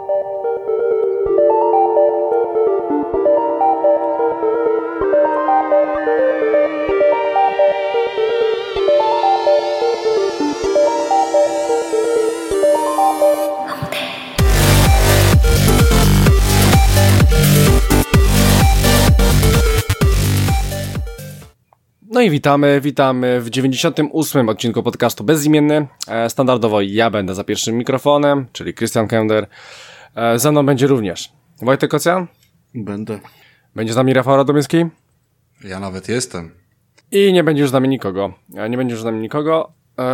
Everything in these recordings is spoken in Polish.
No i witamy w 98. odcinku podcastu Bezimienny. Standardowo ja będę za pierwszym mikrofonem, czyli Krystian Kender. Ze mną będzie również Wojtek Kocjan. Będę. Będzie z nami Rafał Radomyski. Ja nawet jestem. I nie będzie już z nami nikogo.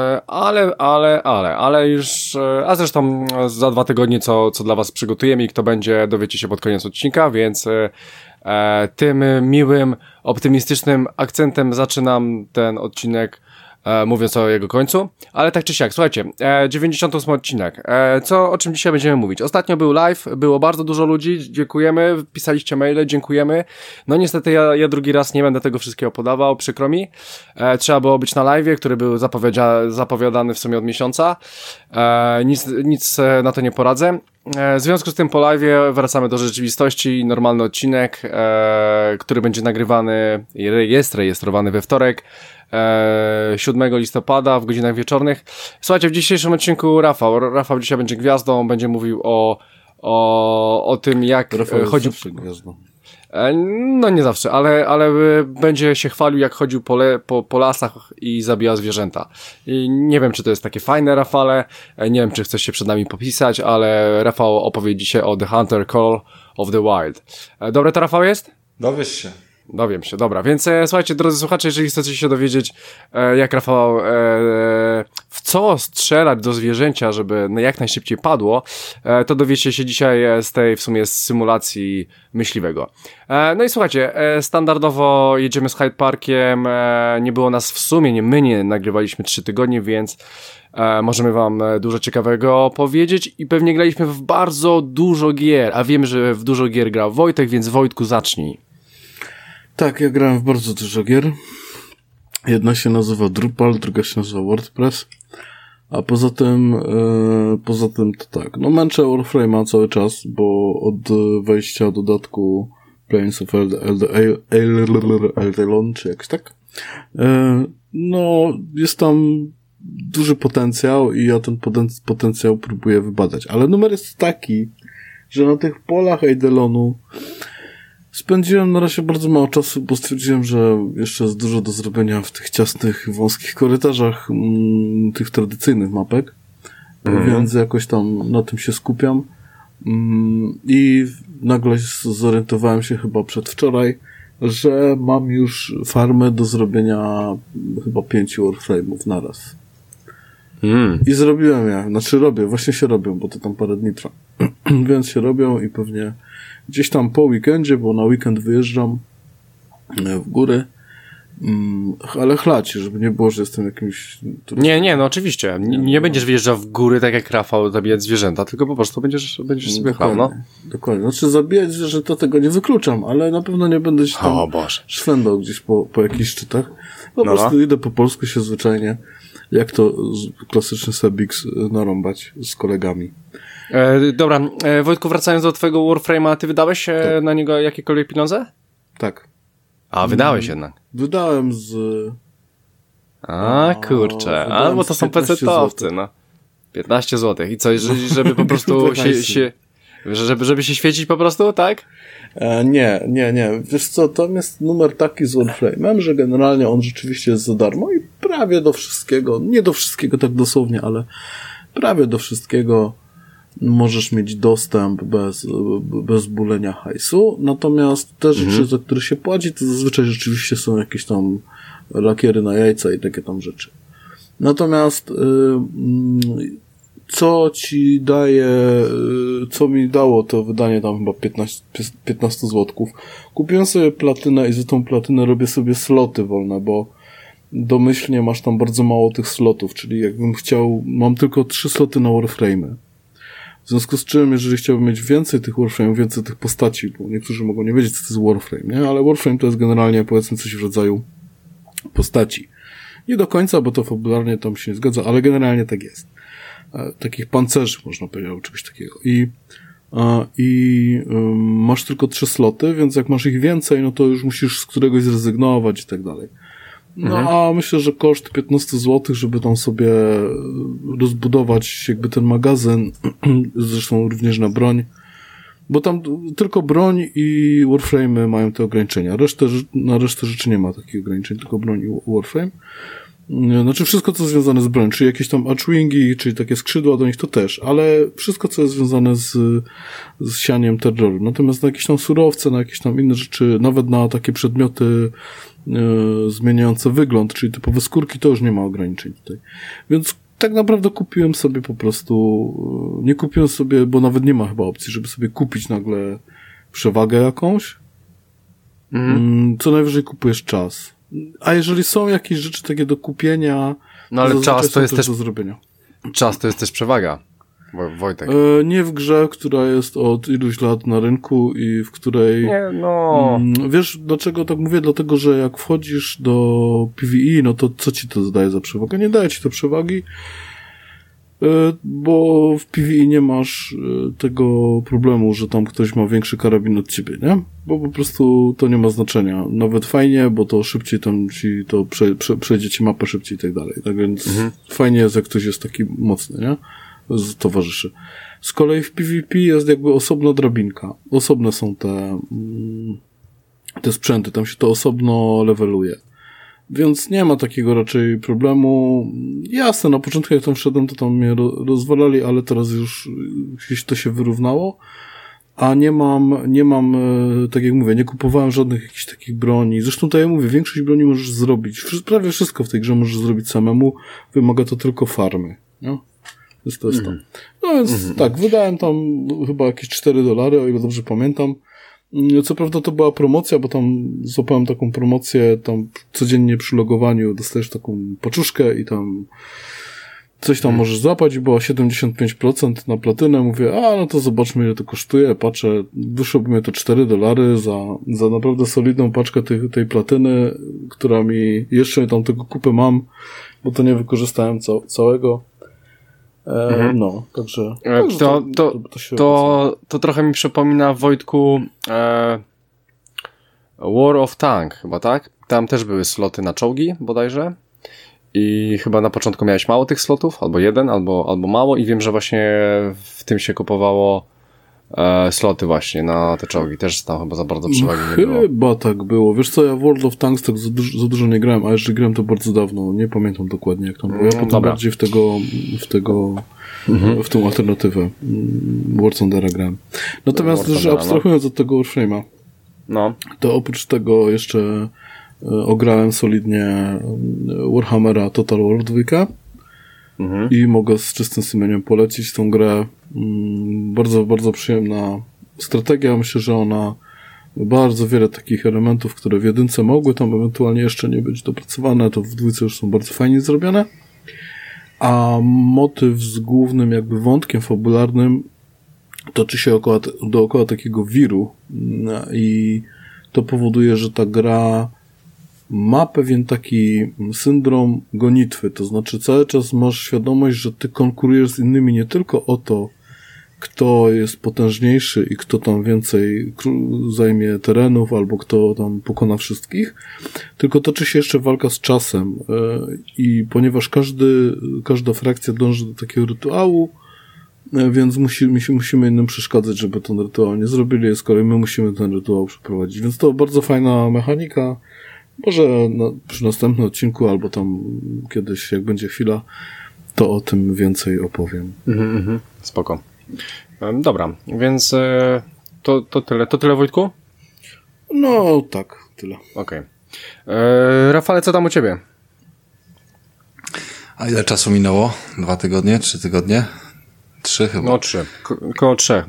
Ale już, a zresztą za 2 tygodnie co dla was przygotujemy i kto będzie, dowiecie się pod koniec odcinka, więc tym miłym, optymistycznym akcentem zaczynam ten odcinek, mówiąc o jego końcu, ale tak czy siak, słuchajcie, 98 odcinek, o czym dzisiaj będziemy mówić? Ostatnio był live, było bardzo dużo ludzi, dziękujemy, pisaliście maile, dziękujemy, no niestety ja drugi raz nie będę tego wszystkiego podawał, przykro mi, trzeba było być na live'ie, który był zapowiadany w sumie od miesiąca, nic na to nie poradzę. W związku z tym po live'ie wracamy do rzeczywistości, normalny odcinek, który będzie nagrywany, jest rejestrowany we wtorek, 7 listopada w godzinach wieczornych. Słuchajcie, w dzisiejszym odcinku Rafał dzisiaj będzie gwiazdą, będzie mówił o tym, jak chodził... gwiazdą. No nie zawsze, ale będzie się chwalił, jak chodził po lasach i zabijał zwierzęta. I nie wiem, czy to jest takie fajne, Rafale, nie wiem, czy chcesz się przed nami popisać, ale Rafał opowie dzisiaj o The Hunter Call of the Wild. Dobre to, Rafał, jest? Dowiesz się. Dowiem się, dobra. Więc słuchajcie, drodzy słuchacze, jeżeli chcecie się dowiedzieć, jak Rafał w co strzelać do zwierzęcia, żeby jak najszybciej padło, to dowiecie się dzisiaj z tej w sumie symulacji myśliwego. No i słuchajcie, standardowo jedziemy z Hyde Parkiem, nie było nas w sumie, my nie nagrywaliśmy 3 tygodnie, więc możemy wam dużo ciekawego powiedzieć i pewnie graliśmy w bardzo dużo gier, a wiem, że w dużo gier grał Wojtek, więc Wojtku, zacznij. Tak, ja grałem w bardzo dużo gier. Jedna się nazywa Drupal, druga się nazywa WordPress. A poza tym to tak, no męczę Warframe'a cały czas, bo od wejścia dodatku Planes of Eldelon, czy jakoś tak, no jest tam duży potencjał i ja ten potencjał próbuję wybadać. Ale numer jest taki, że na tych polach Eldelonu spędziłem na razie bardzo mało czasu, bo stwierdziłem, że jeszcze jest dużo do zrobienia w tych ciasnych, wąskich korytarzach tych tradycyjnych mapek, więc jakoś tam na tym się skupiam i nagle zorientowałem się chyba przedwczoraj, że mam już farmę do zrobienia chyba 5 Warframe'ów naraz. I zrobiłem właśnie się robią, bo to tam parę dni trwa. Więc się robią i pewnie gdzieś tam po weekendzie, bo na weekend wyjeżdżam w góry, ale chlacie, żeby nie było, że jestem jakimś... Nie, no oczywiście. Nie będziesz wyjeżdżał w góry tak jak Rafał zabijać zwierzęta, tylko po prostu będziesz sobie chał, no. Dokładnie. Znaczy zabijać zwierzęta tego nie wykluczam, ale na pewno nie będę się tam szwendał gdzieś po jakichś szczytach. Po prostu idę po polsku się zwyczajnie, jak to klasyczny Sebix, narąbać z kolegami. Dobra, Wojtku, wracając do twojego Warframe'a, ty wydałeś na niego jakiekolwiek pieniądze? Tak. A, wydałeś jednak. Wydałem z... Kurczę, bo to są PC-towcy, no. 15 zł. I co, żeby po prostu żeby się świecić po prostu, tak? Nie. Wiesz co, tam jest numer taki z Warframe'em, że generalnie on rzeczywiście jest za darmo i prawie do wszystkiego, nie do wszystkiego tak dosłownie, ale prawie do wszystkiego możesz mieć dostęp bez bulenia hajsu. Natomiast te rzeczy, za które się płaci, to zazwyczaj rzeczywiście są jakieś tam lakiery na jajca i takie tam rzeczy. Natomiast co ci daje, co mi dało to wydanie tam chyba 15 złotków. Kupiłem sobie platynę i za tą platynę robię sobie sloty wolne, bo domyślnie masz tam bardzo mało tych slotów, czyli jakbym chciał, mam tylko 3 sloty na Warframe'y. W związku z czym, jeżeli chciałbym mieć więcej tych Warframe'ów, więcej tych postaci, bo niektórzy mogą nie wiedzieć, co to jest Warframe, nie? Ale Warframe to jest generalnie, powiedzmy, coś w rodzaju postaci. Nie do końca, bo to fabularnie tam się nie zgadza, ale generalnie tak jest. Takich pancerzy, można powiedzieć, czegoś takiego. I i masz tylko 3 sloty, więc jak masz ich więcej, no to już musisz z któregoś zrezygnować i tak dalej. No a myślę, że koszt 15 zł, żeby tam sobie rozbudować jakby ten magazyn, zresztą również na broń, bo tam tylko broń i Warframe mają te ograniczenia. Na resztę rzeczy nie ma takich ograniczeń, tylko broń i Warframe. Znaczy wszystko, co związane z bronią, czyli jakieś tam archwingi, czyli takie skrzydła do nich to też, ale wszystko, co jest związane z sianiem terroru. Natomiast na jakieś tam surowce, na jakieś tam inne rzeczy, nawet na takie przedmioty zmieniające wygląd, czyli typowe skórki, to już nie ma ograniczeń tutaj. Więc tak naprawdę kupiłem sobie po prostu, nie kupiłem sobie, bo nawet nie ma chyba opcji, żeby sobie kupić nagle przewagę jakąś. Co najwyżej kupujesz czas. A jeżeli są jakieś rzeczy takie do kupienia, no ale czas to jest też do zrobienia. Czas to jest też przewaga. Wojtek. Nie w grze, która jest od iluś lat na rynku i w której... Nie, no... Wiesz, dlaczego tak mówię? Dlatego, że jak wchodzisz do PvE, no to co ci to daje za przewagę? Nie daje ci to przewagi, bo w PvE nie masz tego problemu, że tam ktoś ma większy karabin od ciebie, nie? Bo po prostu to nie ma znaczenia. Nawet fajnie, bo to szybciej tam ci to przejdzie ci mapę szybciej i tak dalej. Tak więc fajnie jest, jak ktoś jest taki mocny, nie? Z towarzyszy. Z kolei w PvP jest jakby osobna drabinka. Osobne są te sprzęty, tam się to osobno leveluje. Więc nie ma takiego raczej problemu. Jasne, na początku jak tam wszedłem, to tam mnie rozwalali, ale teraz już gdzieś to się wyrównało. A nie mam, tak jak mówię, nie kupowałem żadnych jakichś takich broni. Zresztą tak jak mówię, większość broni możesz zrobić. Prawie wszystko w tej grze możesz zrobić samemu. Wymaga to tylko farmy. No? Więc to jest to. No więc tak, wydałem tam chyba jakieś $4, o ile dobrze pamiętam. Co prawda to była promocja, bo tam złapałem taką promocję, tam codziennie przy logowaniu dostajesz taką paczuszkę i tam coś tam możesz złapać i było 75% na platynę. Mówię, no to zobaczmy ile to kosztuje. Patrzę, wyszłoby mi to $4 za naprawdę solidną paczkę tej platyny, która mi, jeszcze tam tego kupę mam, bo to nie wykorzystałem całego. No, także to trochę mi przypomina, Wojtku, War of Tank chyba, tak? Tam też były sloty na czołgi bodajże i chyba na początku miałeś mało tych slotów, albo jeden, albo mało i wiem, że właśnie w tym się kupowało sloty właśnie na te czołgi. Też tam chyba za bardzo przewagi nie było. Chyba tak było. Wiesz co, ja w World of Tanks tak za dużo nie grałem, a jeżeli grałem to bardzo dawno. Nie pamiętam dokładnie jak tam było. Ja potem bardziej w tą alternatywę War Thundera grałem. Natomiast też abstrahując od tego Warframe'a, to oprócz tego jeszcze ograłem solidnie Warhammera Total War 2 i mogę z czystym sumieniem polecić tą grę. Bardzo, bardzo przyjemna strategia. Myślę, że ona bardzo wiele takich elementów, które w jedynce mogły tam ewentualnie jeszcze nie być dopracowane, to w dwójce już są bardzo fajnie zrobione. A motyw z głównym jakby wątkiem fabularnym toczy się dookoła takiego wiru i to powoduje, że ta gra ma pewien taki syndrom gonitwy, to znaczy cały czas masz świadomość, że ty konkurujesz z innymi nie tylko o to, kto jest potężniejszy i kto tam więcej zajmie terenów, albo kto tam pokona wszystkich, tylko toczy się jeszcze walka z czasem i ponieważ każda frakcja dąży do takiego rytuału, więc musimy innym przeszkadzać, żeby ten rytuał nie zrobili, z kolei my musimy ten rytuał przeprowadzić. Więc to bardzo fajna mechanika. Może przy następnym odcinku, albo tam kiedyś, jak będzie chwila, to o tym więcej opowiem. Spoko. Dobra, więc to tyle. To tyle, Wojtku? No tak, tyle. Okej. Rafale, co tam u ciebie? A ile czasu minęło? 2 tygodnie? 3 tygodnie? 3 chyba. No 3. Około 3.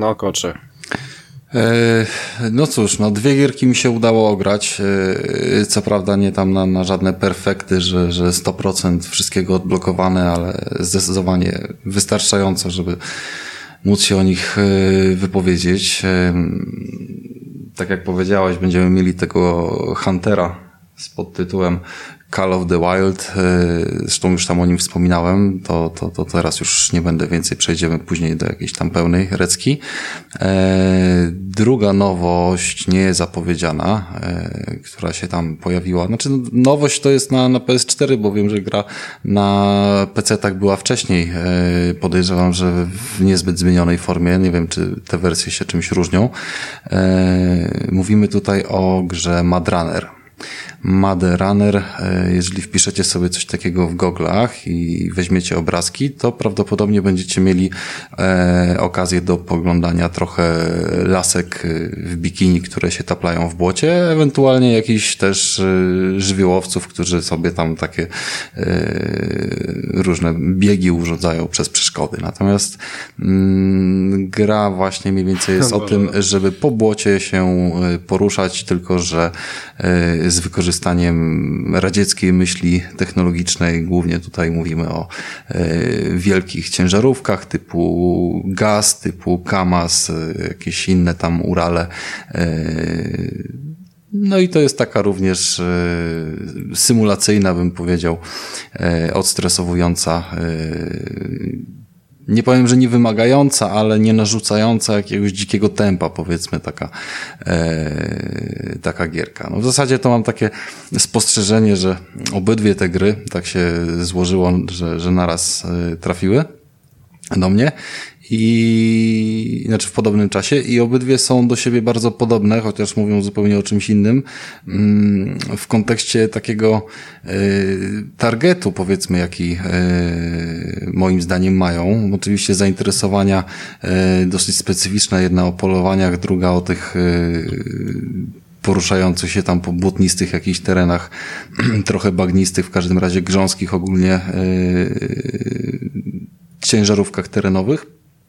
No cóż, 2 gierki mi się udało ograć. Co prawda nie tam na żadne perfekty, że 100% wszystkiego odblokowane, ale zdecydowanie wystarczająco, żeby móc się o nich wypowiedzieć. Tak jak powiedziałeś, będziemy mieli tego Huntera z podtytułem Call of the Wild. Zresztą już tam o nim wspominałem, to teraz już nie będę więcej, przejdziemy później do jakiejś tam pełnej recki. Druga nowość nie zapowiedziana, która się tam pojawiła. Znaczy nowość to jest na PS4, bo wiem, że gra na PC-tach była wcześniej. Podejrzewam, że w niezbyt zmienionej formie. Nie wiem, czy te wersje się czymś różnią. Mówimy tutaj o grze Mad Runner. Mad Runner, jeżeli wpiszecie sobie coś takiego w goglach i weźmiecie obrazki, to prawdopodobnie będziecie mieli okazję do poglądania trochę lasek w bikini, które się taplają w błocie, ewentualnie jakichś też żywiołowców, którzy sobie tam takie różne biegi urządzają przez przeszkody. Natomiast gra właśnie mniej więcej jest o tym, żeby po błocie się poruszać, tylko że z wykorzystaniem radzieckiej myśli technologicznej. Głównie tutaj mówimy o wielkich ciężarówkach typu GAZ, typu KAMAZ, jakieś inne tam Urale. No i to jest taka również symulacyjna, bym powiedział, odstresowująca, nie powiem, że nie wymagająca, ale nie narzucająca jakiegoś dzikiego tempa, powiedzmy, taka gierka. No w zasadzie to mam takie spostrzeżenie, że obydwie te gry tak się złożyło, że naraz trafiły do mnie znaczy w podobnym czasie i obydwie są do siebie bardzo podobne, chociaż mówią zupełnie o czymś innym, w kontekście takiego targetu, powiedzmy, jaki moim zdaniem mają. Oczywiście zainteresowania dosyć specyficzne, jedna o polowaniach, druga o tych poruszających się tam po błotnistych jakichś terenach, trochę bagnistych, w każdym razie grząskich ogólnie ciężarówkach terenowych.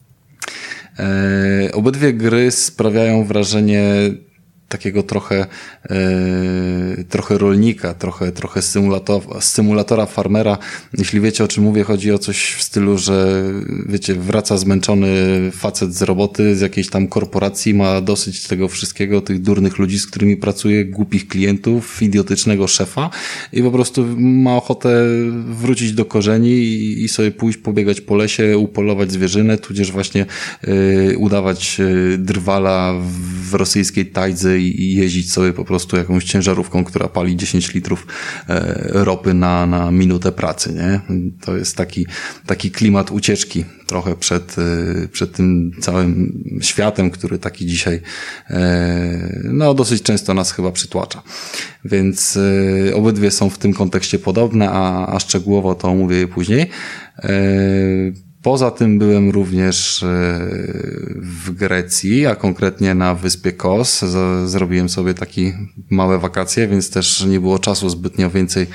Obydwie gry sprawiają wrażenie takiego trochę rolnika, trochę symulatora farmera. Jeśli wiecie, o czym mówię, chodzi o coś w stylu, że wiecie, wraca zmęczony facet z roboty, z jakiejś tam korporacji, ma dosyć tego wszystkiego, tych durnych ludzi, z którymi pracuje, głupich klientów, idiotycznego szefa i po prostu ma ochotę wrócić do korzeni i sobie pójść, pobiegać po lesie, upolować zwierzynę, tudzież właśnie udawać drwala w rosyjskiej tajdze i jeździć sobie po prostu jakąś ciężarówką, która pali 10 litrów ropy na minutę pracy, nie? To jest taki klimat ucieczki trochę przed tym całym światem, który taki dzisiaj no dosyć często nas chyba przytłacza. Więc obydwie są w tym kontekście podobne, a szczegółowo to omówię je później. Poza tym byłem również w Grecji, a konkretnie na wyspie Kos. Zrobiłem sobie takie małe wakacje, więc też nie było czasu zbytnio więcej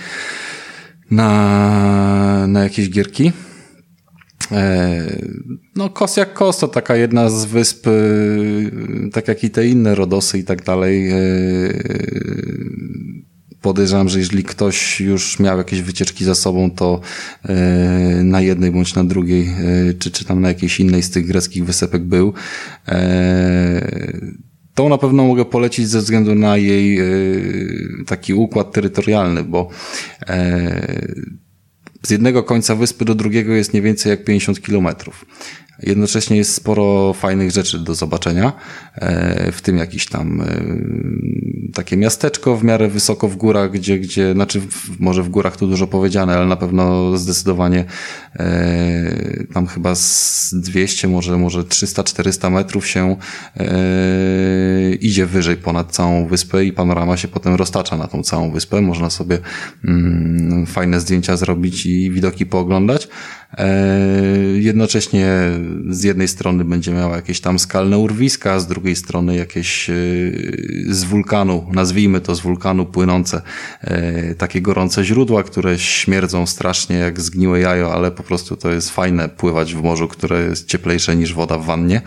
na jakieś gierki. No Kos jak Kos to taka jedna z wysp, tak jak i te inne Rodosy i tak dalej. Podejrzewam, że jeżeli ktoś już miał jakieś wycieczki za sobą, to na jednej bądź na drugiej, czy tam na jakiejś innej z tych greckich wysepek był. To na pewno mogę polecić ze względu na jej taki układ terytorialny, bo z jednego końca wyspy do drugiego jest nie więcej jak 50 kilometrów. Jednocześnie jest sporo fajnych rzeczy do zobaczenia, w tym jakiś tam takie miasteczko w miarę wysoko w górach, gdzie znaczy może w górach to dużo powiedziane, ale na pewno zdecydowanie tam chyba z 200, może 300-400 metrów się idzie wyżej ponad całą wyspę i panorama się potem roztacza na tą całą wyspę. Można sobie fajne zdjęcia zrobić i widoki pooglądać. Jednocześnie z jednej strony będzie miała jakieś tam skalne urwiska, z drugiej strony jakieś z wulkanu, nazwijmy to z wulkanu płynące takie gorące źródła, które śmierdzą strasznie jak zgniłe jajo, ale po prostu to jest fajne pływać w morzu, które jest cieplejsze niż woda w wannie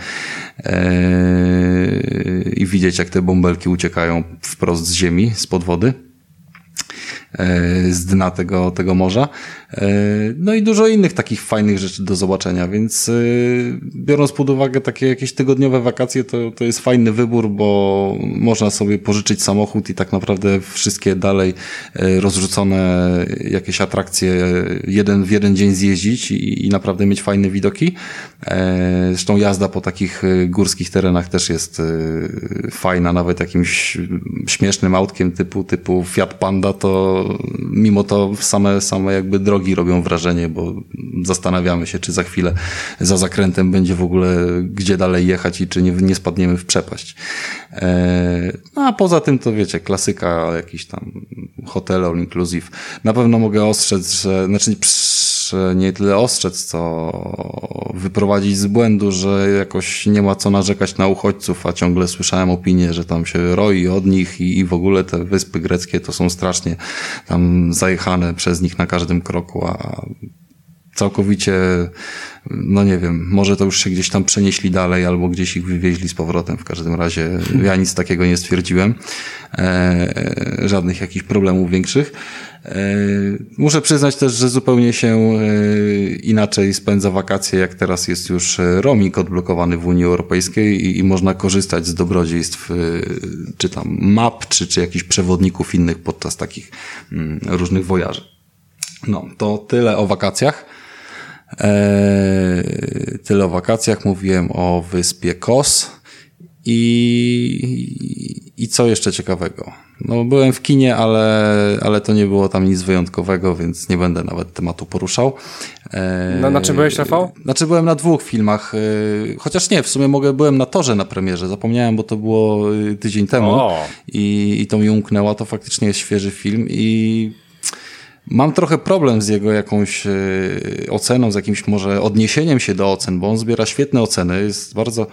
i widzieć jak te bąbelki uciekają wprost z ziemi, spod wody. z dna tego morza. No i dużo innych takich fajnych rzeczy do zobaczenia, więc biorąc pod uwagę takie jakieś tygodniowe wakacje, to jest fajny wybór, bo można sobie pożyczyć samochód i tak naprawdę wszystkie dalej rozrzucone jakieś atrakcje w jeden dzień zjeździć i naprawdę mieć fajne widoki. Zresztą jazda po takich górskich terenach też jest fajna, nawet jakimś śmiesznym autkiem typu Fiat Panda, to mimo to same jakby drogi robią wrażenie, bo zastanawiamy się, czy za chwilę za zakrętem będzie w ogóle gdzie dalej jechać i czy nie spadniemy w przepaść. No a poza tym to wiecie, klasyka, jakiś tam hotel all inclusive. Na pewno mogę ostrzec, że nie tyle ostrzec, co wyprowadzić z błędu, że jakoś nie ma co narzekać na uchodźców, a ciągle słyszałem opinię, że tam się roi od nich i w ogóle te wyspy greckie to są strasznie tam zajechane przez nich na każdym kroku, a całkowicie, no nie wiem, może to już się gdzieś tam przenieśli dalej albo gdzieś ich wywieźli z powrotem. W każdym razie ja nic takiego nie stwierdziłem. Żadnych jakichś problemów większych. Muszę przyznać też, że zupełnie się inaczej spędza wakacje, jak teraz jest już roaming odblokowany w Unii Europejskiej i można korzystać z dobrodziejstw czy tam map, czy jakichś przewodników innych podczas takich różnych wojaży. No, to tyle o wakacjach. Mówiłem o wyspie Kos i co jeszcze ciekawego? No, byłem w kinie, ale to nie było tam nic wyjątkowego, więc nie będę nawet tematu poruszał. Na czym byłeś, Rafał? Znaczy byłem na 2 filmach, chociaż nie, w sumie byłem na Torze na premierze, zapomniałem, bo to było tydzień temu i to mi umknęło, to faktycznie jest świeży film i mam trochę problem z jego jakąś oceną, z jakimś może odniesieniem się do ocen, bo on zbiera świetne oceny, jest bardzo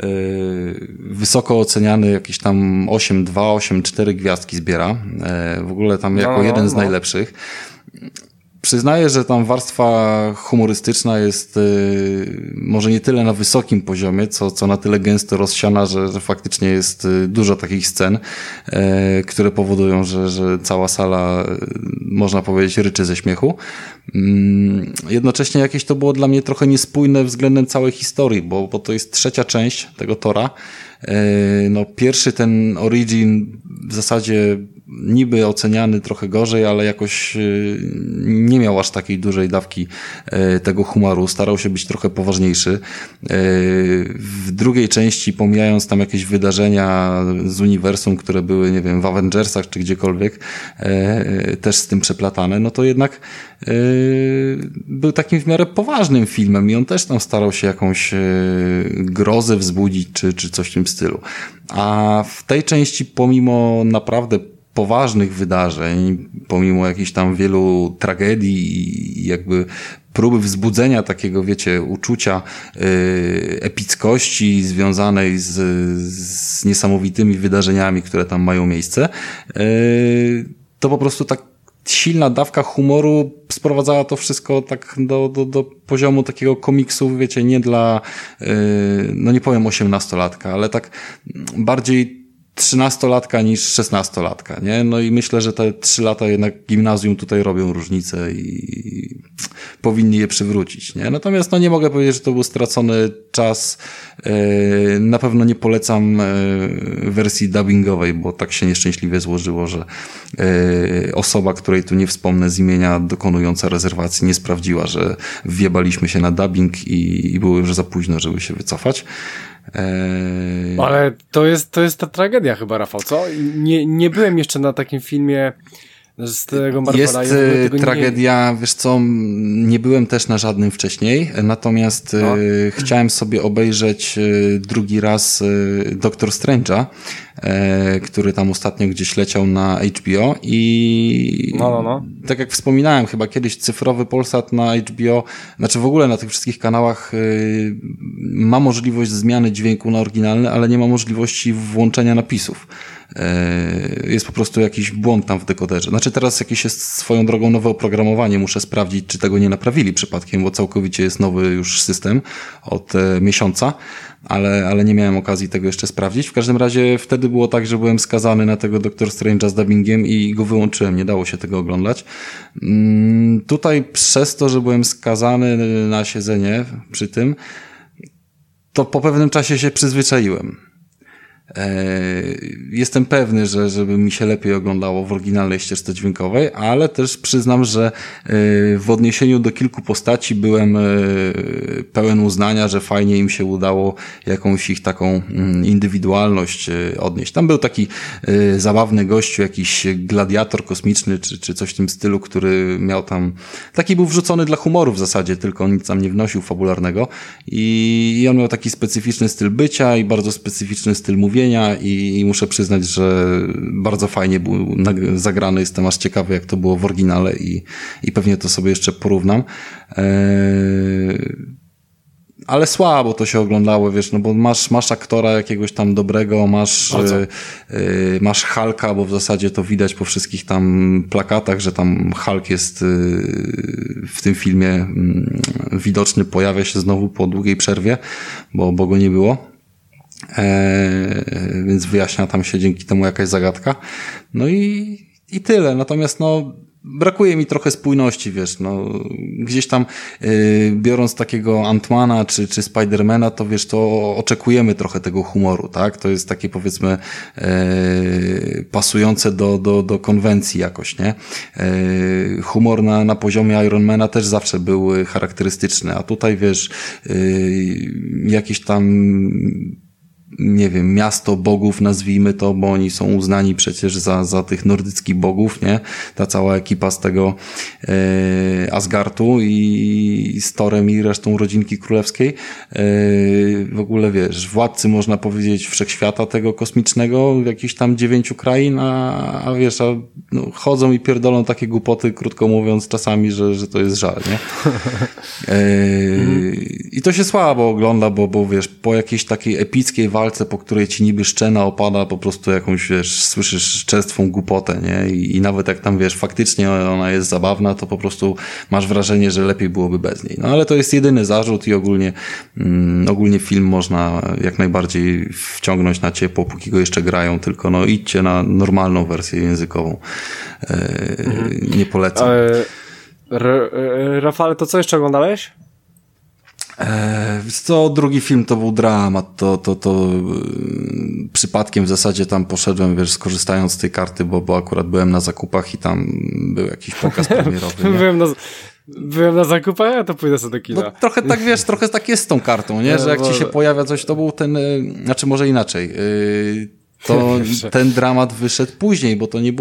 wysoko oceniany, jakieś tam 8,2, 8,4 gwiazdki zbiera, w ogóle tam jako jeden z najlepszych. Przyznaję, że tam warstwa humorystyczna jest może nie tyle na wysokim poziomie, co na tyle gęsto rozsiana, że faktycznie jest dużo takich scen, które powodują, że cała sala, można powiedzieć, ryczy ze śmiechu. Jednocześnie jakieś to było dla mnie trochę niespójne względem całej historii, bo to jest 3. część tego Tora. No, pierwszy ten Origin w zasadzie niby oceniany trochę gorzej, ale jakoś nie miał aż takiej dużej dawki tego humoru. Starał się być trochę poważniejszy. W drugiej części, pomijając tam jakieś wydarzenia z uniwersum, które były, nie wiem, w Avengersach czy gdziekolwiek, też z tym przeplatane, no to jednak był takim w miarę poważnym filmem i on też tam starał się jakąś grozę wzbudzić, czy coś w tym stylu. A w tej części, pomimo naprawdę poważnych wydarzeń, pomimo jakichś tam wielu tragedii i jakby próby wzbudzenia takiego, wiecie, uczucia epickości związanej z niesamowitymi wydarzeniami, które tam mają miejsce, to po prostu tak silna dawka humoru sprowadzała to wszystko tak do poziomu takiego komiksu, wiecie, nie dla, no nie powiem 18-latka, ale tak bardziej 13-latka niż 16-latka, nie? No i myślę, że te 3 lata jednak gimnazjum tutaj robią różnicę i powinni je przywrócić, nie? Natomiast no nie mogę powiedzieć, że to był stracony czas. Na pewno nie polecam wersji dubbingowej, bo tak się nieszczęśliwie złożyło, że osoba, której tu nie wspomnę z imienia, dokonująca rezerwacji, nie sprawdziła, że wjebaliśmy się na dubbing i było już za późno, żeby się wycofać. Ale to jest ta tragedia chyba, Rafał, co? Nie byłem jeszcze na takim filmie z tego Marvela. Jest tragedia, wiesz co, nie byłem też na żadnym wcześniej, natomiast chciałem sobie obejrzeć drugi raz Doctor Strange'a, który tam ostatnio gdzieś leciał na HBO i tak jak wspominałem, chyba kiedyś cyfrowy Polsat na HBO, znaczy w ogóle na tych wszystkich kanałach ma możliwość zmiany dźwięku na oryginalny, ale nie ma możliwości włączenia napisów. jest po prostu jakiś błąd tam w dekoderze. Znaczy teraz jakieś jest swoją drogą nowe oprogramowanie, muszę sprawdzić, czy tego nie naprawili przypadkiem, bo całkowicie jest nowy już system od miesiąca, ale nie miałem okazji tego jeszcze sprawdzić. W każdym razie wtedy było tak, że byłem skazany na tego Doctor Strange'a z dubbingiem i go wyłączyłem, nie dało się tego oglądać. Tutaj przez to, że byłem skazany na siedzenie przy tym, to po pewnym czasie się przyzwyczaiłem. Jestem pewny, że żeby mi się lepiej oglądało w oryginalnej ścieżce dźwiękowej, ale też przyznam, że w odniesieniu do kilku postaci byłem pełen uznania, że fajnie im się udało jakąś ich taką indywidualność odnieść. Tam był taki zabawny gościu, jakiś gladiator kosmiczny, czy coś w tym stylu, który miał tam, taki był wrzucony dla humoru w zasadzie, tylko on nic tam nie wnosił fabularnego i on miał taki specyficzny styl bycia i bardzo specyficzny styl mówienia i muszę przyznać, że bardzo fajnie był zagrany. Jestem aż ciekawy, jak to było w oryginale i pewnie to sobie jeszcze porównam. Ale słabo to się oglądało, wiesz, no bo masz aktora jakiegoś tam dobrego, masz Hulka, bo w zasadzie to widać po wszystkich tam plakatach, że tam Hulk jest w tym filmie widoczny, pojawia się znowu po długiej przerwie, bo go nie było. Więc wyjaśnia tam się dzięki temu jakaś zagadka. No i tyle. Natomiast brakuje mi trochę spójności, wiesz, gdzieś tam biorąc takiego Ant-Mana czy Spidermana, to wiesz, to oczekujemy trochę tego humoru, tak? To jest takie, powiedzmy, pasujące do konwencji jakoś, nie? Humor na poziomie Ironmana też zawsze był charakterystyczny, a tutaj, wiesz, jakieś tam, nie wiem, miasto bogów, nazwijmy to, bo oni są uznani przecież za tych nordyckich bogów, nie? Ta cała ekipa z tego Asgardu i z Thorem i resztą rodzinki królewskiej. W ogóle, wiesz, władcy, można powiedzieć, wszechświata tego kosmicznego, jakichś tam 9 krain, a wiesz, chodzą i pierdolą takie głupoty, krótko mówiąc, czasami, że to jest żal, nie? I to się słabo ogląda, bo wiesz, po jakiejś takiej epickiej walce, po której ci niby szczena opada, po prostu jakąś, wiesz, słyszysz czerstwą głupotę, nie? I nawet jak tam, wiesz, faktycznie ona jest zabawna, to po prostu masz wrażenie, że lepiej byłoby bez niej. No ale to jest jedyny zarzut i ogólnie film można jak najbardziej wciągnąć na ciepło, póki go jeszcze grają, tylko idźcie na normalną wersję językową. Nie polecam. Rafale, to co jeszcze oglądałeś? Drugi film to był dramat, to przypadkiem w zasadzie tam poszedłem, wiesz, skorzystając z tej karty, bo akurat byłem na zakupach i tam był jakiś pokaz premierowy. Byłem na zakupach, a to pójdę sobie do kina. No, trochę tak, wiesz, trochę tak jest z tą kartą, nie? Że jak ci się pojawia coś, to był ten, znaczy może inaczej, to ten dramat wyszedł później, bo to nie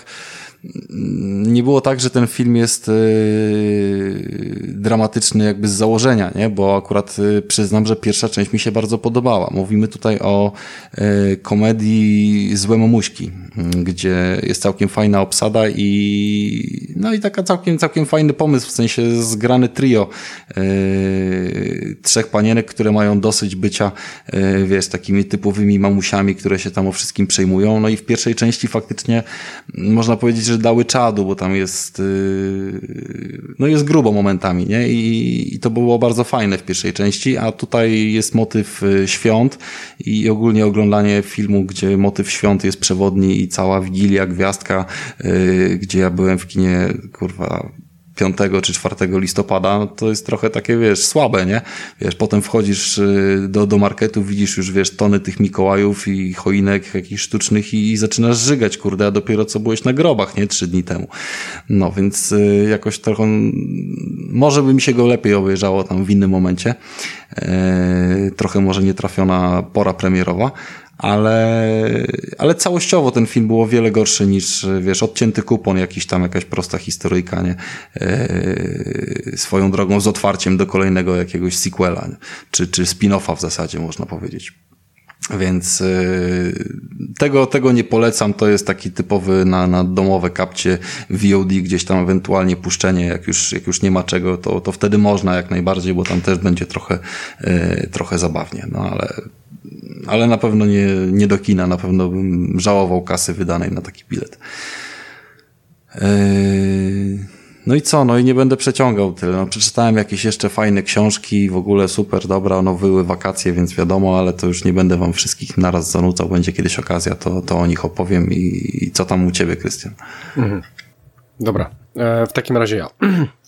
było tak, że ten film jest dramatyczny jakby z założenia, nie? Bo akurat przyznam, że pierwsza część mi się bardzo podobała. Mówimy tutaj o komedii Złe mamuśki, gdzie jest całkiem fajna obsada i taka całkiem fajny pomysł, w sensie zgrane trio 3 panienek, które mają dosyć bycia, wiesz, takimi typowymi mamusiami, które się tam o wszystkim przejmują. No i w pierwszej części faktycznie można powiedzieć, że dały czadu, bo tam jest jest grubo momentami, nie? I to było bardzo fajne w pierwszej części, a tutaj jest motyw świąt i ogólnie oglądanie filmu, gdzie motyw świąt jest przewodni i cała Wigilia, Gwiazdka, gdzie ja byłem w kinie, 5 czy 4 listopada, no to jest trochę takie, wiesz, słabe, nie? Wiesz, potem wchodzisz do marketu, widzisz już, wiesz, tony tych Mikołajów i choinek jakichś sztucznych i zaczynasz żygać, a dopiero co byłeś na grobach, nie? 3 dni temu. No, więc jakoś trochę, może by mi się go lepiej obejrzało tam w innym momencie. Trochę może nietrafiona pora premierowa. Ale całościowo ten film był o wiele gorszy niż, wiesz, odcięty kupon, jakaś prosta historyjka, nie? Swoją drogą z otwarciem do kolejnego jakiegoś sequela, czy spin-offa w zasadzie, można powiedzieć. Więc tego nie polecam, to jest taki typowy na domowe kapcie VOD, gdzieś tam ewentualnie puszczenie, jak już nie ma czego, to wtedy można jak najbardziej, bo tam też będzie trochę zabawnie, no ale na pewno nie do kina, na pewno bym żałował kasy wydanej na taki bilet. No i co? No i nie będę przeciągał tyle. No, przeczytałem jakieś jeszcze fajne książki, w ogóle super, dobra, no były wakacje, więc wiadomo, ale to już nie będę wam wszystkich naraz zanucał, będzie kiedyś okazja, to o nich opowiem i co tam u ciebie, Krystian? Dobra, w takim razie ja.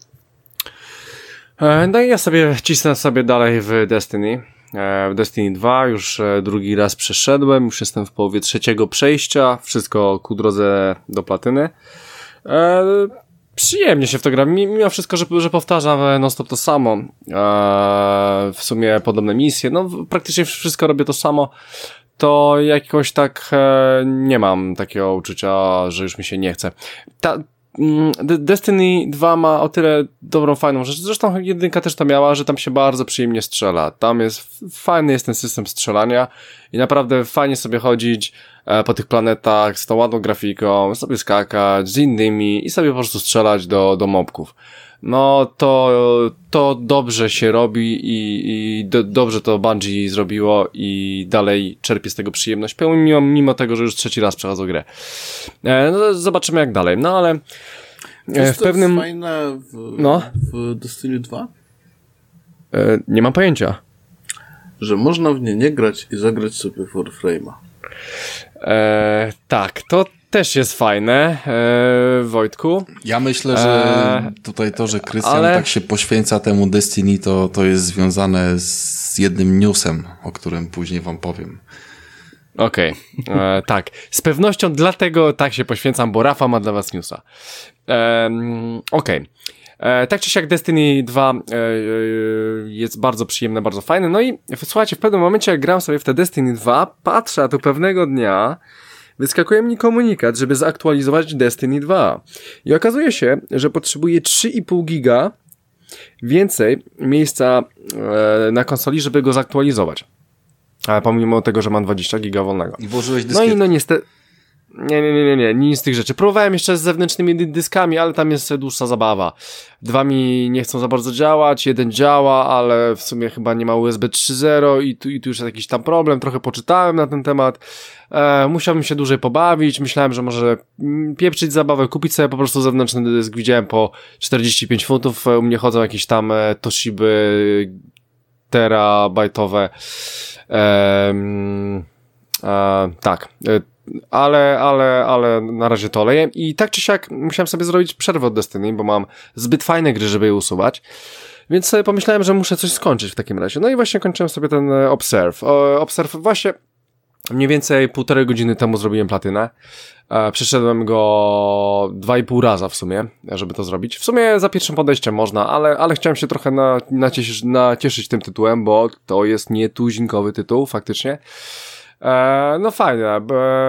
No i ja cisnę sobie dalej w Destiny. W Destiny 2 już drugi raz przeszedłem, już jestem w połowie 3. przejścia, wszystko ku drodze do platyny. Przyjemnie się w to gra, mimo wszystko, że powtarzam non-stop to samo. W sumie podobne misje, no praktycznie wszystko robię to samo, to jakoś tak nie mam takiego uczucia, że już mi się nie chce. Destiny 2 ma o tyle dobrą, fajną rzecz, zresztą jedynka też to miała, że tam się bardzo przyjemnie strzela. Tam fajny jest ten system strzelania i naprawdę fajnie sobie chodzić po tych planetach z tą ładną grafiką, sobie skakać z innymi i sobie po prostu strzelać do mobków. No to dobrze się robi i dobrze to Bungie zrobiło i dalej czerpię z tego przyjemność, mimo tego, że już 3. raz przechodzę grę. No zobaczymy jak dalej, no ale w pewnym... Jest fajne w Destiny 2? Nie mam pojęcia. Że można w nie nie grać i zagrać sobie Warframe'a. Tak, to też jest fajne, Wojtku. Ja myślę, że tutaj to, że Krystian tak się poświęca temu Destiny, to jest związane z jednym newsem, o którym później wam powiem. Okej, tak. Z pewnością dlatego tak się poświęcam, bo Rafa ma dla was newsa. Okej. Tak czy siak Destiny 2 jest bardzo przyjemne, bardzo fajne. No i słuchajcie, w pewnym momencie jak gram sobie w te Destiny 2, patrzę, a tu pewnego dnia wyskakuje mi komunikat, żeby zaktualizować Destiny 2. I okazuje się, że potrzebuję 3,5 giga więcej miejsca na konsoli, żeby go zaktualizować. Ale pomimo tego, że mam 20 giga wolnego. I włożyłeś dyskietę. No i niestety... Nie, nic z tych rzeczy. Próbowałem jeszcze z zewnętrznymi dyskami, ale tam jest dłuższa zabawa. 2 mi nie chcą za bardzo działać, 1 działa, ale w sumie chyba nie ma USB 3.0 i tu już jest jakiś tam problem. Trochę poczytałem na ten temat. Musiałbym się dłużej pobawić. Myślałem, że może pieprzyć zabawę, kupić sobie po prostu zewnętrzny dysk. Widziałem po 45 funtów. U mnie chodzą jakieś tam Toshiby terabajtowe. Tak. Ale na razie to oleję i tak czy siak musiałem sobie zrobić przerwę od Destiny, bo mam zbyt fajne gry, żeby je usuwać, więc sobie pomyślałem, że muszę coś skończyć w takim razie. No i właśnie kończyłem sobie ten Observe. Observe właśnie mniej więcej 1,5 godziny temu zrobiłem platynę. Przeszedłem go 2,5 raza w sumie, żeby to zrobić. W sumie za pierwszym podejściem można, ale chciałem się trochę nacieszyć tym tytułem, bo to jest nietuzinkowy tytuł faktycznie. No fajne,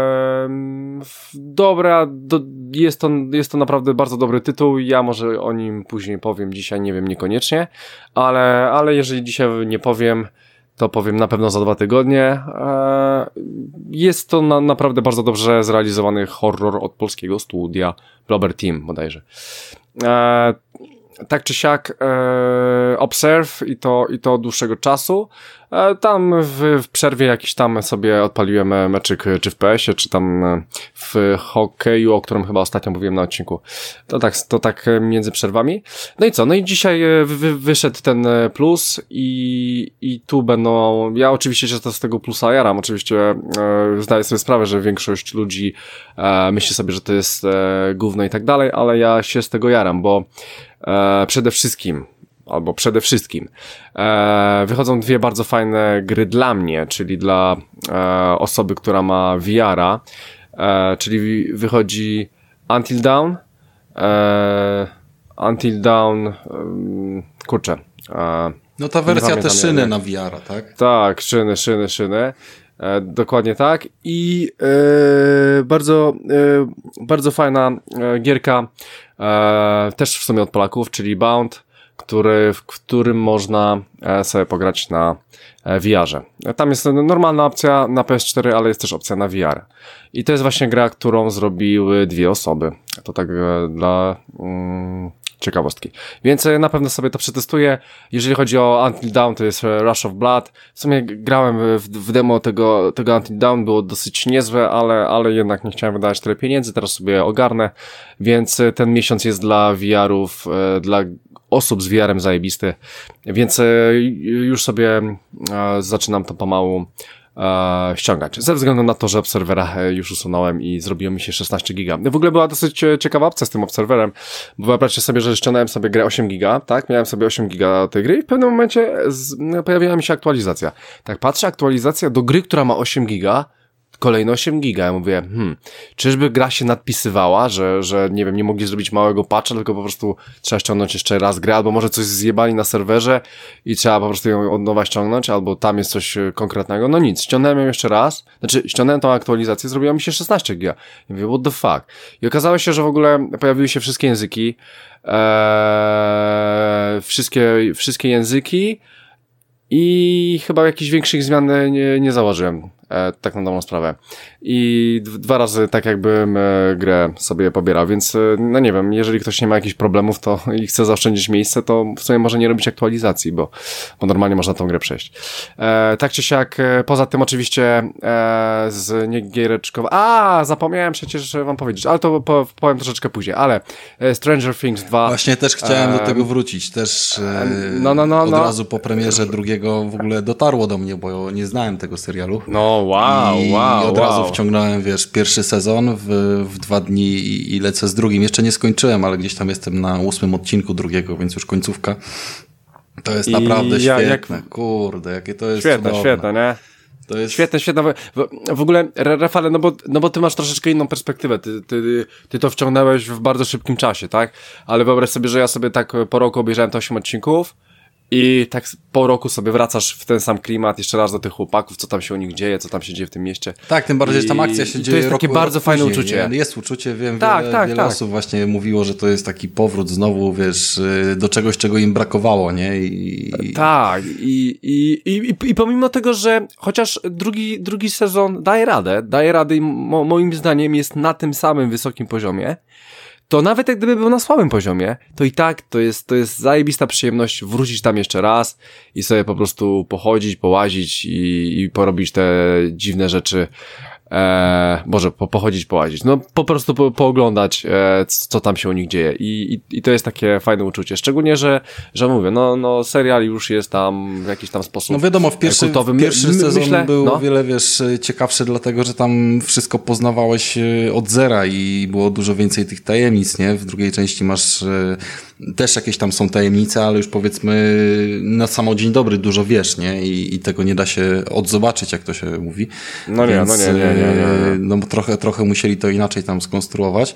dobra, jest to naprawdę bardzo dobry tytuł, ja może o nim później powiem, dzisiaj nie wiem, niekoniecznie, ale jeżeli dzisiaj nie powiem, to powiem na pewno za 2 tygodnie. Jest to naprawdę bardzo dobrze zrealizowany horror od polskiego studia Blobber Team bodajże. Tak czy siak Observe i to od dłuższego czasu. Tam w przerwie jakiś tam sobie odpaliłem meczyk czy w PS-ie, czy tam w hokeju, o którym chyba ostatnio mówiłem na odcinku. To tak między przerwami. No i co? No i dzisiaj wyszedł ten plus i tu będą... Ja oczywiście się z tego plusa jaram. Oczywiście zdaję sobie sprawę, że większość ludzi myśli sobie, że to jest gówno i tak dalej, ale ja się z tego jaram, bo przede wszystkim wychodzą 2 bardzo fajne gry dla mnie, czyli dla osoby, która ma VR-a, czyli wychodzi Until Dawn, kurczę. No ta wersja te szyny na VR-a, tak? Tak, szyny. Dokładnie tak. I bardzo fajna gierka, też w sumie od Polaków, czyli Bound, w którym można sobie pograć na VR-ze. Tam jest normalna opcja na PS4, ale jest też opcja na VR. I to jest właśnie gra, którą zrobiły 2 osoby. To tak dla ciekawostki. Więc na pewno sobie to przetestuję. Jeżeli chodzi o Until Dawn, to jest Rush of Blood. W sumie grałem w demo tego Until Dawn, było dosyć niezłe, ale jednak nie chciałem wydawać tyle pieniędzy, teraz sobie ogarnę, więc ten miesiąc jest dla VR-ów, dla osób z VR-em zajebisty, więc już sobie zaczynam to pomału ściągać. Ze względu na to, że Observera już usunąłem i zrobiło mi się 16 giga. W ogóle była dosyć ciekawa opcja z tym Observerem, bo wyobraźcie sobie, że ściągnąłem sobie grę 8 giga, tak? Miałem sobie 8 giga tej gry i w pewnym momencie pojawiła mi się aktualizacja. Tak patrzę, aktualizacja do gry, która ma 8 giga, kolejne 8 giga. Ja mówię, czyżby gra się nadpisywała, że nie wiem, nie mogli zrobić małego patcha, tylko po prostu trzeba ściągnąć jeszcze raz grę, albo może coś zjebali na serwerze i trzeba po prostu ją od nowa ściągnąć, albo tam jest coś konkretnego. No nic, ściągnąłem ją jeszcze raz, ściągnąłem tą aktualizację, zrobiła mi się 16 giga. Ja mówię, what the fuck? I okazało się, że w ogóle pojawiły się wszystkie języki, wszystkie języki i chyba jakichś większych zmian nie założyłem. Tak na dobrą sprawę. I 2 razy tak jakbym grę sobie pobierał, więc no nie wiem, jeżeli ktoś nie ma jakichś problemów to i chce zaoszczędzić miejsce, to w sumie może nie robić aktualizacji, bo normalnie można tą grę przejść. Tak czy siak, poza tym oczywiście z niegiereczkowa... zapomniałem przecież wam powiedzieć, ale to powiem troszeczkę później, ale Stranger Things 2... Właśnie też chciałem do tego wrócić, też od razu po premierze drugiego w ogóle dotarło do mnie, bo nie znałem tego serialu. I od razu wciągnąłem, pierwszy sezon w 2 dni i lecę z drugim. Jeszcze nie skończyłem, ale gdzieś tam jestem na 8 odcinku drugiego, więc już końcówka. To jest naprawdę świetne. Kurde, jakie to jest Świetne, nie? To jest... Świetne. W ogóle, Rafale, no bo ty masz troszeczkę inną perspektywę. Ty to wciągnąłeś w bardzo szybkim czasie, tak? Ale wyobraź sobie, że ja sobie tak po roku obejrzałem te 8 odcinków, i tak po roku sobie wracasz w ten sam klimat, jeszcze raz do tych chłopaków, co tam się u nich dzieje, co tam się dzieje w tym mieście. Tak, tym bardziej, że tam akcja się dzieje. To jest takie bardzo fajne uczucie. Nie? Jest uczucie, wiem, wiele osób właśnie mówiło, że to jest taki powrót znowu, do czegoś, czego im brakowało, nie? Tak, i pomimo tego, że chociaż drugi sezon daje radę i moim zdaniem jest na tym samym wysokim poziomie, to nawet jak gdyby był na słabym poziomie, to i tak to jest zajebista przyjemność wrócić tam jeszcze raz i sobie po prostu pochodzić, połazić i porobić te dziwne rzeczy. Pochodzić, połazić. No po prostu pooglądać, co tam się u nich dzieje. I to jest takie fajne uczucie. Szczególnie, że mówię, no serial już jest tam w jakiś tam sposób. No wiadomo, pierwszy sezon był o wiele, ciekawszy, dlatego, że tam wszystko poznawałeś od zera i było dużo więcej tych tajemnic, nie? W drugiej części masz też jakieś tam są tajemnice, ale już powiedzmy na samo dzień dobry dużo wiesz, nie? I tego nie da się odzobaczyć, jak to się mówi. No bo trochę musieli to inaczej tam skonstruować.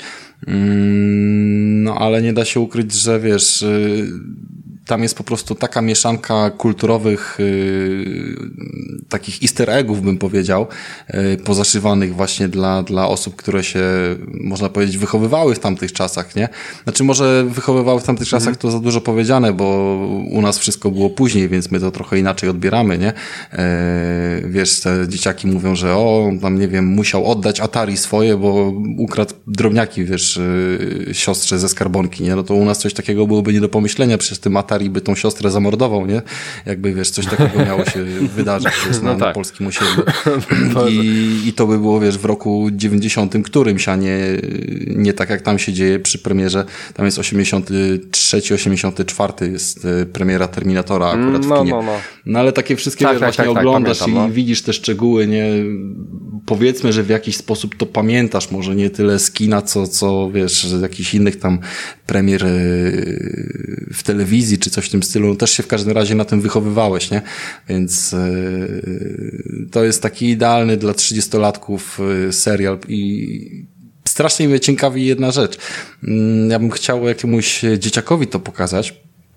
No ale nie da się ukryć, że tam jest po prostu taka mieszanka kulturowych takich easter eggów, bym powiedział, pozaszywanych właśnie dla osób, które się, można powiedzieć, wychowywały w tamtych czasach, nie? Znaczy może wychowywały w tamtych czasach to za dużo powiedziane, bo u nas wszystko było później, więc my to trochę inaczej odbieramy, nie? Te dzieciaki mówią, że tam nie wiem, musiał oddać Atari swoje, bo ukradł drobniaki, siostrze ze skarbonki, nie? No to u nas coś takiego byłoby nie do pomyślenia, przecież tym Atari by tą siostrę zamordował, nie? Jakby, coś takiego miało się wydarzyć na polskim osiedlu. I to by było, w roku 90 którymś, a nie tak jak tam się dzieje przy premierze. Tam jest 83, 84 jest premiera Terminatora akurat w kinie. No ale takie wszystkie, oglądasz pamiętam, i widzisz te szczegóły, nie? Powiedzmy, że w jakiś sposób to pamiętasz, może nie tyle z kina, co z jakichś innych tam premier w telewizji, czy coś w tym stylu, też się w każdym razie na tym wychowywałeś, nie? Więc to jest taki idealny dla 30-latków serial i strasznie mnie ciekawi jedna rzecz. Ja bym chciał jakiemuś dzieciakowi to pokazać.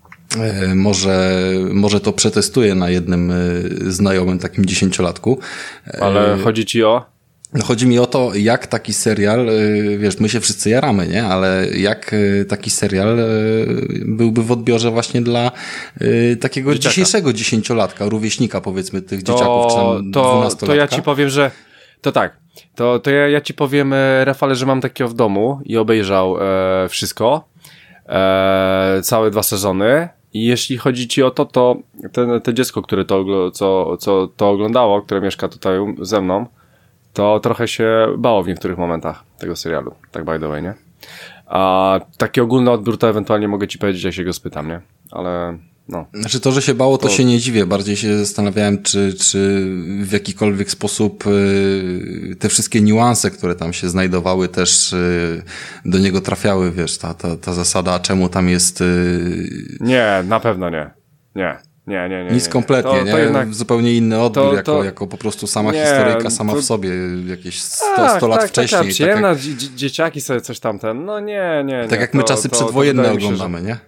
Może to przetestuję na jednym znajomym takim 10-latku. Ale chodzi ci o? No chodzi mi o to, jak taki serial, my się wszyscy jaramy, nie? Ale jak taki serial byłby w odbiorze właśnie dla takiego dzieciaka. Dzisiejszego 10-latka, rówieśnika powiedzmy tych dzieciaków, czy tam 12-latka. To ja ci powiem, że to tak. To ja ci powiem, Rafale, że mam takiego w domu i obejrzał wszystko. całe 2 sezony. I jeśli chodzi ci o to to dziecko, które co to oglądało, które mieszka tutaj ze mną, to trochę się bało w niektórych momentach tego serialu. Tak by the way, nie? A taki ogólny odbiór to ewentualnie mogę ci powiedzieć, jak się go spytam, nie? Ale no. Znaczy to, że się bało, to się nie dziwię. Bardziej się zastanawiałem, czy w jakikolwiek sposób te wszystkie niuanse, które tam się znajdowały, też do niego trafiały, wiesz, ta zasada, czemu tam jest... Nie, na pewno nie. Nie. Nic kompletnie, to jednak... Zupełnie inny odbiór, jako po prostu sama historyjka, sama w sobie, jakieś 100 lat wcześniej. Tak, przyjemna, jak... dzieciaki sobie coś tamten, no nie. Tak jak my czasy przedwojenne oglądamy, nie?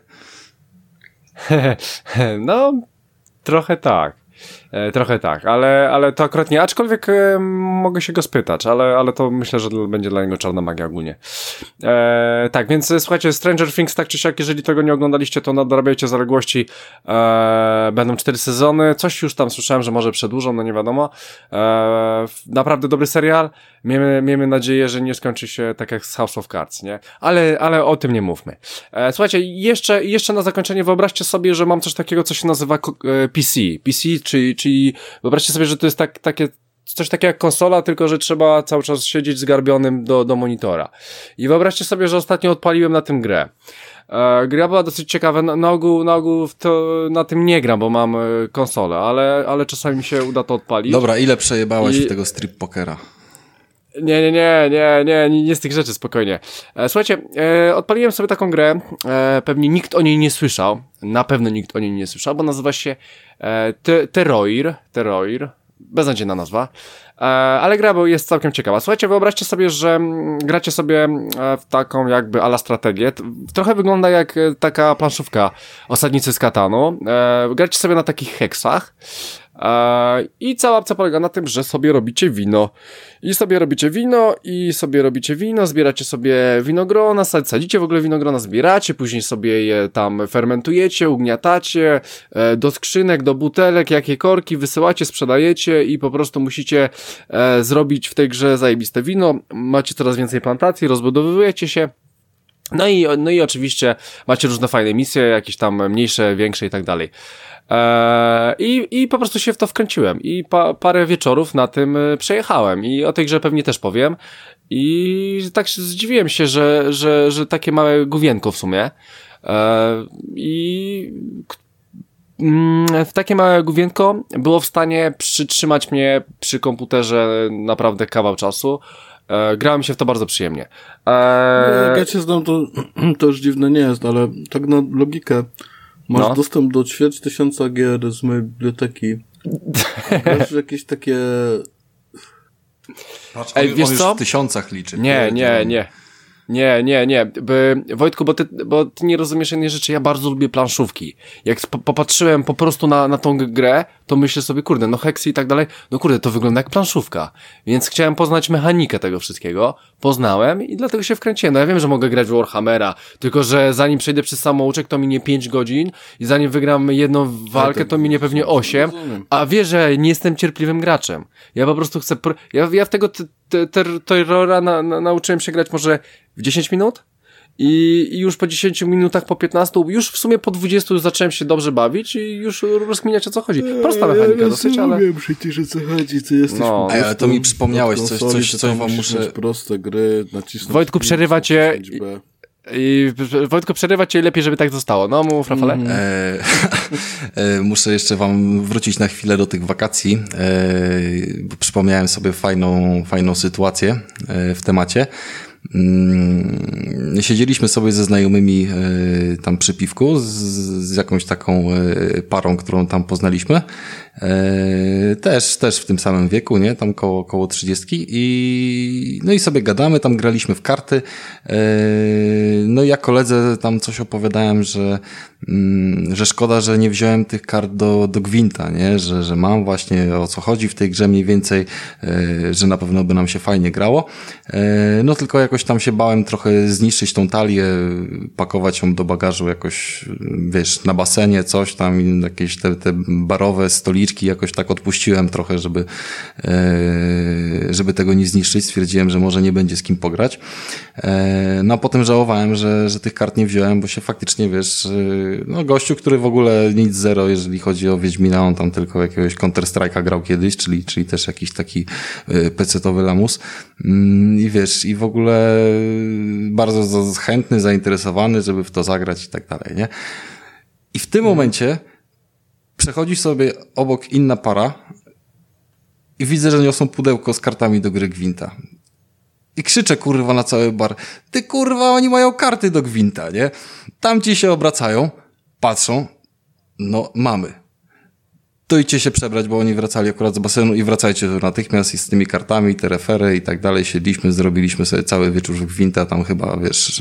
No, trochę tak, ale to akurat nie, aczkolwiek mogę się go spytać, ale to myślę, że będzie dla niego czarna magia ogólnie. Tak, więc słuchajcie, Stranger Things, tak czy siak, jeżeli tego nie oglądaliście, to nadrabiajcie zaległości, będą 4 sezony, coś już tam słyszałem, że może przedłużą, no nie wiadomo, naprawdę dobry serial, miejmy nadzieję, że nie skończy się tak jak z House of Cards, nie? Ale o tym nie mówmy. Słuchajcie, jeszcze na zakończenie wyobraźcie sobie, że mam coś takiego, co się nazywa PC, czyli wyobraźcie sobie, że to jest coś takiego jak konsola, tylko że trzeba cały czas siedzieć zgarbionym do monitora. I wyobraźcie sobie, że ostatnio odpaliłem na tym grę. Gra była dosyć ciekawa, na ogół na tym nie gram, bo mam konsolę, ale czasami mi się uda to odpalić. Dobra, ile przejebałeś w tego strip pokera? Nie z tych rzeczy, spokojnie. Słuchajcie, odpaliłem sobie taką grę, pewnie nikt o niej nie słyszał, na pewno nikt o niej nie słyszał, bo nazywa się Terroir, beznadziejna nazwa, ale gra jest całkiem ciekawa. Słuchajcie, wyobraźcie sobie, że gracie sobie w taką jakby a la strategię, trochę wygląda jak taka planszówka Osadnicy z Katanu, gracie sobie na takich heksach, i cała opcja polega na tym, że sobie robicie wino. Zbieracie sobie winogrona, sadzicie w ogóle winogrona, zbieracie, później sobie je tam fermentujecie, ugniatacie, do skrzynek, do butelek, jakie korki wysyłacie, sprzedajecie i po prostu musicie zrobić w tej grze zajebiste wino. Macie coraz więcej plantacji, rozbudowujecie się. No i oczywiście macie różne fajne misje, jakieś tam mniejsze, większe i tak dalej. I po prostu się w to wkręciłem i parę wieczorów na tym przejechałem i o tej grze pewnie też powiem i tak zdziwiłem się, że takie małe gówienko w sumie i w takie małe główienko było w stanie przytrzymać mnie przy komputerze naprawdę kawał czasu. Grałem się w to bardzo przyjemnie. Jak ja cię znam, to już dziwne nie jest, ale tak na logikę masz dostęp do ćwierć tysiąca gier z mojej biblioteki. Grasz jakieś takie... Patrz, on już w tysiącach liczy. Nie. Wojtku, bo ty nie rozumiesz jednej rzeczy. Ja bardzo lubię planszówki. Jak popatrzyłem po prostu na tą grę, to myślę sobie, kurde, no heksy i tak dalej, no kurde, to wygląda jak planszówka. Więc chciałem poznać mechanikę tego wszystkiego. Poznałem i dlatego się wkręciłem. No ja wiem, że mogę grać w Warhammera, tylko że zanim przejdę przez samouczek, to minie 5 godzin i zanim wygram jedną walkę, to minie pewnie 8. A wiesz, że nie jestem cierpliwym graczem. Ja po prostu chcę... Ja w tego terrora nauczyłem się grać może w 10 minut i już po 10 minutach, po 15, już w sumie po 20 już zacząłem się dobrze bawić i już rozkminiać, o co chodzi. Prosta mechanika dosyć, ale... Ja wiem przecież, o co chodzi, ty jesteś... No. Ale to mi przypomniałeś coś wam muszę... proste gry, nacisnąć... Wojtku, przerywa cię... Wojtko, przerywa cię lepiej, żeby tak zostało. No, mów, Rafale. Muszę jeszcze wam wrócić na chwilę do tych wakacji, bo przypomniałem sobie fajną sytuację w temacie. Siedzieliśmy sobie ze znajomymi tam przy piwku z jakąś taką parą, którą tam poznaliśmy. Też w tym samym wieku, nie? Tam koło 30 i sobie gadamy, tam graliśmy w karty. No i ja koledze tam coś opowiadałem, że szkoda, że nie wziąłem tych kart do Gwinta, nie? Że mam właśnie o co chodzi w tej grze mniej więcej, że na pewno by nam się fajnie grało. No tylko jakoś tam się bałem trochę zniszczyć tą talię, pakować ją do bagażu jakoś, wiesz, na basenie coś tam, jakieś te barowe stoliczki jakoś tak odpuściłem trochę, żeby tego nie zniszczyć. Stwierdziłem, że może nie będzie z kim pograć. No a potem żałowałem, że tych kart nie wziąłem, bo się faktycznie, wiesz, no gościu, który w ogóle nic zero, jeżeli chodzi o Wiedźmina, on tam tylko jakiegoś Counter-Strike'a grał kiedyś, czyli też jakiś taki pecetowy lamus. I wiesz, i w ogóle bardzo chętny, zainteresowany, żeby w to zagrać i tak dalej, nie? I w tym momencie przechodzi sobie obok inna para i widzę, że niosą pudełko z kartami do gry Gwinta. I krzyczę, kurwa, na cały bar. Ty, kurwa, oni mają karty do Gwinta, nie? Tamci się obracają, patrzą. No, mamy. To idźcie się przebrać, bo oni wracali akurat z basenu i wracajcie tu natychmiast i z tymi kartami, te refery i tak dalej. Siedliśmy, zrobiliśmy sobie cały wieczór w Gwinta, tam chyba, wiesz,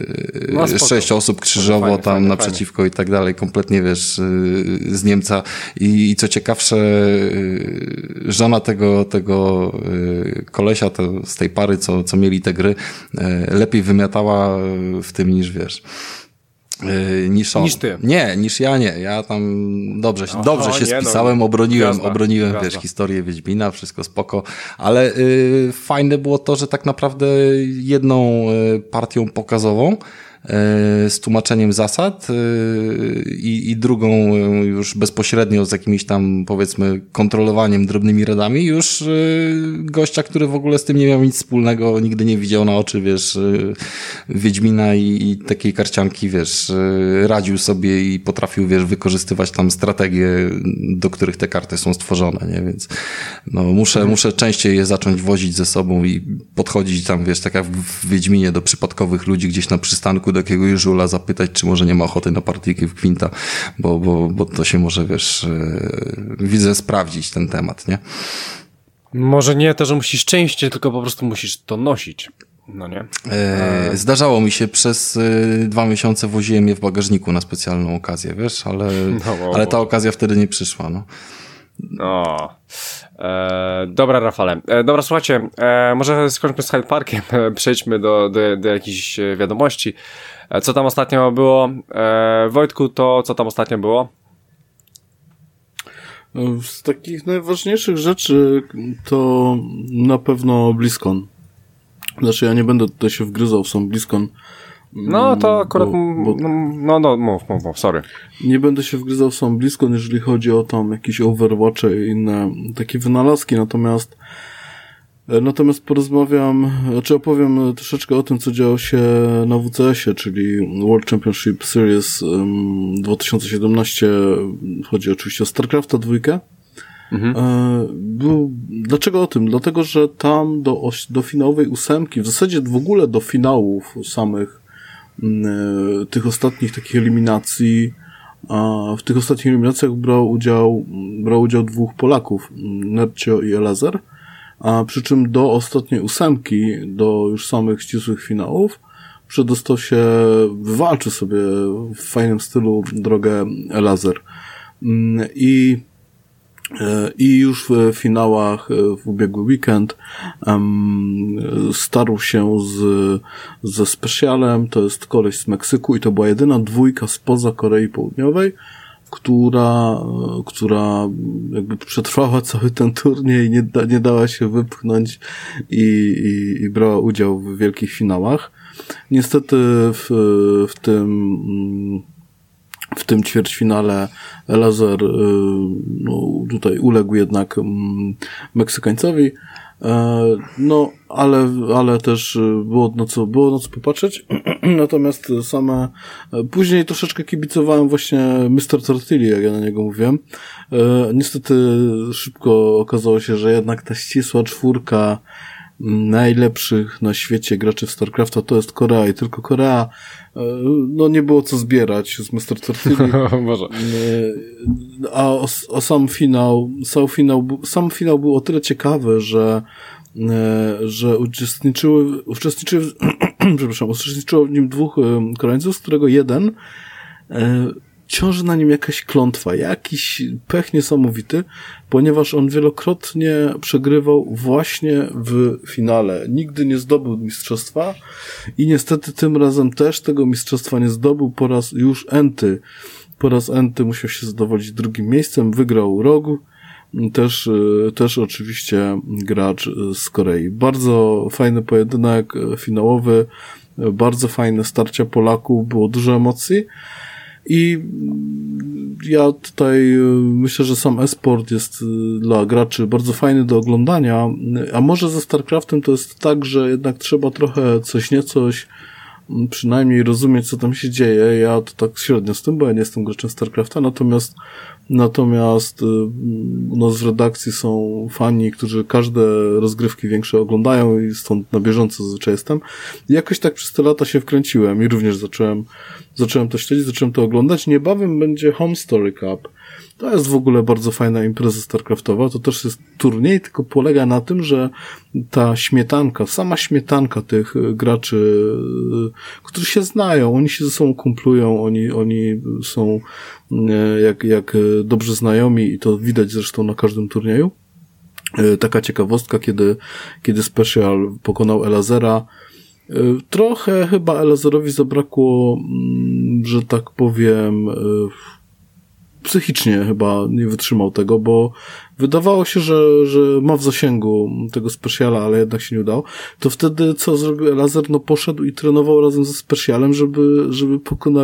6 osób krzyżowo fajnie, tam naprzeciwko i tak dalej. Kompletnie, wiesz, z Niemca. I co ciekawsze, żona tego kolesia z tej pary, co mieli te gry, lepiej wymiatała w tym niż, wiesz... Niż ty. Nie, niż ja nie. Ja tam dobrze się spisałem, no, obroniłem, wiesz, historię Wiedźmina, wszystko spoko, ale fajne było to, że tak naprawdę jedną partią pokazową z tłumaczeniem zasad i drugą już bezpośrednio z jakimś tam, powiedzmy, kontrolowaniem drobnymi radami, już gościa, który w ogóle z tym nie miał nic wspólnego, nigdy nie widział na oczy, wiesz, Wiedźmina i takiej karcianki, wiesz, radził sobie i potrafił, wiesz, wykorzystywać tam strategie, do których te karty są stworzone, nie? Więc no, muszę częściej je zacząć wozić ze sobą i podchodzić tam, wiesz, tak jak w Wiedźminie do przypadkowych ludzi gdzieś na przystanku, do jakiegoś żula zapytać, czy może nie ma ochoty na partyjki w Gwinta, bo to się może, wiesz, widzę, sprawdzić ten temat, nie? Może nie to, że musisz częściej, tylko po prostu musisz to nosić. No nie? Zdarzało mi się, przez 2 miesiące woziłem je w bagażniku na specjalną okazję, wiesz, ale ta okazja wtedy nie przyszła, no. No. Dobra, Rafale. Dobra, słuchajcie, może skończmy z Hyde Parkiem, przejdźmy do jakichś wiadomości. Co tam ostatnio było? Wojtku, to co tam ostatnio było? Z takich najważniejszych rzeczy to na pewno BlizzCon. Znaczy ja nie będę tutaj się wgryzał w sam BlizzCon. No to akurat, mów, sorry. Nie będę się wgryzał w sam BlizzCon, jeżeli chodzi o tam jakieś Overwatche i inne takie wynalazki, natomiast opowiem troszeczkę o tym, co działo się na WCS-ie, czyli World Championship Series 2017, chodzi oczywiście o StarCrafta 2. Dlaczego o tym? Dlatego, że tam do finałowej 8, w zasadzie w ogóle do finałów samych tych ostatnich takich eliminacji, w tych ostatnich eliminacjach brał udział 2 Polaków, Nercio i Elazer, a przy czym do ostatniej 8, do już samych ścisłych finałów, wywalczył sobie w fajnym stylu drogę Elazer. I już w finałach w ubiegły weekend starł się ze Specialem, to jest koleś z Meksyku i to była jedyna 2 spoza Korei Południowej, która jakby przetrwała cały ten turniej, nie dała się wypchnąć i brała udział w wielkich finałach. Niestety w tym ćwierćfinale Elazer tutaj uległ jednak Meksykańcowi, ale też było na co popatrzeć. Natomiast później troszeczkę kibicowałem właśnie Mr. Tortilli, jak ja na niego mówiłem. Niestety szybko okazało się, że jednak ta ścisła 4 najlepszych na świecie graczy w StarCrafta to jest Korea i tylko Korea. Nie było co zbierać z Mr. Tortilli. A sam finał był o tyle ciekawy, że uczestniczyło w nim 2 Koreańców, z którego jeden ciąży na nim jakaś klątwa, jakiś pech niesamowity, ponieważ on wielokrotnie przegrywał właśnie w finale. Nigdy nie zdobył mistrzostwa i niestety tym razem też tego mistrzostwa nie zdobył po raz już enty. Po raz enty musiał się zadowolić 2. miejscem, wygrał Rogue, też oczywiście gracz z Korei. Bardzo fajny pojedynek finałowy, bardzo fajne starcia Polaków, było dużo emocji i ja tutaj myślę, że sam e-sport jest dla graczy bardzo fajny do oglądania, a może ze StarCraftem to jest tak, że jednak trzeba trochę coś niecoś przynajmniej rozumieć, co tam się dzieje. Ja to tak średnio z tym, bo ja nie jestem graczem StarCrafta, natomiast u nas w redakcji są fani, którzy każde rozgrywki większe oglądają i stąd na bieżąco zazwyczaj jestem. I jakoś tak przez te lata się wkręciłem i również zacząłem to śledzić, zacząłem to oglądać. Niebawem będzie Home Story Cup. To jest w ogóle bardzo fajna impreza StarCraftowa. To też jest turniej, tylko polega na tym, że ta sama śmietanka tych graczy, którzy się znają, oni się ze sobą kumplują, oni są jak dobrze znajomi i to widać zresztą na każdym turnieju. Taka ciekawostka, kiedy Special pokonał Elazera, trochę chyba Elazerowi zabrakło, że tak powiem, psychicznie chyba nie wytrzymał tego, bo wydawało się, że ma w zasięgu tego Speciala, ale jednak się nie udało. To wtedy co zrobił Elazer? No poszedł i trenował razem ze Specialem, żeby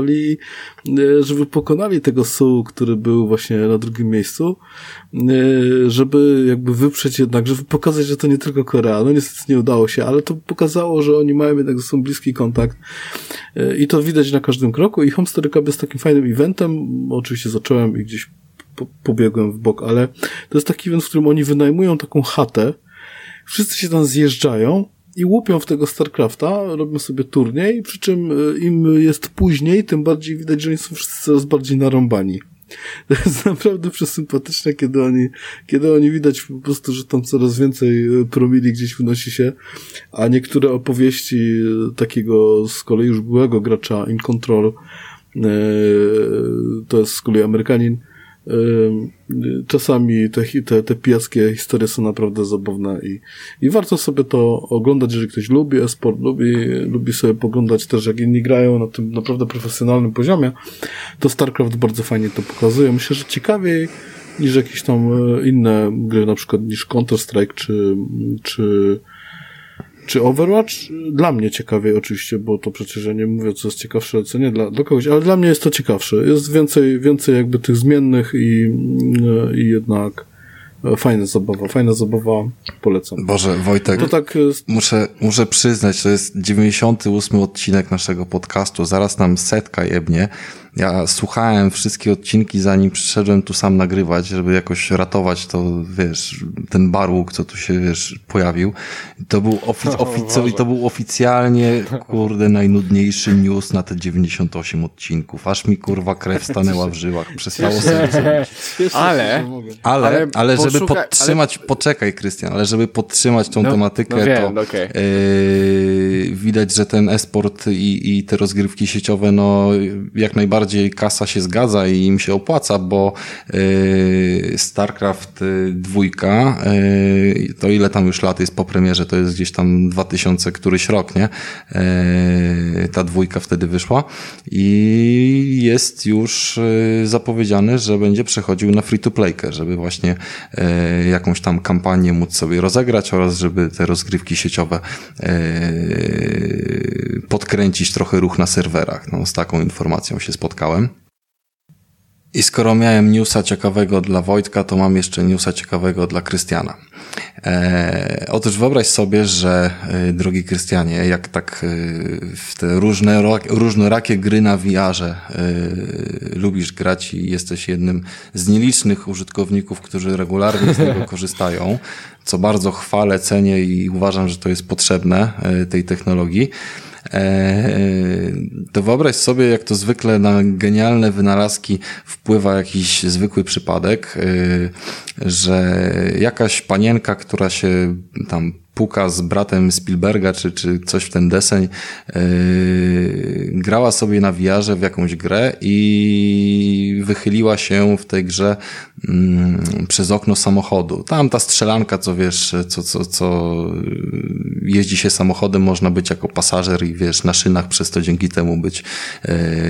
pokonali tego Su, który był właśnie na drugim miejscu, żeby jakby wyprzeć jednak, żeby pokazać, że to nie tylko Korea. No niestety nie udało się, ale to pokazało, że oni mają jednak ze sobą bliski kontakt i to widać na każdym kroku i Home Story Cup jest takim fajnym eventem. Oczywiście zacząłem i gdzieś pobiegłem w bok, ale to jest taki event, w którym oni wynajmują taką chatę, wszyscy się tam zjeżdżają i łupią w tego StarCrafta, robią sobie turniej, przy czym im jest później, tym bardziej widać, że oni są wszyscy coraz bardziej narąbani. To jest naprawdę przesympatyczne, kiedy oni widać po prostu, że tam coraz więcej promili gdzieś wynosi się, a niektóre opowieści takiego z kolei już byłego gracza In Control, to jest z kolei Amerykanin, czasami te pijackie historie są naprawdę zabawne i warto sobie to oglądać, jeżeli ktoś lubi e-sport, lubi sobie poglądać też, jak inni grają na tym naprawdę profesjonalnym poziomie, to StarCraft bardzo fajnie to pokazuje. Myślę, że ciekawiej niż jakieś tam inne gry, na przykład niż Counter-Strike czy Overwatch? Dla mnie ciekawiej oczywiście, bo to przecież ja nie mówię, co jest ciekawsze, co nie dla kogoś, ale dla mnie jest to ciekawsze. Jest więcej jakby tych zmiennych i jednak fajna zabawa, polecam. Boże, Wojtek, to tak muszę przyznać, to jest 98 odcinek naszego podcastu, zaraz nam 100 jebnie. Ja słuchałem wszystkie odcinki, zanim przyszedłem tu sam nagrywać, żeby jakoś ratować to, wiesz, ten barłuk, co tu się, wiesz, pojawił. To był oficjalnie, kurde, najnudniejszy news na te 98 odcinków. Aż mi, kurwa, krew stanęła w żyłach. Przestało serce. Ale żeby podtrzymać, poczekaj, Krystian, ale żeby podtrzymać tą tematykę, to widać, że ten e-sport i te rozgrywki sieciowe, no, jak najbardziej kasa się zgadza i im się opłaca, bo StarCraft 2, to ile tam już lat jest po premierze, to jest gdzieś tam 2000 któryś rok, nie? Ta 2 wtedy wyszła i jest już zapowiedziane, że będzie przechodził na free-to-playkę, żeby właśnie jakąś tam kampanię móc sobie rozegrać oraz żeby te rozgrywki sieciowe podkręcić trochę ruch na serwerach. No, z taką informacją się spotkałem. I skoro miałem newsa ciekawego dla Wojtka, to mam jeszcze newsa ciekawego dla Krystiana. Otóż wyobraź sobie, że drogi Krystianie, jak tak w te różnorakie gry na VR-ze lubisz grać i jesteś jednym z nielicznych użytkowników, którzy regularnie z niego korzystają, co bardzo chwalę, cenię i uważam, że to jest potrzebne, tej technologii, to wyobraź sobie, jak to zwykle na genialne wynalazki wpływa jakiś zwykły przypadek, że jakaś panienka, która się tam puka z bratem Spielberga, czy coś w ten deseń, grała sobie na VR-ze w jakąś grę i wychyliła się w tej grze przez okno samochodu. Tam ta strzelanka, co wiesz, co jeździ się samochodem, można być jako pasażer i wiesz, na szynach przez to dzięki temu być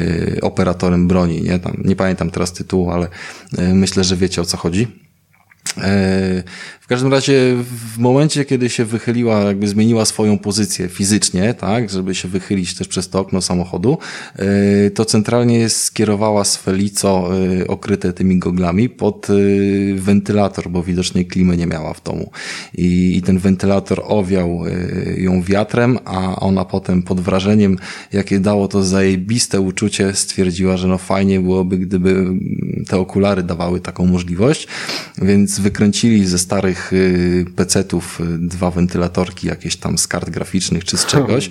operatorem broni, nie? Tam, nie pamiętam teraz tytułu, ale myślę, że wiecie, o co chodzi. W każdym razie w momencie, kiedy się wychyliła, jakby zmieniła swoją pozycję fizycznie, tak, żeby się wychylić też przez to okno samochodu, to centralnie skierowała swe lico okryte tymi goglami pod wentylator, bo widocznie klimy nie miała w domu. I ten wentylator owiał ją wiatrem, a ona potem pod wrażeniem, jakie dało to zajebiste uczucie, stwierdziła, że no fajnie byłoby, gdyby te okulary dawały taką możliwość, więc wykręcili ze starych PC-ów 2 wentylatorki jakieś tam z kart graficznych czy z czegoś.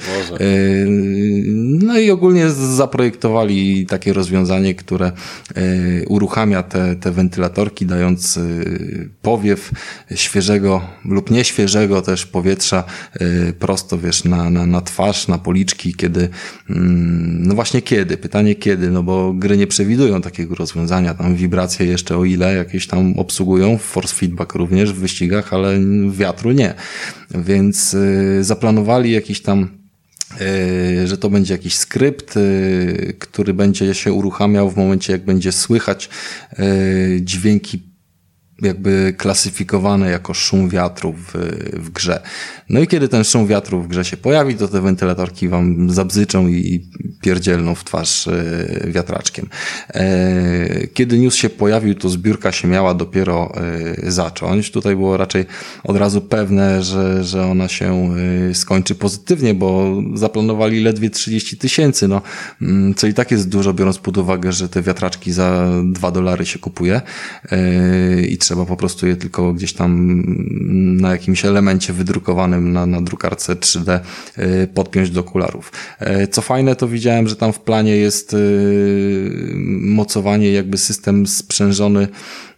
No i ogólnie zaprojektowali takie rozwiązanie, które uruchamia te wentylatorki, dając powiew świeżego lub nieświeżego też powietrza prosto, wiesz, na twarz, na policzki, kiedy, no właśnie kiedy, pytanie kiedy, no bo gry nie przewidują takiego rozwiązania, tam wibracje jeszcze o ile jakieś tam obsługują, force feedback również w wyścigach, ale wiatru nie. Więc zaplanowali jakiś tam, że to będzie jakiś skrypt, który będzie się uruchamiał w momencie, jak będzie słychać dźwięki jakby klasyfikowane jako szum wiatru w grze. No i kiedy ten szum wiatru w grze się pojawi, to te wentylatorki wam zabzyczą i pierdzielną w twarz wiatraczkiem. Kiedy news się pojawił, to zbiórka się miała dopiero zacząć. Tutaj było raczej od razu pewne, że ona się skończy pozytywnie, bo zaplanowali ledwie 30 000, no, co i tak jest dużo, biorąc pod uwagę, że te wiatraczki za $2 się kupuje i trzeba po prostu je tylko gdzieś tam na jakimś elemencie wydrukowanym na drukarce 3D podpiąć do okularów. Co fajne, to widziałem, że tam w planie jest mocowanie, jakby system sprzężony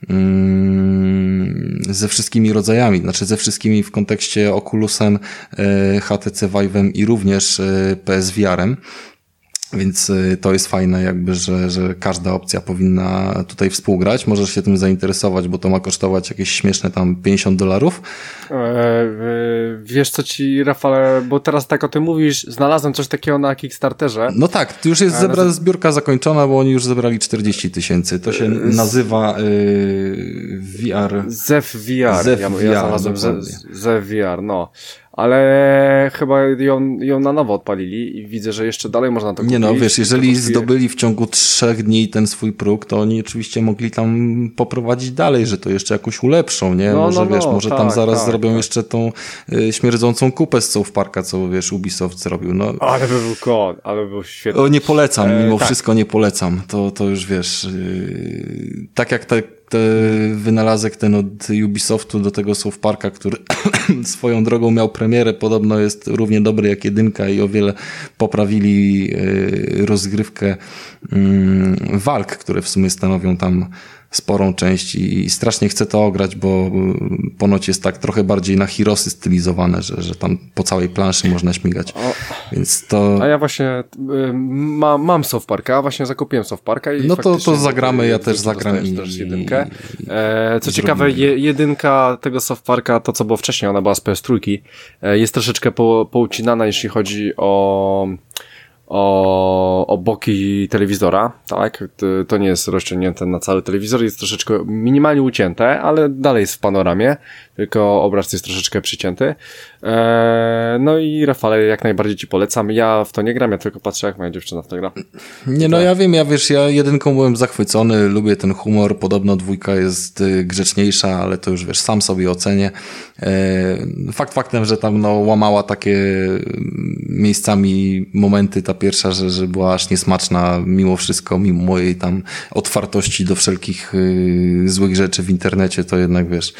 ze wszystkimi rodzajami, znaczy ze wszystkimi w kontekście Oculusem, HTC Vive'em i również PSVR-em. Więc to jest fajne jakby, że każda opcja powinna tutaj współgrać. Możesz się tym zainteresować, bo to ma kosztować jakieś śmieszne tam $50. Wiesz co ci, Rafale, bo teraz tak o tym mówisz, znalazłem coś takiego na Kickstarterze. No tak, to już jest zbiórka zakończona, bo oni już zebrali 40 000. To się nazywa VR. Zev VR. Ja znalazłem Zev VR, no. Ale chyba ją na nowo odpalili i widzę, że jeszcze dalej można to kupić. Nie no, wiesz, jeżeli zdobyli w ciągu 3 dni ten swój próg, to oni oczywiście mogli tam poprowadzić dalej, że to jeszcze jakoś ulepszą, nie? Może tam zaraz zrobią jeszcze tą śmierdzącą kupę z South Parka, co wiesz, Ubisoft zrobił. No. Ale by był ale by był świetny. O, nie polecam, mimo wszystko nie polecam. To już wiesz, tak jak te wynalazek ten od Ubisoftu do tego South Parka, który swoją drogą miał premierę, podobno jest równie dobry jak 1 i o wiele poprawili rozgrywkę walk, które w sumie stanowią tam sporą część i strasznie chcę to ograć, bo ponoć jest tak trochę bardziej na Heroesy stylizowane, że tam po całej planszy można śmigać. Więc to... A ja właśnie mam South Parka, właśnie zakupiłem South Parka i no to zagramy, ja też zagram co ciekawe, 1 tego South Parka, to co było wcześniej, ona była z PS3, jest troszeczkę poucinana, jeśli chodzi o boki telewizora, tak? To nie jest rozciągnięte na cały telewizor, jest troszeczkę minimalnie ucięte, ale dalej jest w panoramie, tylko obraz jest troszeczkę przycięty. No i Rafale, jak najbardziej ci polecam. Ja w to nie gram, ja tylko patrzę, jak moja dziewczyna w to gra. Nie, no ja wiem, ja 1 byłem zachwycony, lubię ten humor, podobno 2 jest grzeczniejsza, ale to już wiesz, sam sobie ocenię. Fakt faktem, że tam no łamała takie miejscami momenty ta pierwsza, że była aż niesmaczna mimo wszystko, mimo mojej tam otwartości do wszelkich złych rzeczy w internecie, to jednak wiesz,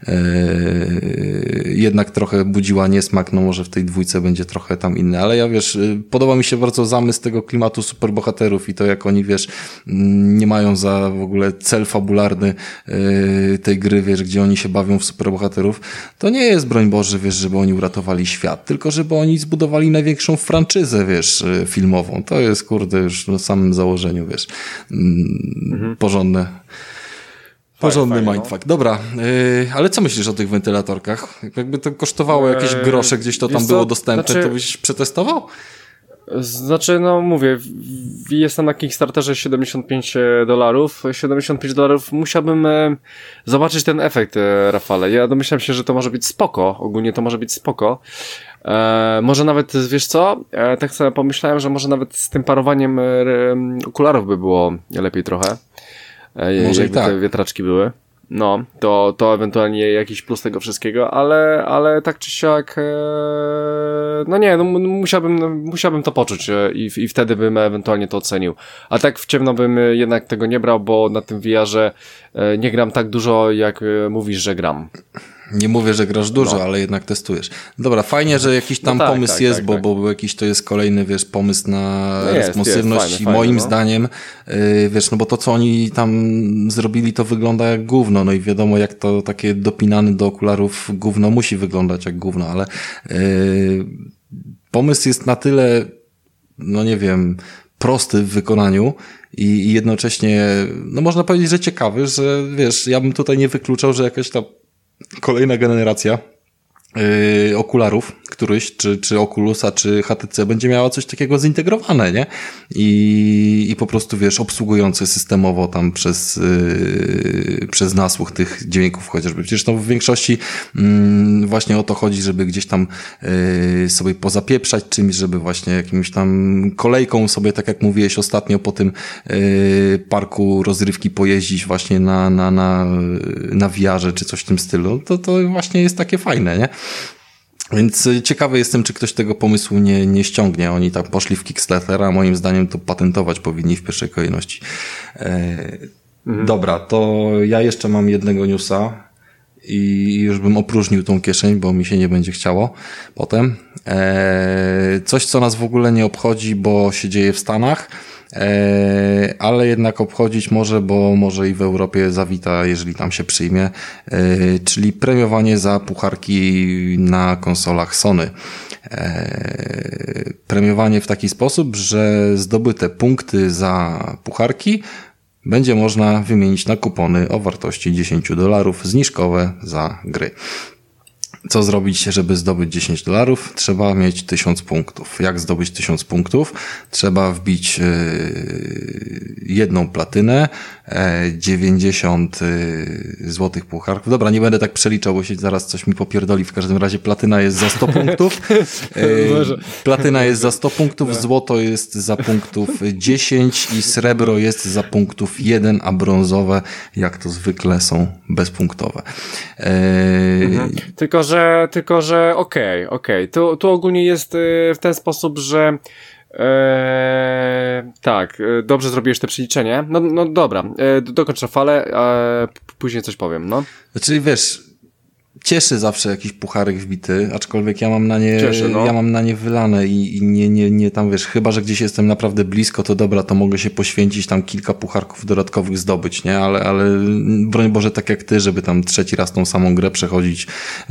jednak trochę budziła niesmak, no może w tej 2 będzie trochę tam inny, ale ja wiesz, podoba mi się bardzo zamysł tego klimatu superbohaterów i to jak oni wiesz, nie mają za w ogóle cel fabularny tej gry, wiesz, gdzie oni się bawią w superbohaterów, to nie jest, broń Boże, wiesz, żeby oni uratowali świat, tylko żeby oni zbudowali największą franczyzę, wiesz, filmową. To jest, kurde, już na samym założeniu, wiesz, porządny mindfuck. Dobra, ale co myślisz o tych wentylatorkach? Jakby to kosztowało jakieś grosze, gdzieś to tam było dostępne, to byś przetestował? Znaczy, no mówię, jestem na Kickstarterze $75. $75 musiałbym zobaczyć ten efekt, Rafale. Ja domyślam się, że to może być spoko. Ogólnie to może być spoko. Może nawet, wiesz co? Tak sobie pomyślałem, że może nawet z tym parowaniem okularów by było lepiej trochę. Może jakby i tak. te wiatraczki były. No, to ewentualnie jakiś plus tego wszystkiego, ale tak czy siak, no nie, no musiałbym to poczuć i wtedy bym ewentualnie to ocenił. A tak w ciemno bym jednak tego nie brał, bo na tym VR-ze nie gram tak dużo, jak mówisz, że gram. Nie mówię, że grasz dużo, ale jednak testujesz. Dobra, fajnie, że jakiś tam pomysł jest, bo jakiś to jest kolejny, wiesz, pomysł na responsywność jest, i fajny, moim zdaniem, wiesz, no bo to, co oni tam zrobili, to wygląda jak gówno, no i wiadomo, jak to takie dopinane do okularów gówno musi wyglądać jak gówno, ale pomysł jest na tyle, no nie wiem, prosty w wykonaniu i jednocześnie, no można powiedzieć, że ciekawy, że wiesz, ja bym tutaj nie wykluczał, że jakaś ta kolejna generacja okularów, któryś, czy Oculusa, czy HTC będzie miała coś takiego zintegrowane, nie? I po prostu, wiesz, obsługujące systemowo tam przez nasłuch tych dźwięków chociażby. Przecież to w większości właśnie o to chodzi, żeby gdzieś tam sobie pozapieprzać czymś, żeby właśnie jakimś tam kolejką sobie, tak jak mówiłeś ostatnio, po tym parku rozrywki pojeździć właśnie na VR-ze, czy coś w tym stylu. To właśnie jest takie fajne, nie? Więc ciekawy jestem, czy ktoś tego pomysłu nie ściągnie. Oni tam poszli w Kickstartera, moim zdaniem to patentować powinni w pierwszej kolejności. Dobra, to ja jeszcze mam jednego newsa i już bym opróżnił tą kieszeń, bo mi się nie będzie chciało potem. Coś, co nas w ogóle nie obchodzi, bo się dzieje w Stanach, ale jednak obchodzić może, bo może i w Europie zawita, jeżeli tam się przyjmie, czyli premiowanie za pucharki na konsolach Sony. Premiowanie w taki sposób, że zdobyte punkty za pucharki będzie można wymienić na kupony o wartości $10 zniżkowe za gry. Co zrobić, żeby zdobyć $10? Trzeba mieć 1000 punktów. Jak zdobyć 1000 punktów? Trzeba wbić jedną platynę, 90 złotych pucharków. Dobra, nie będę tak przeliczał, bo się zaraz coś mi popierdoli. W każdym razie platyna jest za 100 punktów. Platyna jest za 100 punktów, złoto jest za punktów 10 i srebro jest za punktów 1, a brązowe, jak to zwykle, są bezpunktowe. Tylko że okej. Tu ogólnie jest w ten sposób, że tak, dobrze zrobiłeś te przeliczenie. No dobra, dokończę falę, później coś powiem, no. Znaczy, wiesz, cieszy zawsze jakiś pucharek wbity, aczkolwiek ja mam na nie wylane i nie tam, wiesz, chyba że gdzieś jestem naprawdę blisko, to dobra, to mogę się poświęcić, tam kilka pucharków dodatkowych zdobyć, nie? Ale broń Boże, tak jak ty, żeby tam trzeci raz tą samą grę przechodzić,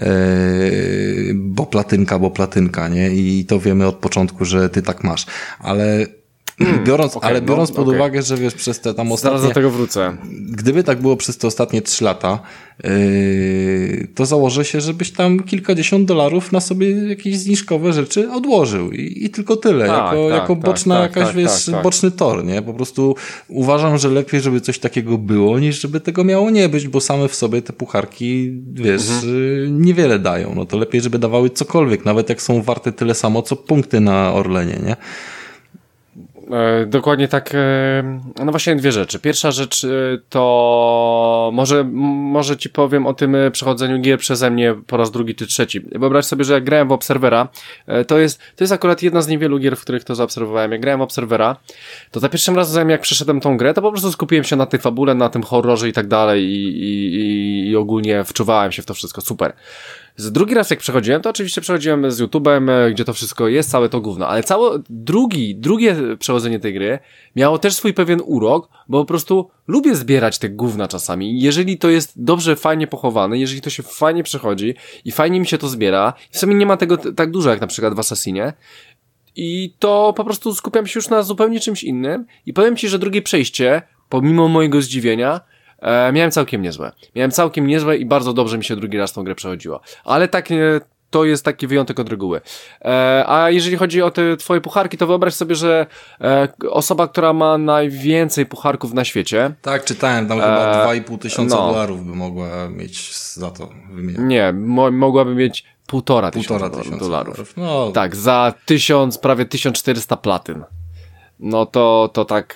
bo platynka, nie? I to wiemy od początku, że ty tak masz. Ale biorąc pod uwagę, że wiesz, przez te tam ostatnie... Zaraz do tego wrócę. Gdyby tak było przez te ostatnie 3 lata, to założę się, żebyś tam kilkadziesiąt dolarów na sobie jakieś zniżkowe rzeczy odłożył i tylko tyle. Jako boczna boczny tor, nie? Po prostu uważam, że lepiej, żeby coś takiego było, niż żeby tego miało nie być, bo same w sobie te pucharki, wiesz, niewiele dają. No to lepiej, żeby dawały cokolwiek, nawet jak są warte tyle samo, co punkty na Orlenie, nie? Dokładnie tak. No właśnie dwie rzeczy. Pierwsza rzecz to może ci powiem o tym przechodzeniu gier przeze mnie po raz drugi czy trzeci. Wyobraź sobie, że jak grałem w Observera, to jest akurat jedna z niewielu gier, w których to zaobserwowałem. Jak grałem w Observera, to za pierwszym razem jak przeszedłem tą grę, to po prostu skupiłem się na tej fabule, na tym horrorze i tak dalej i ogólnie wczuwałem się w to wszystko. Super. Drugi raz jak przechodziłem, to oczywiście przechodziłem z YouTube'em, gdzie to wszystko jest, całe to gówno, ale drugie przechodzenie tej gry miało też swój pewien urok, bo po prostu lubię zbierać te gówna czasami. Jeżeli to jest dobrze, fajnie pochowane, jeżeli to się fajnie przechodzi i fajnie mi się to zbiera, w sumie nie ma tego tak dużo jak na przykład w Assassinie, i to po prostu skupiam się już na zupełnie czymś innym i powiem ci, że drugie przejście, pomimo mojego zdziwienia, miałem całkiem niezłe i bardzo dobrze mi się drugi raz tą grę przechodziło. Ale tak to jest taki wyjątek od reguły. A jeżeli chodzi o te twoje pucharki, to wyobraź sobie, że osoba, która ma najwięcej pucharków na świecie... Tak, czytałem, tam chyba 2,5 tysiąca dolarów by mogła mieć za to wymienione. Nie, mogłaby mieć 1,5 tysiąca dolarów. No. Tak, za prawie 1400 platyn. No to tak...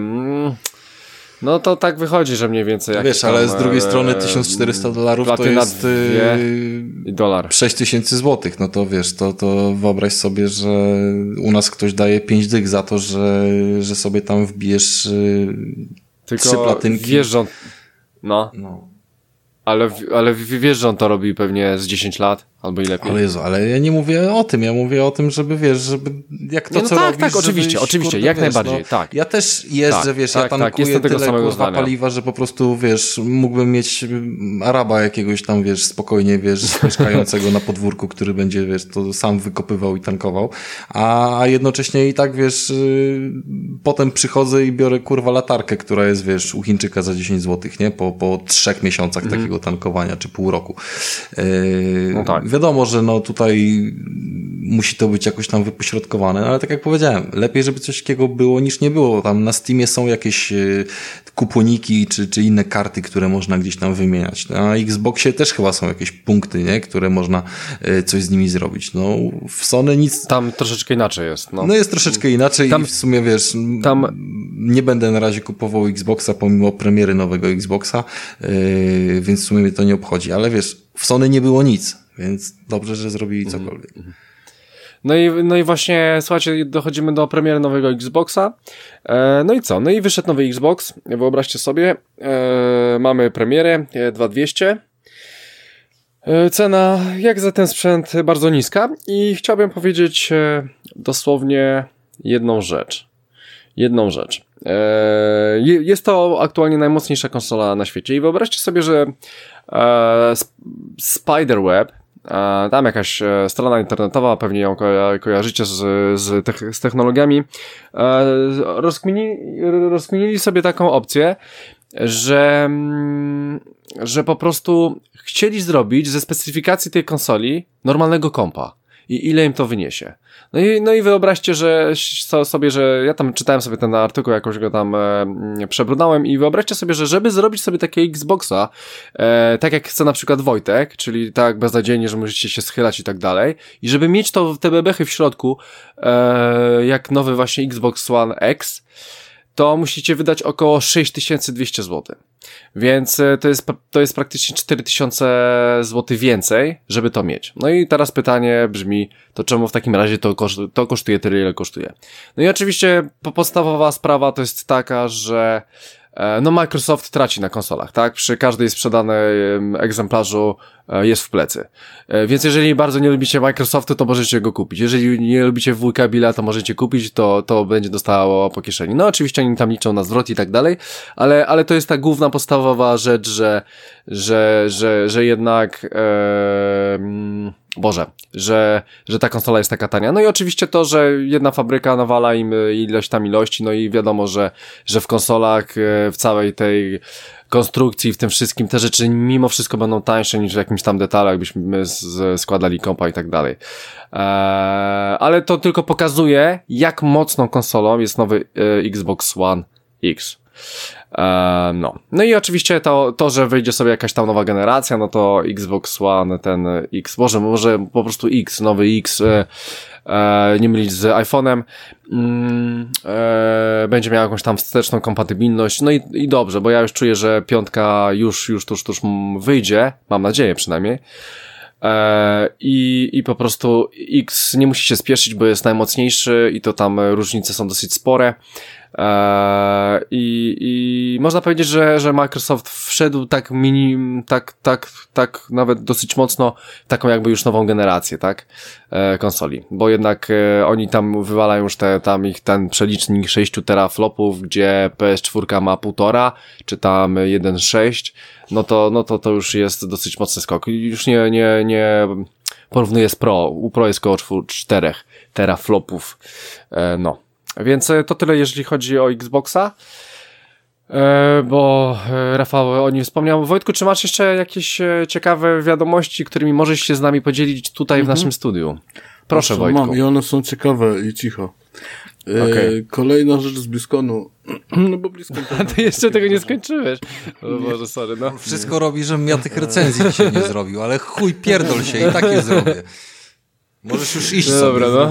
No to tak wychodzi, że mniej więcej... Wiesz, ale z drugiej strony 1400 dolarów to jest dolar. 6000 złotych. No to wiesz, to wyobraź sobie, że u nas ktoś daje 5 dych za to, że sobie tam wbijesz tylko 3 platynki. Wiesz, że on... No. Ale wiesz, że on to robi pewnie z 10 lat, albo i lepiej. Ale Jezu, ale ja nie mówię o tym, ja mówię o tym, żeby wiesz, żeby jak to, co robisz, tak, oczywiście, kurde, jak wiesz, najbardziej, tak. Ja też jeżdżę, wiesz, ja tankuję tyle kurwa paliwa, że po prostu, wiesz, mógłbym mieć Araba jakiegoś tam, wiesz, spokojnie, wiesz, mieszkającego na podwórku, który będzie, wiesz, to sam wykopywał i tankował, a jednocześnie i tak, wiesz, potem przychodzę i biorę, kurwa, latarkę, która jest, wiesz, u Chińczyka za 10 złotych, nie? Po 3 miesiącach takiego tankowania, czy pół roku. No tak. Wiadomo, że no tutaj musi to być jakoś tam wypośrodkowane, ale tak jak powiedziałem, lepiej, żeby coś takiego było niż nie było. Tam na Steamie są jakieś kuponiki czy inne karty, które można gdzieś tam wymieniać. Na Xboxie też chyba są jakieś punkty, nie? Które można coś z nimi zrobić. No w Sony nic... Tam troszeczkę inaczej jest. No jest troszeczkę inaczej i w sumie wiesz, nie będę na razie kupował Xboxa pomimo premiery nowego Xboxa, więc w sumie mnie to nie obchodzi, ale wiesz, w Sony nie było nic, więc dobrze, że zrobili cokolwiek. No i właśnie, słuchajcie, dochodzimy do premiery nowego Xboxa. No i co? No i wyszedł nowy Xbox. Wyobraźcie sobie, mamy premierę 2200. Cena, jak za ten sprzęt, bardzo niska. I chciałbym powiedzieć dosłownie jedną rzecz. Jest to aktualnie najmocniejsza konsola na świecie. I wyobraźcie sobie, że Spiderweb, tam jakaś strona internetowa, pewnie ją kojarzycie z technologiami, rozkminili sobie taką opcję, że po prostu chcieli zrobić ze specyfikacji tej konsoli normalnego kompa. I ile im to wyniesie. No i wyobraźcie, że ja tam czytałem sobie ten artykuł, jakoś go tam przebrnąłem i wyobraźcie sobie, że żeby zrobić sobie takiego Xboxa, tak jak chce na przykład Wojtek, czyli tak beznadziejnie, że możecie się schylać i tak dalej, i żeby mieć te bebechy w środku, jak nowy właśnie Xbox One X, to musicie wydać około 6200 zł. Więc to jest praktycznie 4000 zł więcej, żeby to mieć. No i teraz pytanie brzmi, to czemu w takim razie to kosztuje tyle, ile kosztuje? No i oczywiście podstawowa sprawa to jest taka, że Microsoft traci na konsolach, tak? Przy każdej sprzedanym egzemplarzu jest w plecy. Więc jeżeli bardzo nie lubicie Microsoftu, to możecie go kupić. Jeżeli nie lubicie wujka Billa, to możecie kupić, to będzie dostało po kieszeni. No oczywiście oni tam liczą na zwrot i tak dalej, ale to jest ta główna podstawowa rzecz, że jednak że ta konsola jest taka tania. No i oczywiście to, że jedna fabryka nawala im ilości, no i wiadomo, że w konsolach, w całej tej konstrukcji, w tym wszystkim te rzeczy mimo wszystko będą tańsze niż w jakimś tam detalu, jakbyśmy składali kompa i tak dalej. Ale to tylko pokazuje, jak mocną konsolą jest nowy Xbox One X. No i oczywiście to, że wyjdzie sobie jakaś tam nowa generacja, no to Xbox One, ten X, może po prostu X, nowy X, nie mylić z iPhone'em, będzie miał jakąś tam wsteczną kompatybilność, no i dobrze, bo ja już czuję, że piątka już tuż wyjdzie, mam nadzieję przynajmniej. I po prostu X nie musi się spieszyć, bo jest najmocniejszy i to tam różnice są dosyć spore. I można powiedzieć, że Microsoft wszedł tak tak nawet dosyć mocno w taką jakby już nową generację, tak? Konsoli. Bo jednak oni tam wywalają już ten przelicznik 6 teraflopów, gdzie PS4 ma 1,5, czy tam 1,6, no to już jest dosyć mocny skok. Już nie porównuję z Pro. U Pro jest około 4 teraflopów. Więc to tyle, jeżeli chodzi o Xboxa. Bo Rafał o nim wspomniał. Wojtku, czy masz jeszcze jakieś ciekawe wiadomości, którymi możesz się z nami podzielić tutaj w naszym studiu? Proszę, Wojtku. Mam i one są ciekawe i cicho. Kolejna rzecz z BlizzConu. No bo BlizzCon... A ty jeszcze tego nie skończyłeś. O Boże, sorry, no. Wszystko robi, żebym ja tych recenzji dzisiaj nie zrobił, ale chuj, pierdol się i tak je zrobię. Możesz już iść sobie. Dobra, no.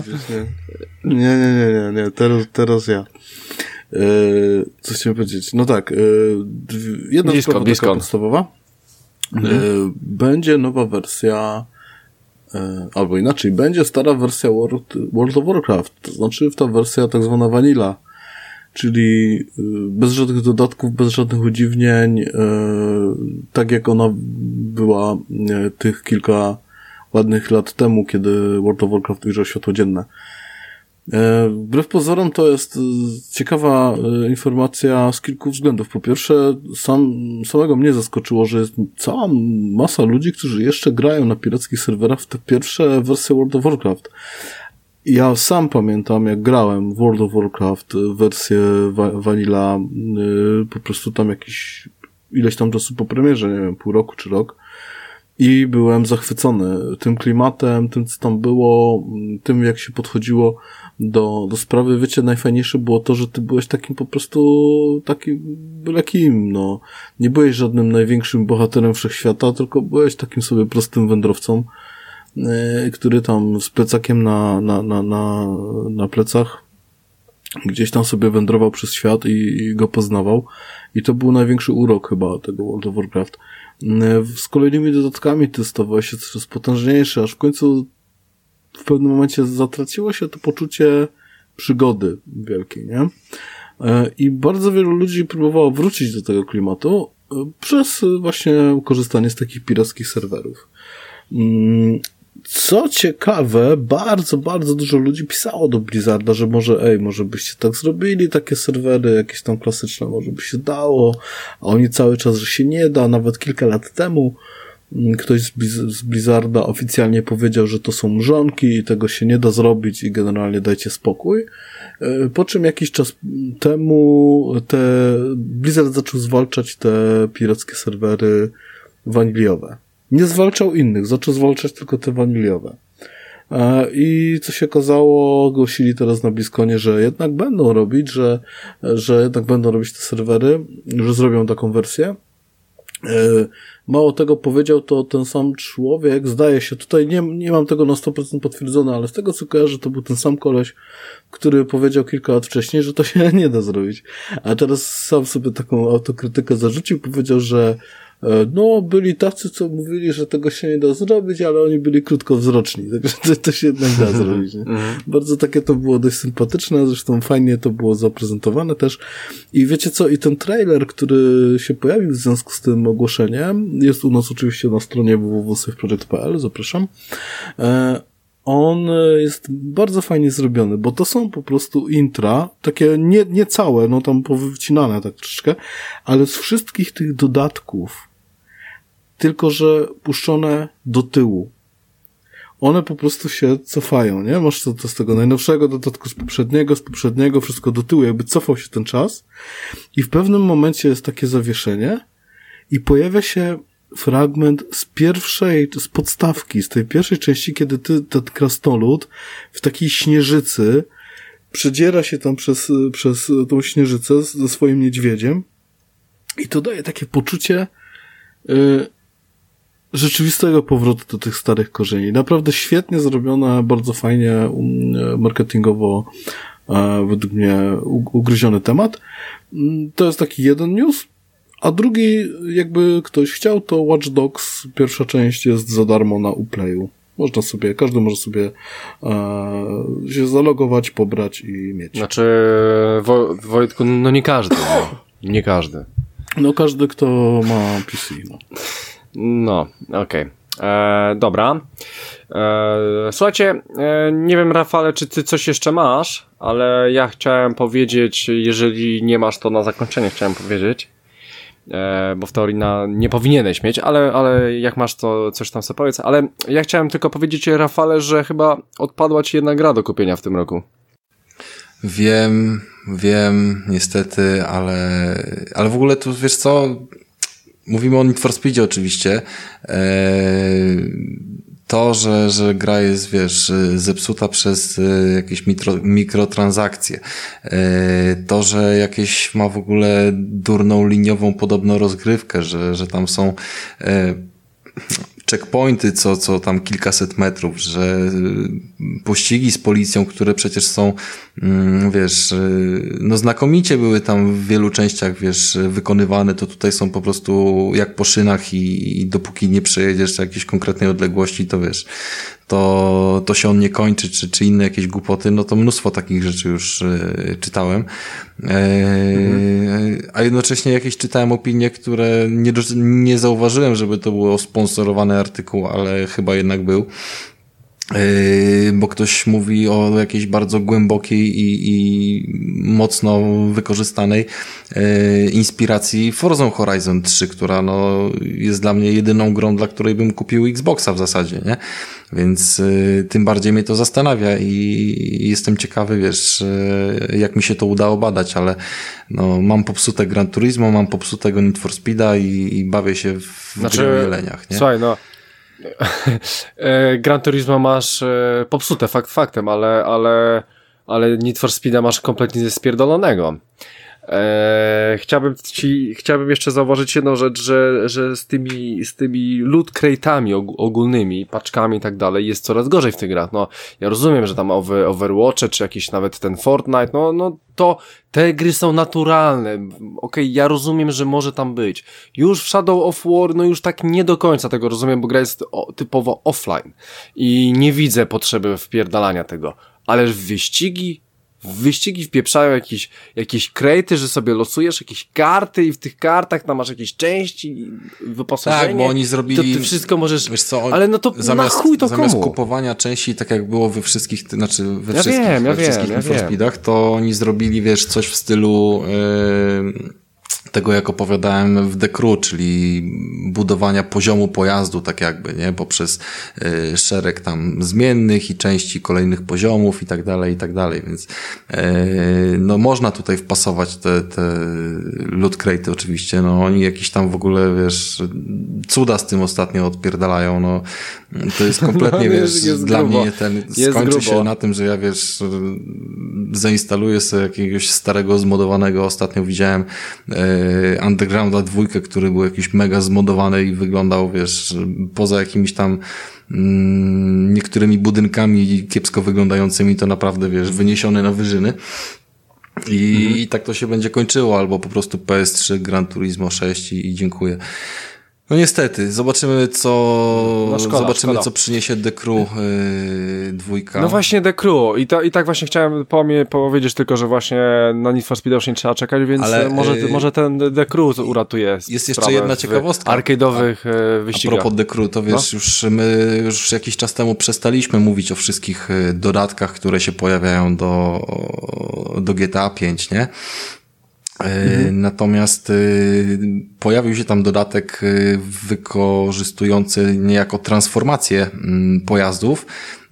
Nie. Teraz ja. Co chciałem powiedzieć? No tak, jedna sprawa taka podstawowa. Będzie nowa wersja, albo inaczej, będzie stara wersja World of Warcraft, to znaczy ta wersja tak zwana vanilla, czyli bez żadnych dodatków, bez żadnych udziwnień, tak jak ona była tych kilka ładnych lat temu, kiedy World of Warcraft ujrzał światło dzienne. Wbrew pozorom to jest ciekawa informacja z kilku względów. Po pierwsze, samego mnie zaskoczyło, że jest cała masa ludzi, którzy jeszcze grają na pirackich serwerach w te pierwsze wersje World of Warcraft. Ja sam pamiętam, jak grałem w World of Warcraft wersję Vanilla, po prostu tam ileś tam czasu po premierze, nie wiem, pół roku czy rok. I byłem zachwycony tym klimatem, tym co tam było, tym jak się podchodziło do sprawy. Wiecie, najfajniejsze było to, że ty byłeś takim po prostu takim byle kim, no. Nie byłeś żadnym największym bohaterem wszechświata, tylko byłeś takim sobie prostym wędrowcą, który tam z plecakiem na plecach gdzieś tam sobie wędrował przez świat i go poznawał. I to był największy urok chyba tego World of Warcraft. Z kolejnymi dodatkami te stawały się coraz potężniejsze, aż w końcu w pewnym momencie zatraciło się to poczucie przygody wielkiej, nie? I bardzo wielu ludzi próbowało wrócić do tego klimatu przez właśnie korzystanie z takich pirackich serwerów. Co ciekawe, bardzo, bardzo dużo ludzi pisało do Blizzarda, że może byście tak zrobili, takie serwery jakieś tam klasyczne, może by się dało, a oni cały czas, że się nie da. Nawet kilka lat temu ktoś z Blizzarda oficjalnie powiedział, że to są mrzonki i tego się nie da zrobić i generalnie dajcie spokój. Po czym jakiś czas temu Blizzard zaczął zwalczać te pirackie serwery waniliowe. Nie zwalczał innych, zaczął zwalczać tylko te waniliowe. I co się okazało, ogłosili teraz na BlizzConie, że jednak będą robić, że jednak będą robić te serwery, że zrobią taką wersję. Mało tego powiedział to ten sam człowiek, zdaje się, tutaj nie mam tego na 100% potwierdzone, ale z tego co kojarzę, to był ten sam koleś, który powiedział kilka lat wcześniej, że to się nie da zrobić. A teraz sam sobie taką autokrytykę zarzucił, powiedział, że no, byli tacy, co mówili, że tego się nie da zrobić, ale oni byli krótkowzroczni, także to się jednak da zrobić. Nie? Bardzo takie to było dość sympatyczne, zresztą fajnie to było zaprezentowane też. I wiecie co, i ten trailer, który się pojawił w związku z tym ogłoszeniem, jest u nas oczywiście na stronie www.safeproject.pl, zapraszam. On jest bardzo fajnie zrobiony, bo to są po prostu intra, takie nie całe, no tam powycinane tak troszeczkę, ale z wszystkich tych dodatków, tylko że puszczone do tyłu. One po prostu się cofają, nie? Masz to z tego najnowszego dodatku, z poprzedniego, wszystko do tyłu, jakby cofał się ten czas i w pewnym momencie jest takie zawieszenie i pojawia się fragment z podstawki, z tej pierwszej części, kiedy ten krasnolud w takiej śnieżycy przedziera się tam przez tą śnieżycę ze swoim niedźwiedziem i to daje takie poczucie rzeczywistego powrotu do tych starych korzeni. Naprawdę świetnie zrobione, bardzo fajnie marketingowo według mnie ugryziony temat. To jest taki jeden news. A drugi, jakby ktoś chciał, to Watch Dogs, pierwsza część jest za darmo na Uplayu. Każdy może sobie się zalogować, pobrać i mieć. Znaczy, Wojtku, no nie każdy. Nie każdy. No każdy, kto ma PC. No, okej. Dobra. Słuchajcie, nie wiem, Rafale, czy ty coś jeszcze masz, ale ja chciałem powiedzieć, jeżeli nie masz, to na zakończenie chciałem powiedzieć, bo w teorii nie powinieneś mieć, ale jak masz, to coś tam sobie powiedz. Ale ja chciałem tylko powiedzieć, Rafale, że chyba odpadła ci jedna gra do kupienia w tym roku. Wiem, niestety, ale w ogóle tu, wiesz co, mówimy o Need for Speedzie oczywiście. To, że gra jest, wiesz, zepsuta przez jakieś mikrotransakcje. To, że jakieś ma w ogóle durną liniową podobno rozgrywkę, że tam są checkpointy co tam kilkaset metrów, że pościgi z policją, które przecież są, wiesz, no znakomicie były tam w wielu częściach, wiesz, wykonywane, to tutaj są po prostu jak po szynach i dopóki nie przejedziesz jakiejś konkretnej odległości, to wiesz, to się on nie kończy, czy inne jakieś głupoty, no to mnóstwo takich rzeczy już czytałem. A jednocześnie jakieś czytałem opinie, które nie zauważyłem, żeby to było sponsorowany artykuł, ale chyba jednak był. Bo ktoś mówi o jakiejś bardzo głębokiej i mocno wykorzystanej inspiracji Forza Horizon 3, która no jest dla mnie jedyną grą, dla której bym kupił Xboxa w zasadzie, nie? Więc tym bardziej mnie to zastanawia i jestem ciekawy, wiesz, jak mi się to udało badać, ale no mam popsute Gran Turismo, mam popsutego Need for Speeda i bawię się w gry o jeleniach, nie? Słuchaj, no Gran Turismo masz popsute faktem, ale Need for Speeda masz kompletnie spierdolonego. Chciałbym jeszcze zauważyć jedną rzecz, że z tymi loot crate'ami ogólnymi, paczkami i tak dalej jest coraz gorzej w tych grach. No, ja rozumiem, że tam Overwatche, czy jakiś nawet ten Fortnite, no to te gry są naturalne. Okej, ja rozumiem, że może tam być. Już w Shadow of War, no już tak nie do końca tego rozumiem, bo gra jest typowo offline i nie widzę potrzeby wpierdalania tego. Ale w wyścigi wpieprzają jakieś krejty, że sobie losujesz jakieś karty i w tych kartach tam masz jakieś części, wyposażenie. Tak, bo oni zrobili... To ty wszystko możesz... Wiesz co, ale no to na chuj to zamiast komu? kupowania części, tak jak było we wszystkich, we Ja wszystkich Need for Speedach, to oni zrobili, wiesz, coś w stylu... tego, jak opowiadałem w The Crew, czyli budowania poziomu pojazdu, tak jakby, nie? Poprzez szereg tam zmiennych i części kolejnych poziomów i tak dalej, więc no można tutaj wpasować te loot crate'y oczywiście, no oni jakiś tam w ogóle, wiesz, cuda z tym ostatnio odpierdalają, no to jest kompletnie, no, wiesz, dla grubo. mnie skończy się na tym, że ja, wiesz, zainstaluję sobie jakiegoś starego zmodowanego, ostatnio widziałem Undergrounda 2, który był jakiś mega zmodowany i wyglądał, wiesz, poza jakimiś tam niektórymi budynkami kiepsko wyglądającymi, to naprawdę, wiesz, wyniesiony na wyżyny. I tak to się będzie kończyło, albo po prostu PS3, Gran Turismo 6 i dziękuję. No niestety, zobaczymy co przyniesie The Crew 2. No właśnie The Crew i tak właśnie chciałem powiedzieć tylko, że właśnie na Need for Speed już nie trzeba czekać, więc ale, może ten The Crew uratuje. Jest jeszcze jedna ciekawostka. Arcade'owych wyścigach. A propos The Crew, to wiesz, my już jakiś czas temu przestaliśmy mówić o wszystkich dodatkach, które się pojawiają do GTA 5, nie? Natomiast pojawił się tam dodatek wykorzystujący niejako transformację pojazdów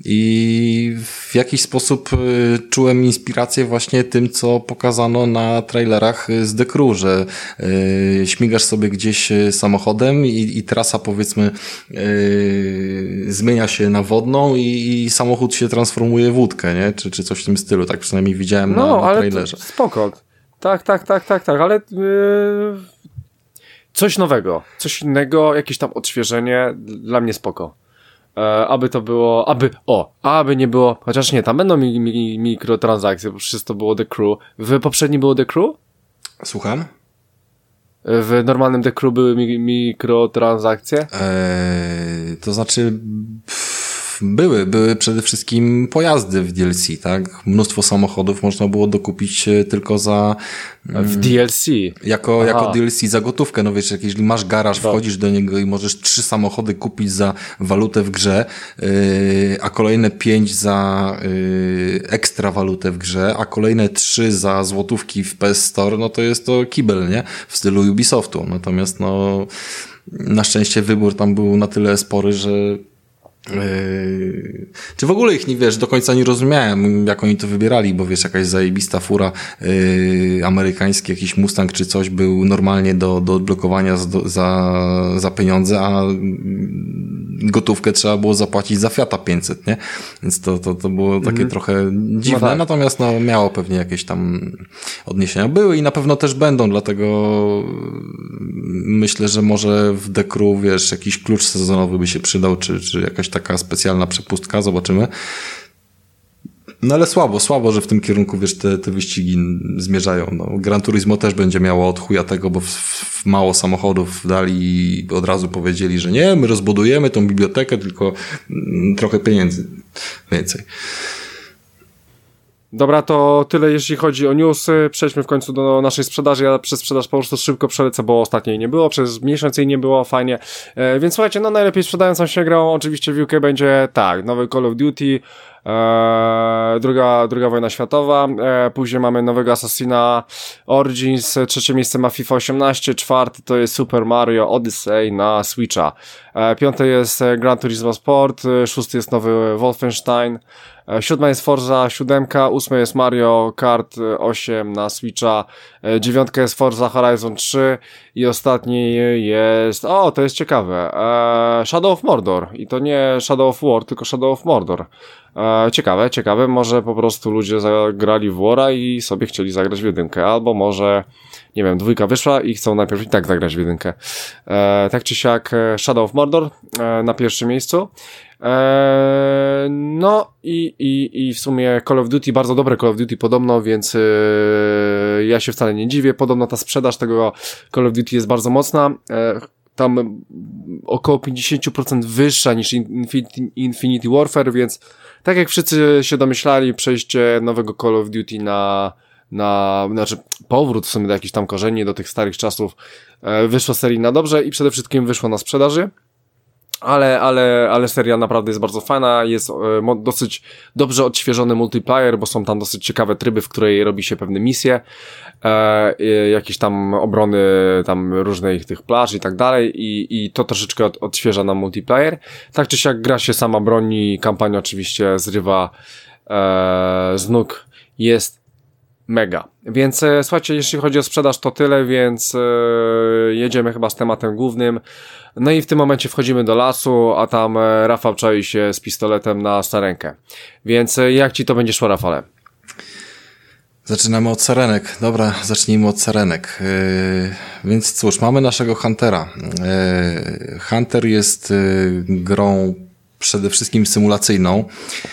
i w jakiś sposób czułem inspirację właśnie tym, co pokazano na trailerach z The Crew, że śmigasz sobie gdzieś samochodem i trasa, powiedzmy, zmienia się na wodną i samochód się transformuje w łódkę, nie? Czy coś w tym stylu, tak przynajmniej widziałem na trailerze. No, ale spoko. Tak, ale coś nowego, coś innego, jakieś tam odświeżenie, dla mnie spoko. Aby to było, aby nie było, chociaż nie, tam będą mikrotransakcje, bo przecież to było The Crew. W poprzednim było The Crew? Słucham? W normalnym The Crew były mikrotransakcje? To znaczy... Były przede wszystkim pojazdy w DLC, tak? Mnóstwo samochodów można było dokupić tylko za... W DLC? Jako DLC za gotówkę. No wiesz, jeżeli masz garaż, wchodzisz do niego i możesz 3 samochody kupić za walutę w grze, a kolejne 5 za ekstra walutę w grze, a kolejne 3 za złotówki w PS Store, no to jest to kibel, nie? W stylu Ubisoftu. Natomiast no na szczęście wybór tam był na tyle spory, że Czy w ogóle ich nie wiesz, do końca nie rozumiałem, jak oni to wybierali, bo wiesz, jakaś zajebista fura amerykański, jakiś Mustang czy coś był normalnie do odblokowania za pieniądze, a gotówkę trzeba było zapłacić za Fiata 500, nie? Więc to było takie trochę dziwne, no tak. Natomiast no miało pewnie jakieś tam odniesienia. Były i na pewno też będą, dlatego myślę, że może w The Crew, wiesz, jakiś klucz sezonowy by się przydał, czy jakaś taka specjalna przepustka, zobaczymy. No ale słabo, że w tym kierunku, wiesz, te wyścigi zmierzają. No, Gran Turismo też będzie miało od chuja tego, bo mało samochodów dali i od razu powiedzieli, że nie, my rozbudujemy tą bibliotekę, tylko trochę pieniędzy więcej. Dobra, to tyle jeśli chodzi o newsy. Przejdźmy w końcu do naszej sprzedaży. Ja przez sprzedaż po prostu szybko przelecę, bo ostatniej nie było, przez miesiąc jej nie było, fajnie. Więc słuchajcie, no najlepiej sprzedającą się grą oczywiście w UK będzie, tak, nowy Call of Duty, druga wojna światowa, później mamy nowego Assassina Origins, trzecie miejsce ma FIFA 18, czwarty to jest Super Mario Odyssey na Switcha, piąty jest Gran Turismo Sport, szósty jest nowy Wolfenstein, siódma jest Forza 7, ósmy jest Mario Kart 8 na Switcha, dziewiątka jest Forza Horizon 3 i ostatni jest, to jest ciekawe, Shadow of Mordor i to nie Shadow of War, tylko Shadow of Mordor. Ciekawe, może po prostu ludzie zagrali w War'a i sobie chcieli zagrać w jedynkę, albo może, nie wiem, dwójka wyszła i chcą najpierw i tak zagrać w jedynkę. Tak czy siak Shadow of Mordor na pierwszym miejscu. No i w sumie Call of Duty, bardzo dobre Call of Duty podobno, więc ja się wcale nie dziwię. Podobno ta sprzedaż tego Call of Duty jest bardzo mocna. Tam około 50% wyższa niż Infinity Warfare, więc tak jak wszyscy się domyślali, przejście nowego Call of Duty znaczy powrót w sumie do jakichś tam korzeni, do tych starych czasów, wyszło serii na dobrze i przede wszystkim wyszło na sprzedaży. Ale seria naprawdę jest bardzo fajna, jest dosyć dobrze odświeżony multiplayer, bo są tam dosyć ciekawe tryby, w której robi się pewne misje, jakieś tam obrony tam różnych tych plaż i tak dalej i to troszeczkę odświeża nam multiplayer. Tak czy siak gra się sama broni, kampania oczywiście zrywa z nóg, jest mega. Więc słuchajcie, jeśli chodzi o sprzedaż to tyle, więc jedziemy chyba z tematem głównym. No i w tym momencie wchodzimy do lasu, a tam Rafał czai się z pistoletem na sarenkę. Więc jak ci to będzie szło, Rafale? Zaczynamy od sarenek. Dobra, zacznijmy od sarenek. Więc cóż, mamy naszego Huntera. Hunter jest grą przede wszystkim symulacyjną.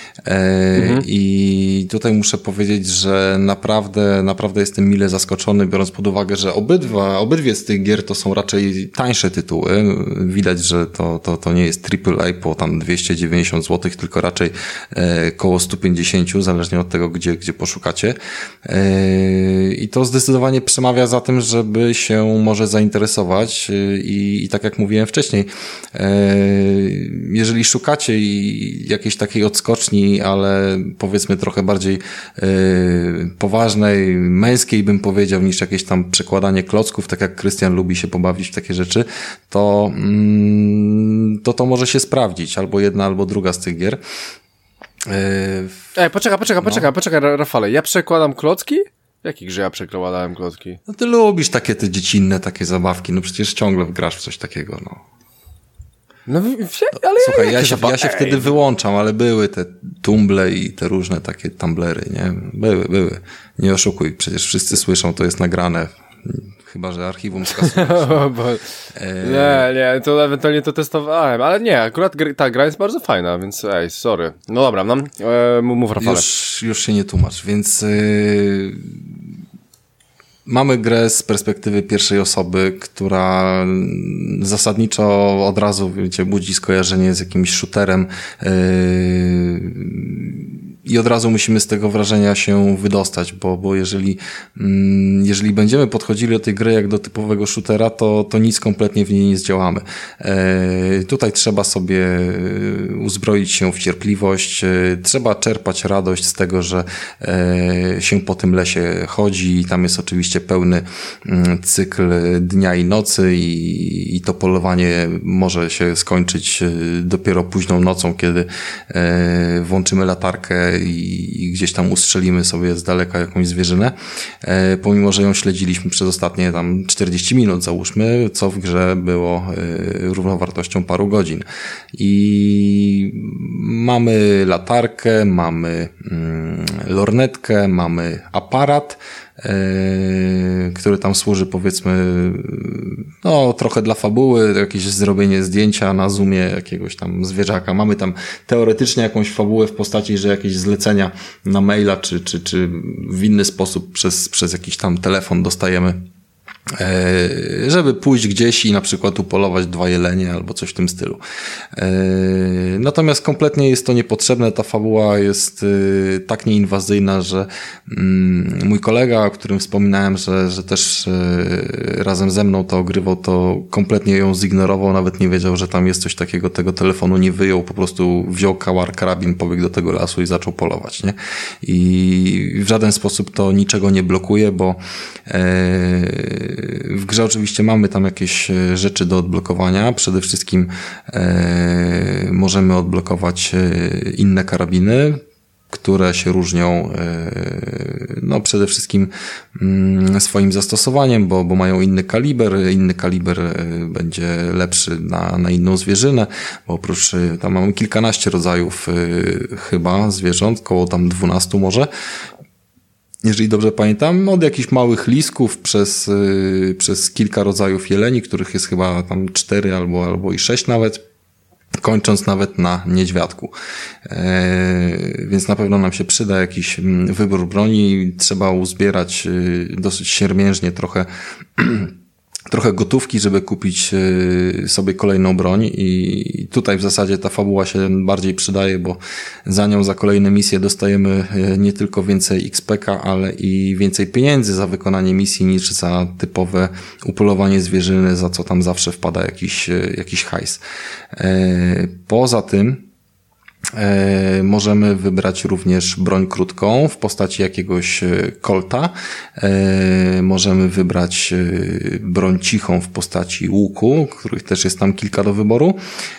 I tutaj muszę powiedzieć, że naprawdę jestem mile zaskoczony, biorąc pod uwagę, że obydwie z tych gier to są raczej tańsze tytuły. Widać, że to nie jest AAA po tam 290 zł, tylko raczej koło 150, zależnie od tego, gdzie poszukacie. I to zdecydowanie przemawia za tym, żeby się może zainteresować i tak jak mówiłem wcześniej, jeżeli szukacie jakiejś takiej odskoczni, ale powiedzmy trochę bardziej poważnej, męskiej bym powiedział, niż jakieś tam przekładanie klocków, tak jak Krystian lubi się pobawić w takie rzeczy, to może się sprawdzić, albo jedna, albo druga z tych gier. Poczekaj, Rafale, ja przekładam klocki? W jakiej grze ja przekładałem klocki? No ty lubisz takie te dziecinne takie zabawki, no przecież ciągle grasz w coś takiego, no. No, ale słuchaj, ja się wtedy wyłączam, ale były te tumble i te różne takie tumblery, nie? Były. Nie oszukuj, przecież wszyscy słyszą, to jest nagrane. Chyba że archiwum skasujesz. Nie, to ewentualnie to testowałem, ale nie, akurat ta gra jest bardzo fajna, więc sorry. No dobra, mów Rafale. Już się nie tłumacz, więc mamy grę z perspektywy pierwszej osoby, która zasadniczo od razu, wiecie, budzi skojarzenie z jakimś shooterem. i od razu musimy z tego wrażenia się wydostać, bo jeżeli będziemy podchodzili do tej gry jak do typowego shootera, to nic kompletnie w niej nie zdziałamy. Tutaj trzeba sobie uzbroić się w cierpliwość, trzeba czerpać radość z tego, że się po tym lesie chodzi i tam jest oczywiście pełny cykl dnia i nocy i to polowanie może się skończyć dopiero późną nocą, kiedy włączymy latarkę i gdzieś tam ustrzelimy sobie z daleka jakąś zwierzynę, pomimo, że ją śledziliśmy przez ostatnie tam 40 minut, załóżmy, co w grze było równowartością paru godzin. I mamy latarkę, mamy lornetkę, mamy aparat, który tam służy, powiedzmy, no trochę dla fabuły, jakieś zrobienie zdjęcia na zoomie jakiegoś tam zwierzaka. Mamy tam teoretycznie jakąś fabułę w postaci, że jakieś zlecenia na maila czy w inny sposób przez jakiś tam telefon dostajemy, żeby pójść gdzieś i na przykład upolować 2 jelenie albo coś w tym stylu. Natomiast kompletnie jest to niepotrzebne. Ta fabuła jest tak nieinwazyjna, że mój kolega, o którym wspominałem, że też razem ze mną to ogrywał, to kompletnie ją zignorował, nawet nie wiedział, że tam jest coś takiego, tego telefonu nie wyjął, po prostu wziął karabin, pobiegł do tego lasu i zaczął polować, nie? I w żaden sposób to niczego nie blokuje, bo w grze oczywiście mamy tam jakieś rzeczy do odblokowania. Przede wszystkim możemy odblokować inne karabiny, które się różnią no przede wszystkim swoim zastosowaniem, bo mają inny kaliber będzie lepszy na inną zwierzynę, bo oprócz tam mamy kilkanaście rodzajów chyba zwierząt, koło tam 12 może, jeżeli dobrze pamiętam, od jakichś małych lisków przez kilka rodzajów jeleni, których jest chyba tam 4 albo i 6 nawet, kończąc nawet na niedźwiadku. Więc na pewno nam się przyda jakiś wybór broni. Trzeba uzbierać dosyć siermiężnie trochę gotówki, żeby kupić sobie kolejną broń i tutaj w zasadzie ta fabuła się bardziej przydaje, bo za kolejne misje dostajemy nie tylko więcej XP-ka, ale i więcej pieniędzy za wykonanie misji niż za typowe upolowanie zwierzyny, za co tam zawsze wpada jakiś hajs. Poza tym możemy wybrać również broń krótką w postaci jakiegoś kolta. Możemy wybrać broń cichą w postaci łuku, których też jest tam kilka do wyboru.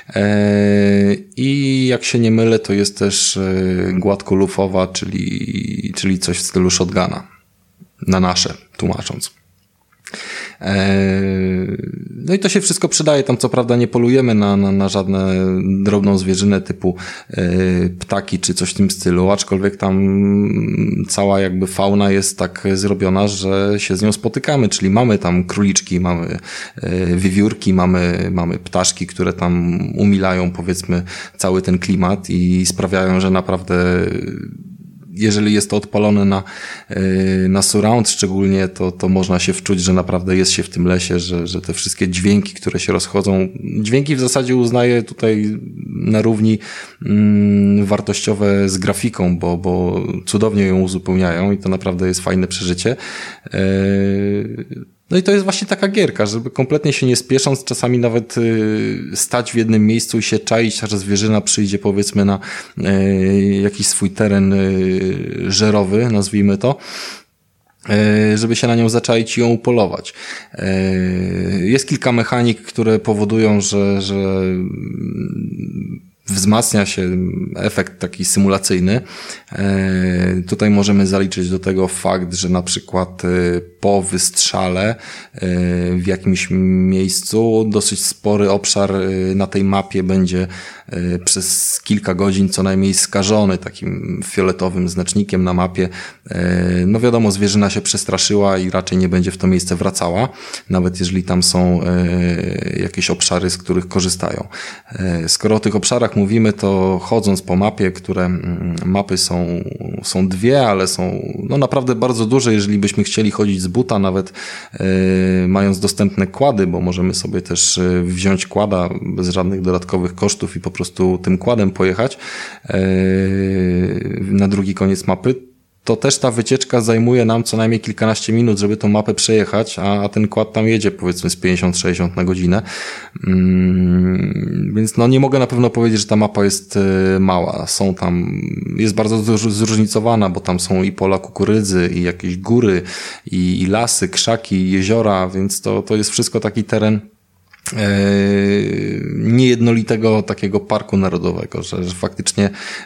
I jak się nie mylę, to jest też gładkolufowa, czyli coś w stylu shotguna. Na nasze, tłumacząc. No i to się wszystko przydaje. Tam co prawda nie polujemy na żadne drobną zwierzynę typu ptaki czy coś w tym stylu, aczkolwiek tam cała jakby fauna jest tak zrobiona, że się z nią spotykamy, czyli mamy tam króliczki, mamy wiewiórki, mamy ptaszki, które tam umilają, powiedzmy, cały ten klimat i sprawiają, że naprawdę jeżeli jest to odpalone na surround szczególnie, to można się wczuć, że naprawdę jest się w tym lesie, że te wszystkie dźwięki, które się rozchodzą, dźwięki w zasadzie uznaję tutaj na równi wartościowe z grafiką, bo cudownie ją uzupełniają i to naprawdę jest fajne przeżycie. No i to jest właśnie taka gierka, żeby kompletnie się nie spiesząc, czasami nawet stać w jednym miejscu i się czaić, aż zwierzyna przyjdzie, powiedzmy, na jakiś swój teren żerowy, nazwijmy to, żeby się na nią zaczaić i ją upolować. Jest kilka mechanik, które powodują, że wzmacnia się efekt taki symulacyjny. Tutaj możemy zaliczyć do tego fakt, że na przykład po wystrzale w jakimś miejscu dosyć spory obszar na tej mapie będzie przez kilka godzin co najmniej skażony takim fioletowym znacznikiem na mapie. No wiadomo, zwierzyna się przestraszyła i raczej nie będzie w to miejsce wracała, nawet jeżeli tam są jakieś obszary, z których korzystają. Skoro o tych obszarach mówimy, to chodząc po mapie, mapy są są dwie, ale są no naprawdę bardzo duże, jeżeli byśmy chcieli chodzić z buta, nawet mając dostępne kłady, bo możemy sobie też wziąć kłada bez żadnych dodatkowych kosztów i po prostu tym kładem pojechać na drugi koniec mapy. To też ta wycieczka zajmuje nam co najmniej kilkanaście minut, żeby tą mapę przejechać, a ten kład tam jedzie powiedzmy z 50-60 na godzinę. Więc no nie mogę na pewno powiedzieć, że ta mapa jest mała. Jest bardzo zróżnicowana, bo tam są i pola kukurydzy, i jakieś góry, i lasy, krzaki, jeziora, więc to jest wszystko taki teren niejednolitego takiego parku narodowego, że faktycznie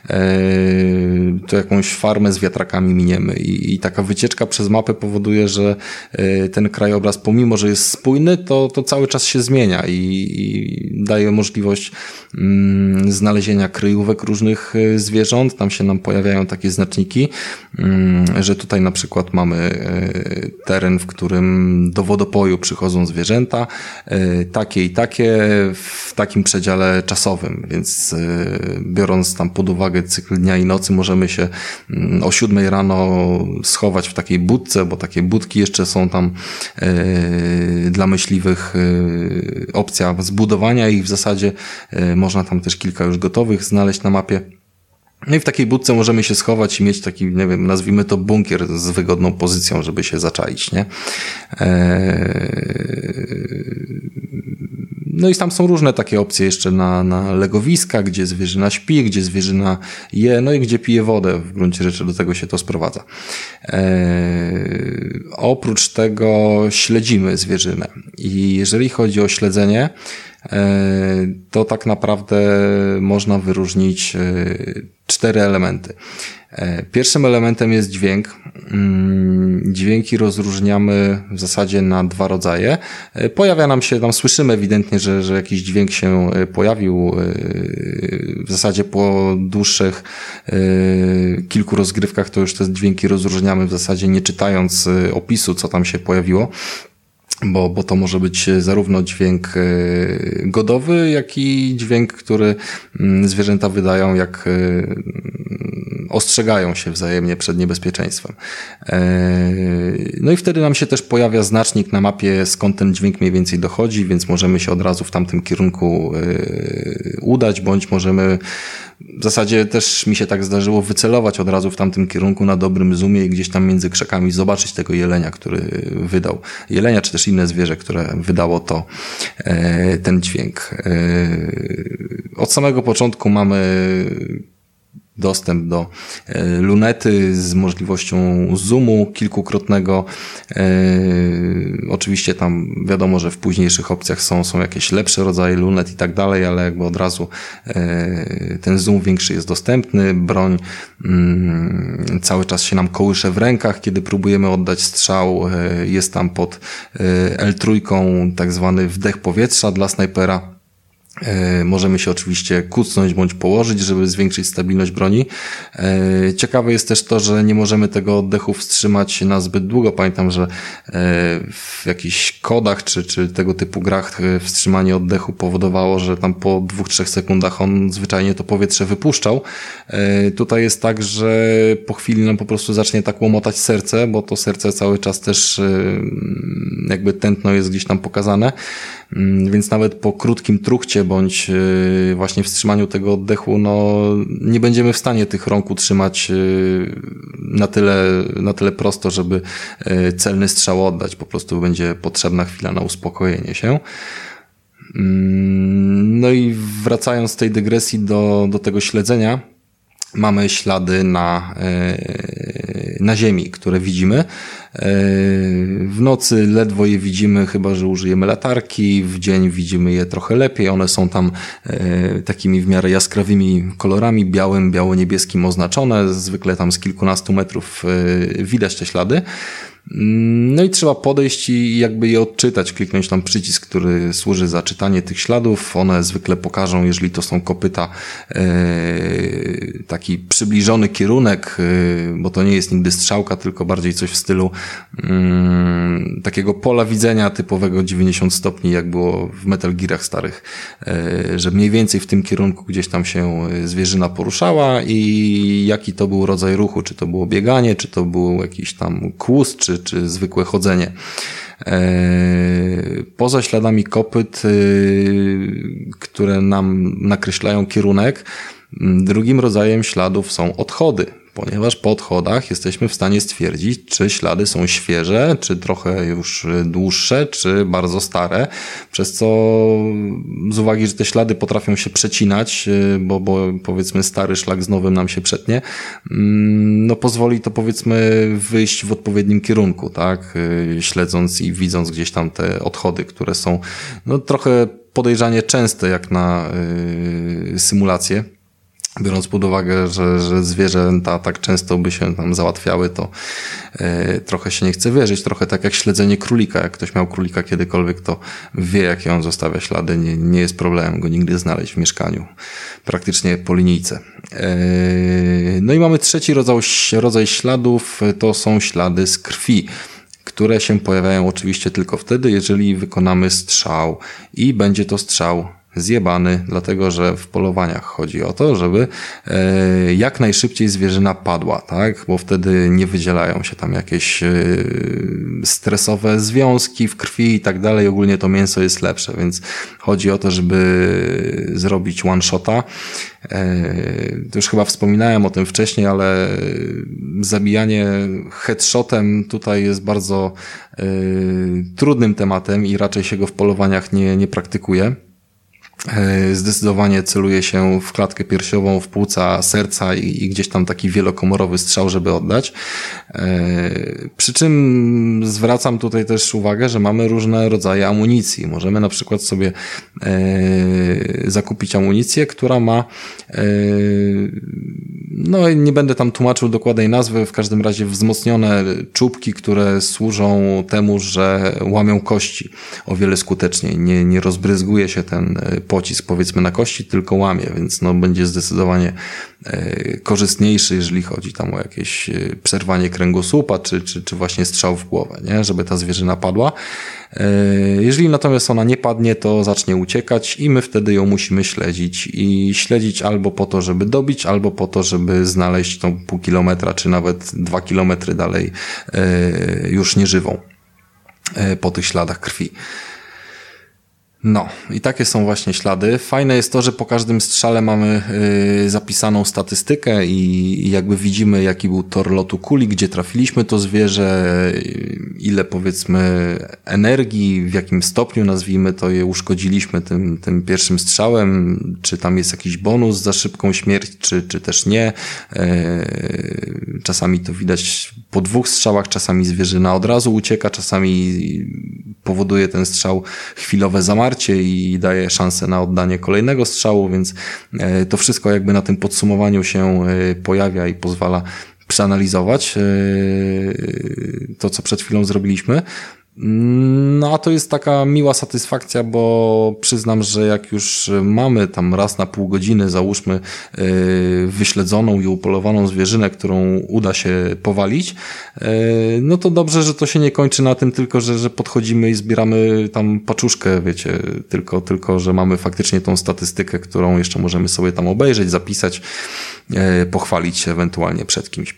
to jakąś farmę z wiatrakami miniemy i taka wycieczka przez mapę powoduje, że ten krajobraz pomimo, że jest spójny, to cały czas się zmienia i daje możliwość znalezienia kryjówek różnych zwierząt. Tam się nam pojawiają takie znaczniki, że tutaj na przykład mamy teren, w którym do wodopoju przychodzą zwierzęta, takie i takie w takim przedziale czasowym, więc biorąc tam pod uwagę cykl dnia i nocy, możemy się o 7 rano schować w takiej budce, bo takie budki jeszcze są tam dla myśliwych opcja zbudowania ich w zasadzie. Można tam też kilka już gotowych znaleźć na mapie. No i w takiej budce możemy się schować i mieć taki, nie wiem, nazwijmy to bunkier z wygodną pozycją, żeby się zaczaić, nie? No i tam są różne takie opcje jeszcze na legowiska, gdzie zwierzyna śpi, gdzie zwierzyna je, no i gdzie pije wodę. W gruncie rzeczy do tego się to sprowadza. Oprócz tego śledzimy zwierzynę. I jeżeli chodzi o śledzenie, to tak naprawdę można wyróżnić 4 elementy. Pierwszym elementem jest dźwięk. Dźwięki rozróżniamy w zasadzie na 2 rodzaje. Pojawia nam się, tam słyszymy ewidentnie, że jakiś dźwięk się pojawił. W zasadzie po dłuższych kilku rozgrywkach to już te dźwięki rozróżniamy w zasadzie nie czytając opisu, co tam się pojawiło. Bo to może być zarówno dźwięk godowy, jak i dźwięk, który zwierzęta wydają, jak ostrzegają się wzajemnie przed niebezpieczeństwem. No i wtedy nam się też pojawia znacznik na mapie, skąd ten dźwięk mniej więcej dochodzi, więc możemy się od razu w tamtym kierunku udać, bądź możemy w zasadzie też mi się tak zdarzyło wycelować od razu w tamtym kierunku na dobrym zoomie i gdzieś tam między krzakami zobaczyć tego jelenia, który wydał. Jelenia, czy też inne zwierzę, które wydało ten dźwięk. Od samego początku mamy dostęp do lunety z możliwością zoomu kilkukrotnego. Oczywiście tam wiadomo, że w późniejszych opcjach są jakieś lepsze rodzaje lunet i tak dalej, ale jakby od razu ten zoom większy jest dostępny. Broń cały czas się nam kołysze w rękach, kiedy próbujemy oddać strzał. Jest tam pod L3 tak zwany wdech powietrza dla snajpera. Możemy się oczywiście kucnąć bądź położyć, żeby zwiększyć stabilność broni. Ciekawe jest też to, że nie możemy tego oddechu wstrzymać na zbyt długo. Pamiętam, że w jakichś kodach czy tego typu grach wstrzymanie oddechu powodowało, że tam po 2-3 sekundach on zwyczajnie to powietrze wypuszczał. Tutaj jest tak, że po chwili nam po prostu zacznie tak łomotać serce, bo to serce cały czas też jakby tętno jest gdzieś tam pokazane. Więc nawet po krótkim truchcie bądź właśnie wstrzymaniu tego oddechu, no nie będziemy w stanie tych rąk utrzymać na tyle prosto, żeby celny strzał oddać. Po prostu będzie potrzebna chwila na uspokojenie się. No i wracając z tej dygresji do tego śledzenia, mamy ślady na ziemi, które widzimy. W nocy ledwo je widzimy, chyba że użyjemy latarki. W dzień widzimy je trochę lepiej. One są tam takimi w miarę jaskrawymi kolorami, białym, biało-niebieskim oznaczone. Zwykle tam z kilkunastu metrów widać te ślady. No i trzeba podejść i jakby je odczytać, kliknąć tam przycisk, który służy za czytanie tych śladów. One zwykle pokażą, jeżeli to są kopyta, taki przybliżony kierunek, bo to nie jest nigdy strzałka, tylko bardziej coś w stylu takiego pola widzenia typowego 90 stopni, jak było w Metal Gearach starych, że mniej więcej w tym kierunku gdzieś tam się zwierzyna poruszała i jaki to był rodzaj ruchu, czy to było bieganie, czy to był jakiś tam kłus, czy zwykłe chodzenie. Poza śladami kopyt, które nam nakreślają kierunek, drugim rodzajem śladów są odchody, ponieważ po odchodach jesteśmy w stanie stwierdzić, czy ślady są świeże, czy trochę już dłuższe, czy bardzo stare, przez co z uwagi, że te ślady potrafią się przecinać, bo powiedzmy stary szlak z nowym nam się przetnie, no pozwoli to powiedzmy wyjść w odpowiednim kierunku, tak, śledząc i widząc gdzieś tam te odchody, które są no trochę podejrzanie częste jak na symulację. Biorąc pod uwagę, że zwierzęta tak często by się tam załatwiały, to trochę się nie chce wierzyć. Trochę tak jak śledzenie królika. Jak ktoś miał królika kiedykolwiek, to wie, jakie on zostawia ślady. Nie jest problemem go nigdy znaleźć w mieszkaniu. Praktycznie po linijce. No i mamy trzeci rodzaj śladów. To są ślady z krwi, które się pojawiają oczywiście tylko wtedy, jeżeli wykonamy strzał i będzie to strzał zjebany, dlatego że w polowaniach chodzi o to, żeby jak najszybciej zwierzyna padła, tak? Bo wtedy nie wydzielają się tam jakieś stresowe związki w krwi i tak dalej. Ogólnie to mięso jest lepsze, więc chodzi o to, żeby zrobić one-shota. To już chyba wspominałem o tym wcześniej, ale zabijanie headshotem tutaj jest bardzo trudnym tematem i raczej się go w polowaniach nie praktykuje. Zdecydowanie celuje się w klatkę piersiową, w płuca, serca i gdzieś tam taki wielokomorowy strzał, żeby oddać. Przy czym zwracam tutaj też uwagę, że mamy różne rodzaje amunicji. Możemy na przykład sobie zakupić amunicję, która ma no nie będę tam tłumaczył dokładnej nazwy, w każdym razie wzmocnione czubki, które służą temu, że łamią kości o wiele skuteczniej. Nie rozbryzguje się ten pocisk powiedzmy na kości, tylko łamie, więc no będzie zdecydowanie korzystniejszy, jeżeli chodzi tam o jakieś przerwanie kręgosłupa, czy właśnie strzał w głowę, nie? Żeby ta zwierzyna padła. Jeżeli natomiast ona nie padnie, to zacznie uciekać i my wtedy ją musimy śledzić i śledzić albo po to, żeby dobić, albo po to, żeby znaleźć tą pół kilometra, czy nawet 2 kilometry dalej już nieżywą po tych śladach krwi. No i takie są właśnie ślady. Fajne jest to, że po każdym strzale mamy zapisaną statystykę i jakby widzimy, jaki był tor lotu kuli, gdzie trafiliśmy to zwierzę, ile powiedzmy energii, w jakim stopniu nazwijmy to je uszkodziliśmy tym pierwszym strzałem, czy tam jest jakiś bonus za szybką śmierć, czy też nie. Czasami to widać po 2 strzałach, czasami zwierzyna od razu ucieka, czasami powoduje ten strzał chwilowe zamarcie i daje szansę na oddanie kolejnego strzału, więc to wszystko jakby na tym podsumowaniu się pojawia i pozwala przeanalizować to, co przed chwilą zrobiliśmy. No a to jest taka miła satysfakcja, bo przyznam, że jak już mamy tam raz na pół godziny, załóżmy, wyśledzoną i upolowaną zwierzynę, którą uda się powalić, no to dobrze, że to się nie kończy na tym tylko, że podchodzimy i zbieramy tam paczuszkę, wiecie, tylko że mamy faktycznie tą statystykę, którą jeszcze możemy sobie tam obejrzeć, zapisać, pochwalić się ewentualnie przed kimś.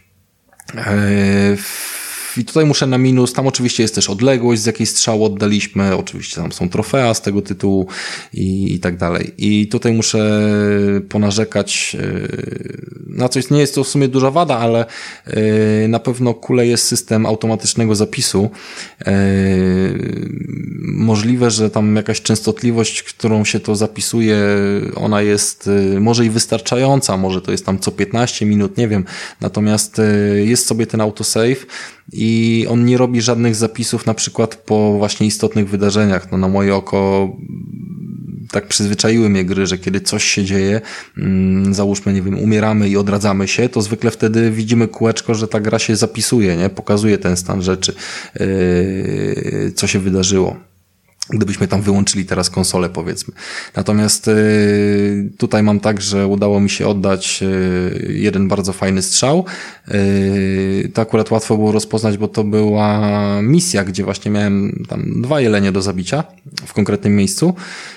I tutaj muszę na minus, tam oczywiście jest też odległość, z jakiej strzału oddaliśmy, oczywiście tam są trofea z tego tytułu i tak dalej. I tutaj muszę ponarzekać na coś, nie jest to w sumie duża wada, ale na pewno kuleje system automatycznego zapisu. Możliwe, że tam jakaś częstotliwość, którą się to zapisuje, ona jest może i wystarczająca, może to jest tam co 15 minut, nie wiem. Natomiast jest sobie ten autosave i on nie robi żadnych zapisów na przykład po właśnie istotnych wydarzeniach. No na moje oko tak przyzwyczaiły mnie gry, że kiedy coś się dzieje, załóżmy, nie wiem, umieramy i odradzamy się, to zwykle wtedy widzimy kółeczko, że ta gra się zapisuje, nie? Pokazuje ten stan rzeczy, co się wydarzyło. Gdybyśmy tam wyłączyli teraz konsolę, powiedzmy. Natomiast tutaj mam tak, że udało mi się oddać jeden bardzo fajny strzał. To akurat łatwo było rozpoznać, bo to była misja, gdzie właśnie miałem tam 2 jelenie do zabicia w konkretnym miejscu.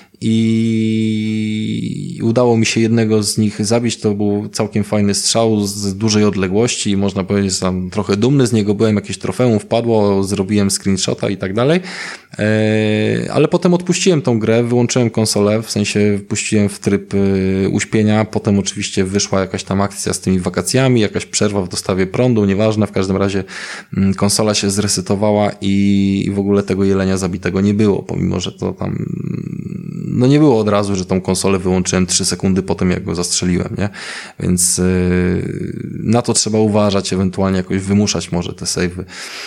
I udało mi się jednego z nich zabić. To był całkiem fajny strzał z dużej odległości i można powiedzieć, że tam trochę dumny z niego byłem, jakieś trofeum wpadło, zrobiłem screenshota i tak dalej. Ale potem odpuściłem tą grę, wyłączyłem konsolę, w sensie wpuściłem w tryb uśpienia, potem oczywiście wyszła jakaś tam akcja z tymi wakacjami, jakaś przerwa w dostawie prądu, nieważne, w każdym razie konsola się zresetowała i w ogóle tego jelenia zabitego nie było, pomimo że to tam no nie było od razu, że tą konsolę wyłączyłem 3 sekundy po tym, jak go zastrzeliłem, nie? Więc na to trzeba uważać, ewentualnie jakoś wymuszać może te save'y.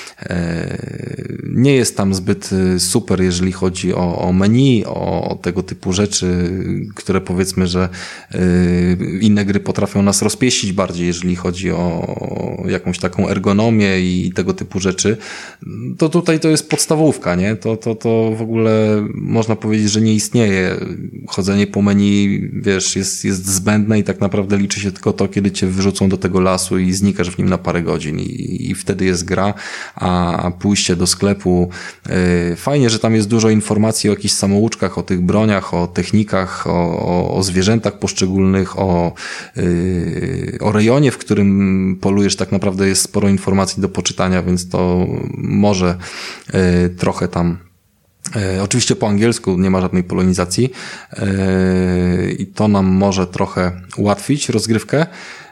Nie jest tam zbyt super, jeżeli chodzi o menu, o tego typu rzeczy, które powiedzmy, że inne gry potrafią nas rozpieścić bardziej, jeżeli chodzi o jakąś taką ergonomię i tego typu rzeczy. To tutaj to jest podstawówka, nie? To w ogóle można powiedzieć, że nie istnieje. Chodzenie po menu, wiesz, jest zbędne i tak naprawdę liczy się tylko to, kiedy cię wyrzucą do tego lasu i znikasz w nim na parę godzin i wtedy jest gra, a pójście do sklepu, fajnie, że tam jest dużo informacji o jakichś samouczkach, o tych broniach, o technikach, o zwierzętach poszczególnych, o rejonie, w którym polujesz, tak naprawdę jest sporo informacji do poczytania, więc to może trochę tam oczywiście po angielsku, nie ma żadnej polonizacji i to nam może trochę ułatwić rozgrywkę.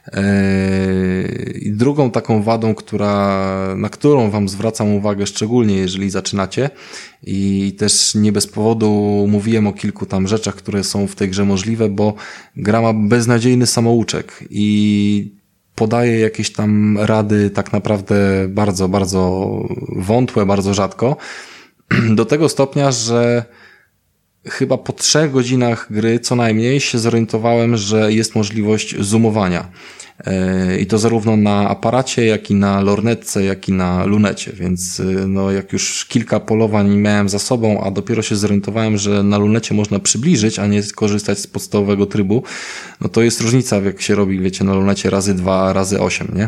I drugą taką wadą, na którą wam zwracam uwagę szczególnie, jeżeli zaczynacie i też nie bez powodu mówiłem o kilku tam rzeczach, które są w tej grze możliwe, bo gra ma beznadziejny samouczek i podaje jakieś tam rady tak naprawdę bardzo, bardzo wątłe, bardzo rzadko. Do tego stopnia, że chyba po 3 godzinach gry co najmniej się zorientowałem, że jest możliwość zoomowania. I to zarówno na aparacie, jak i na lornetce, jak i na lunecie, więc no jak już kilka polowań miałem za sobą, a dopiero się zorientowałem, że na lunecie można przybliżyć, a nie korzystać z podstawowego trybu, no to jest różnica, jak się robi, wiecie, na lunecie razy 2, razy 8, nie?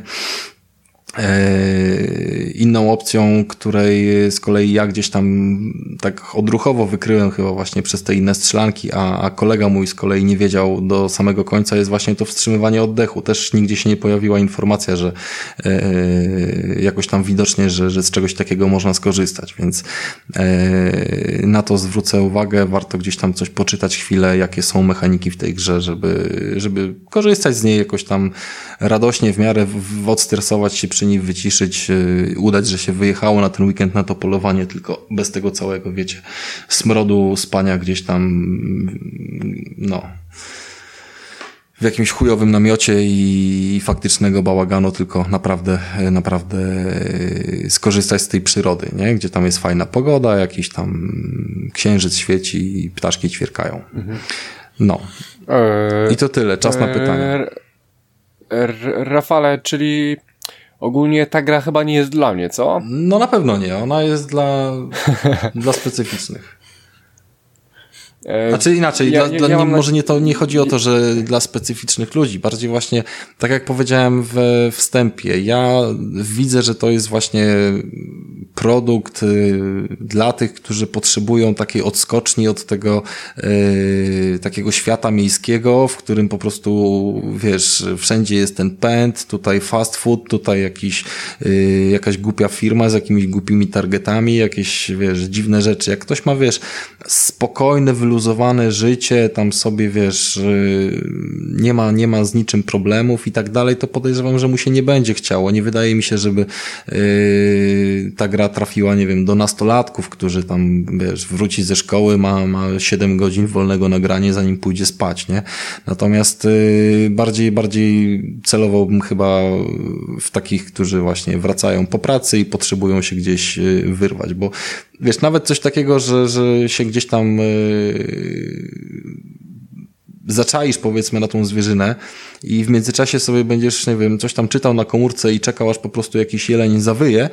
Inną opcją, której z kolei ja gdzieś tam tak odruchowo wykryłem chyba właśnie przez te inne strzelanki, a kolega mój z kolei nie wiedział do samego końca, jest właśnie to wstrzymywanie oddechu. Też nigdzie się nie pojawiła informacja, że jakoś tam widocznie, że z czegoś takiego można skorzystać, więc na to zwrócę uwagę. Warto gdzieś tam coś poczytać chwilę, jakie są mechaniki w tej grze, żeby korzystać z niej jakoś tam radośnie, w miarę odstresować się przy niej, wyciszyć, udać, że się wyjechało na ten weekend na to polowanie, tylko bez tego całego, wiecie, smrodu, spania gdzieś tam, no, w jakimś chujowym namiocie i faktycznego bałaganu, tylko naprawdę skorzystać z tej przyrody, nie? Gdzie tam jest fajna pogoda, jakiś tam księżyc świeci i ptaszki ćwierkają. No. I to tyle. Czas na pytania. Rafale, czyli ogólnie ta gra chyba nie jest dla mnie, co? No na pewno nie. Ona jest dla specyficznych. Znaczy inaczej, może nie chodzi o to, że dla specyficznych ludzi, bardziej właśnie, tak jak powiedziałem we wstępie, ja widzę, że to jest właśnie produkt dla tych, którzy potrzebują takiej odskoczni od tego takiego świata miejskiego, w którym po prostu, wiesz, wszędzie jest ten pęd, tutaj fast food, tutaj jakaś głupia firma z jakimiś głupimi targetami, jakieś, wiesz, dziwne rzeczy. Jak ktoś ma, wiesz, spokojne, wyluzowane życie, tam sobie, wiesz, nie ma z niczym problemów i tak dalej, to podejrzewam, że mu się nie będzie chciało. Nie wydaje mi się, żeby ta gra gra trafiła, nie wiem, do nastolatków, którzy tam, wiesz, wróci ze szkoły, ma 7 godzin wolnego nagrania, zanim pójdzie spać, nie? Natomiast bardziej celowałbym chyba w takich, którzy właśnie wracają po pracy i potrzebują się gdzieś wyrwać, bo wiesz, nawet coś takiego, że się gdzieś tam zaczaisz, powiedzmy, na tą zwierzynę i w międzyczasie sobie będziesz, nie wiem, coś tam czytał na komórce i czekał, aż po prostu jakiś jeleń zawyje,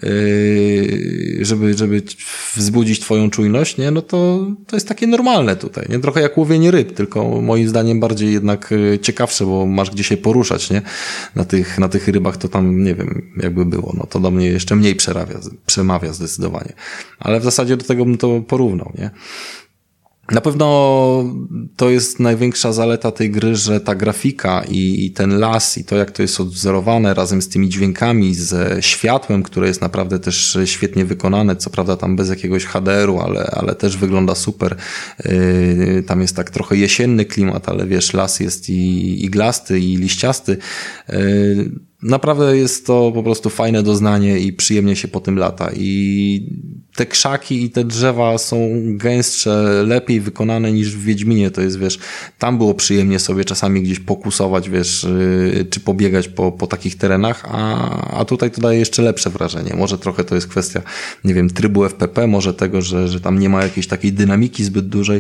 żeby wzbudzić twoją czujność, nie? No to jest takie normalne tutaj, nie? Trochę jak łowienie ryb, tylko moim zdaniem bardziej jednak ciekawsze, bo masz gdzie się poruszać, nie? Na tych rybach to tam, nie wiem, jakby było, no to do mnie jeszcze mniej przemawia zdecydowanie. Ale w zasadzie do tego bym to porównał, nie? Na pewno to jest największa zaleta tej gry, że ta grafika i ten las i to, jak to jest odwzorowane razem z tymi dźwiękami, ze światłem, które jest naprawdę też świetnie wykonane, co prawda tam bez jakiegoś HDR-u, ale też wygląda super. Tam jest tak trochę jesienny klimat, ale wiesz, las jest i iglasty, i liściasty. Naprawdę jest to po prostu fajne doznanie i przyjemnie się po tym lata. I te krzaki i te drzewa są gęstsze, lepiej wykonane niż w Wiedźminie. To jest, wiesz, tam było przyjemnie sobie czasami gdzieś pokusować, wiesz, czy pobiegać po takich terenach, a tutaj to daje jeszcze lepsze wrażenie. Może trochę to jest kwestia, nie wiem, trybu FPP, może tego, że tam nie ma jakiejś takiej dynamiki zbyt dużej,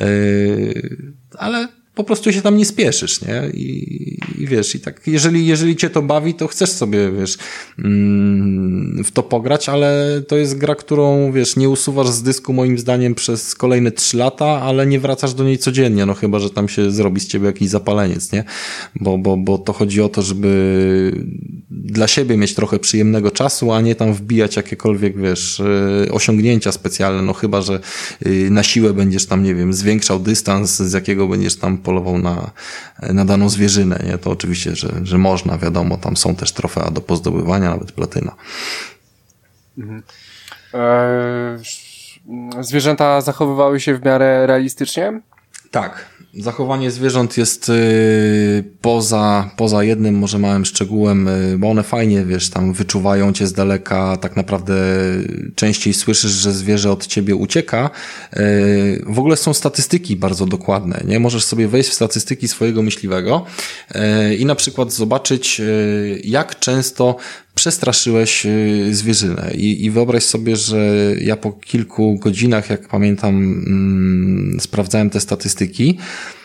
ale po prostu się tam nie spieszysz, nie? I wiesz, i tak, jeżeli cię to bawi, to chcesz sobie, wiesz, w to pograć, ale to jest gra, którą, wiesz, nie usuwasz z dysku moim zdaniem przez kolejne 3 lata, ale nie wracasz do niej codziennie, no chyba, że tam się zrobi z ciebie jakiś zapaleniec, nie? Bo to chodzi o to, żeby dla siebie mieć trochę przyjemnego czasu, a nie tam wbijać jakiekolwiek, wiesz, osiągnięcia specjalne, no chyba, że na siłę będziesz tam, nie wiem, zwiększał dystans, z jakiego będziesz tam polował na daną zwierzynę, nie? To oczywiście, że można, wiadomo, tam są też trofea do pozdobywania, nawet platyna. Mhm. Zwierzęta zachowywały się w miarę realistycznie? Tak. Zachowanie zwierząt jest poza jednym może małym szczegółem, bo one fajnie, wiesz, tam wyczuwają cię z daleka, tak naprawdę częściej słyszysz, że zwierzę od ciebie ucieka. W ogóle są statystyki bardzo dokładne, nie? Możesz sobie wejść w statystyki swojego myśliwego i na przykład zobaczyć, jak często przestraszyłeś zwierzynę. I wyobraź sobie, że ja po kilku godzinach, jak pamiętam, sprawdzałem te statystyki,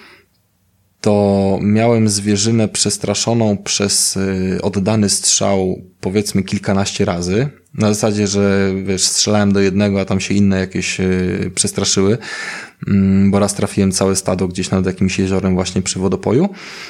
to miałem zwierzynę przestraszoną przez oddany strzał powiedzmy kilkanaście razy. Na zasadzie, że wiesz, strzelałem do jednego, a tam się inne jakieś przestraszyły, bo raz trafiłem całe stado gdzieś nad jakimś jeziorem właśnie przy wodopoju.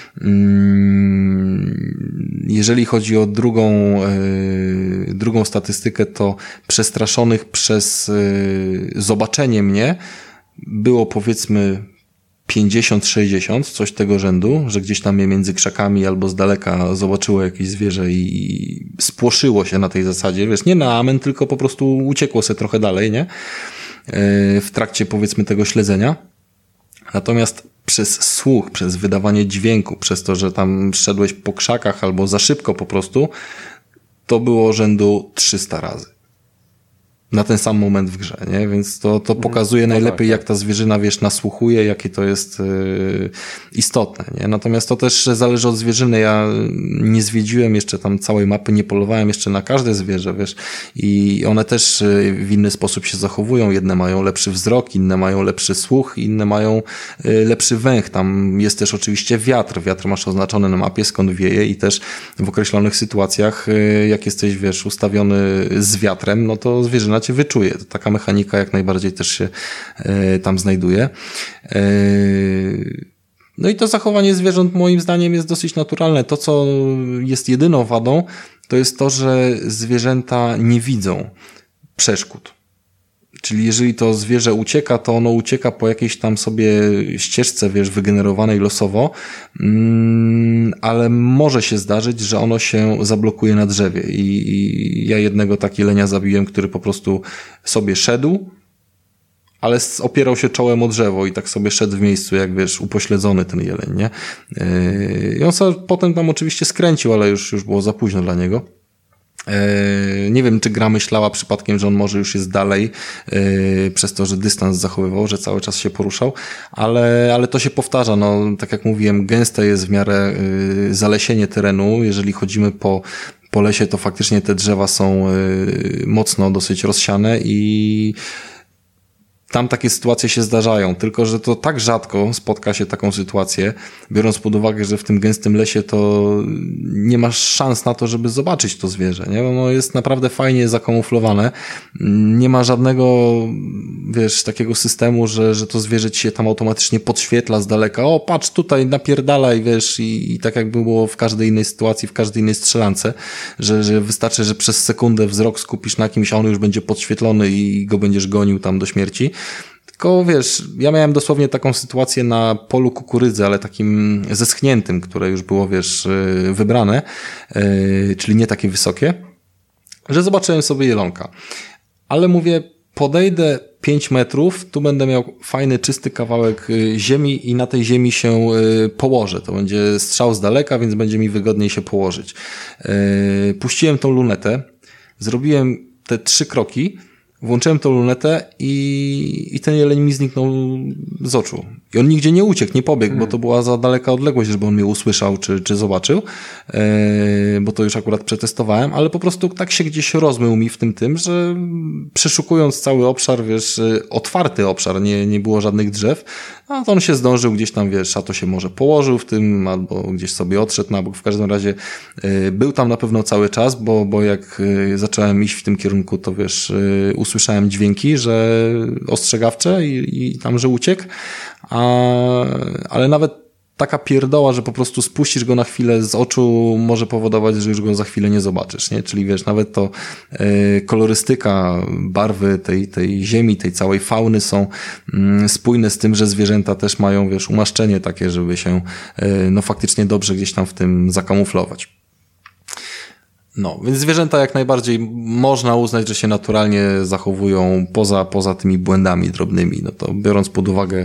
Jeżeli chodzi o drugą statystykę, to przestraszonych przez zobaczenie mnie było powiedzmy 50-60, coś tego rzędu, że gdzieś tam je między krzakami albo z daleka zobaczyło jakieś zwierzę i spłoszyło się na tej zasadzie, wiesz, nie na amen, tylko po prostu uciekło se trochę dalej, nie? W trakcie powiedzmy tego śledzenia. Natomiast przez słuch, przez wydawanie dźwięku, przez to, że tam szedłeś po krzakach albo za szybko po prostu, to było rzędu 300 razy. Na ten sam moment w grze, nie? Więc to pokazuje najlepiej, jak ta zwierzyna, wiesz, nasłuchuje, jakie to jest istotne, nie? Natomiast to też zależy od zwierzyny. Ja nie zwiedziłem jeszcze tam całej mapy, nie polowałem jeszcze na każde zwierzę, wiesz, i one też w inny sposób się zachowują. Jedne mają lepszy wzrok, inne mają lepszy słuch, inne mają lepszy węch. Tam jest też oczywiście wiatr. Wiatr masz oznaczony na mapie, skąd wieje i też w określonych sytuacjach, jak jesteś, wiesz, ustawiony z wiatrem, no to zwierzyna cię wyczuje. To taka mechanika jak najbardziej też się tam znajduje. No i to zachowanie zwierząt moim zdaniem jest dosyć naturalne. To, co jest jedyną wadą, to jest to, że zwierzęta nie widzą przeszkód. Czyli jeżeli to zwierzę ucieka, to ono ucieka po jakiejś tam sobie ścieżce, wiesz, wygenerowanej losowo, ale może się zdarzyć, że ono się zablokuje na drzewie. I ja jednego taki lenia zabiłem, który po prostu sobie szedł, ale opierał się czołem o drzewo i tak sobie szedł w miejscu, jak wiesz, upośledzony ten jeleń, nie? I on sobie potem tam oczywiście skręcił, ale już było za późno dla niego. Nie wiem, czy gra myślała przypadkiem, że on może już jest dalej, przez to, że dystans zachowywał, że cały czas się poruszał, ale to się powtarza. No, tak jak mówiłem, gęste jest w miarę zalesienie terenu. Jeżeli chodzimy po lesie, to faktycznie te drzewa są mocno dosyć rozsiane i tam takie sytuacje się zdarzają, tylko że to tak rzadko spotka się taką sytuację, biorąc pod uwagę, że w tym gęstym lesie to nie masz szans na to, żeby zobaczyć to zwierzę, nie? Ono jest naprawdę fajnie zakamuflowane, nie ma żadnego, wiesz, takiego systemu, że to zwierzę ci się tam automatycznie podświetla z daleka, o patrz tutaj, napierdalaj, wiesz, i tak jak było w każdej innej sytuacji, w każdej innej strzelance, że wystarczy, że przez sekundę wzrok skupisz na kimś, a on już będzie podświetlony i go będziesz gonił tam do śmierci. Tylko wiesz, ja miałem dosłownie taką sytuację na polu kukurydzy, ale takim zeschniętym, które już było, wiesz, wybrane, czyli nie takie wysokie, że zobaczyłem sobie jelonka. Ale mówię, podejdę 5 metrów, tu będę miał fajny, czysty kawałek ziemi i na tej ziemi się położę. To będzie strzał z daleka, więc będzie mi wygodniej się położyć. Puściłem tą lunetę, zrobiłem te 3 kroki, włączyłem tą lunetę i ten jeleń mi zniknął z oczu. I on nigdzie nie uciekł, nie pobiegł, bo to była za daleka odległość, żeby on mnie usłyszał czy zobaczył, bo to już akurat przetestowałem, ale po prostu tak się gdzieś rozmył mi w tym, że przeszukując cały obszar, wiesz, otwarty obszar, nie było żadnych drzew, a to on się zdążył gdzieś tam, wiesz, a to się może położył w tym, albo gdzieś sobie odszedł na bok. W każdym razie był tam na pewno cały czas, bo jak zacząłem iść w tym kierunku, to wiesz, usłyszałem dźwięki, że ostrzegawcze i tam, że uciekł, ale nawet taka pierdoła, że po prostu spuścisz go na chwilę z oczu, może powodować, że już go za chwilę nie zobaczysz, nie? Czyli wiesz, nawet to kolorystyka, barwy tej ziemi, tej całej fauny są spójne z tym, że zwierzęta też mają, wiesz, umaszczenie takie, żeby się no faktycznie dobrze gdzieś tam w tym zakamuflować. No, więc zwierzęta jak najbardziej można uznać, że się naturalnie zachowują poza tymi błędami drobnymi. No to biorąc pod uwagę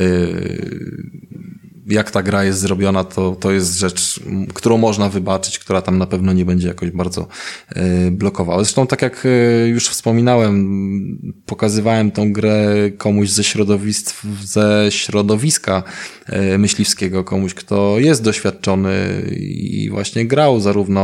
jak ta gra jest zrobiona, to jest rzecz, którą można wybaczyć, która tam na pewno nie będzie jakoś bardzo blokowała. Zresztą tak jak już wspominałem, pokazywałem tą grę komuś ze środowiska myśliwskiego, komuś, kto jest doświadczony i właśnie grał, zarówno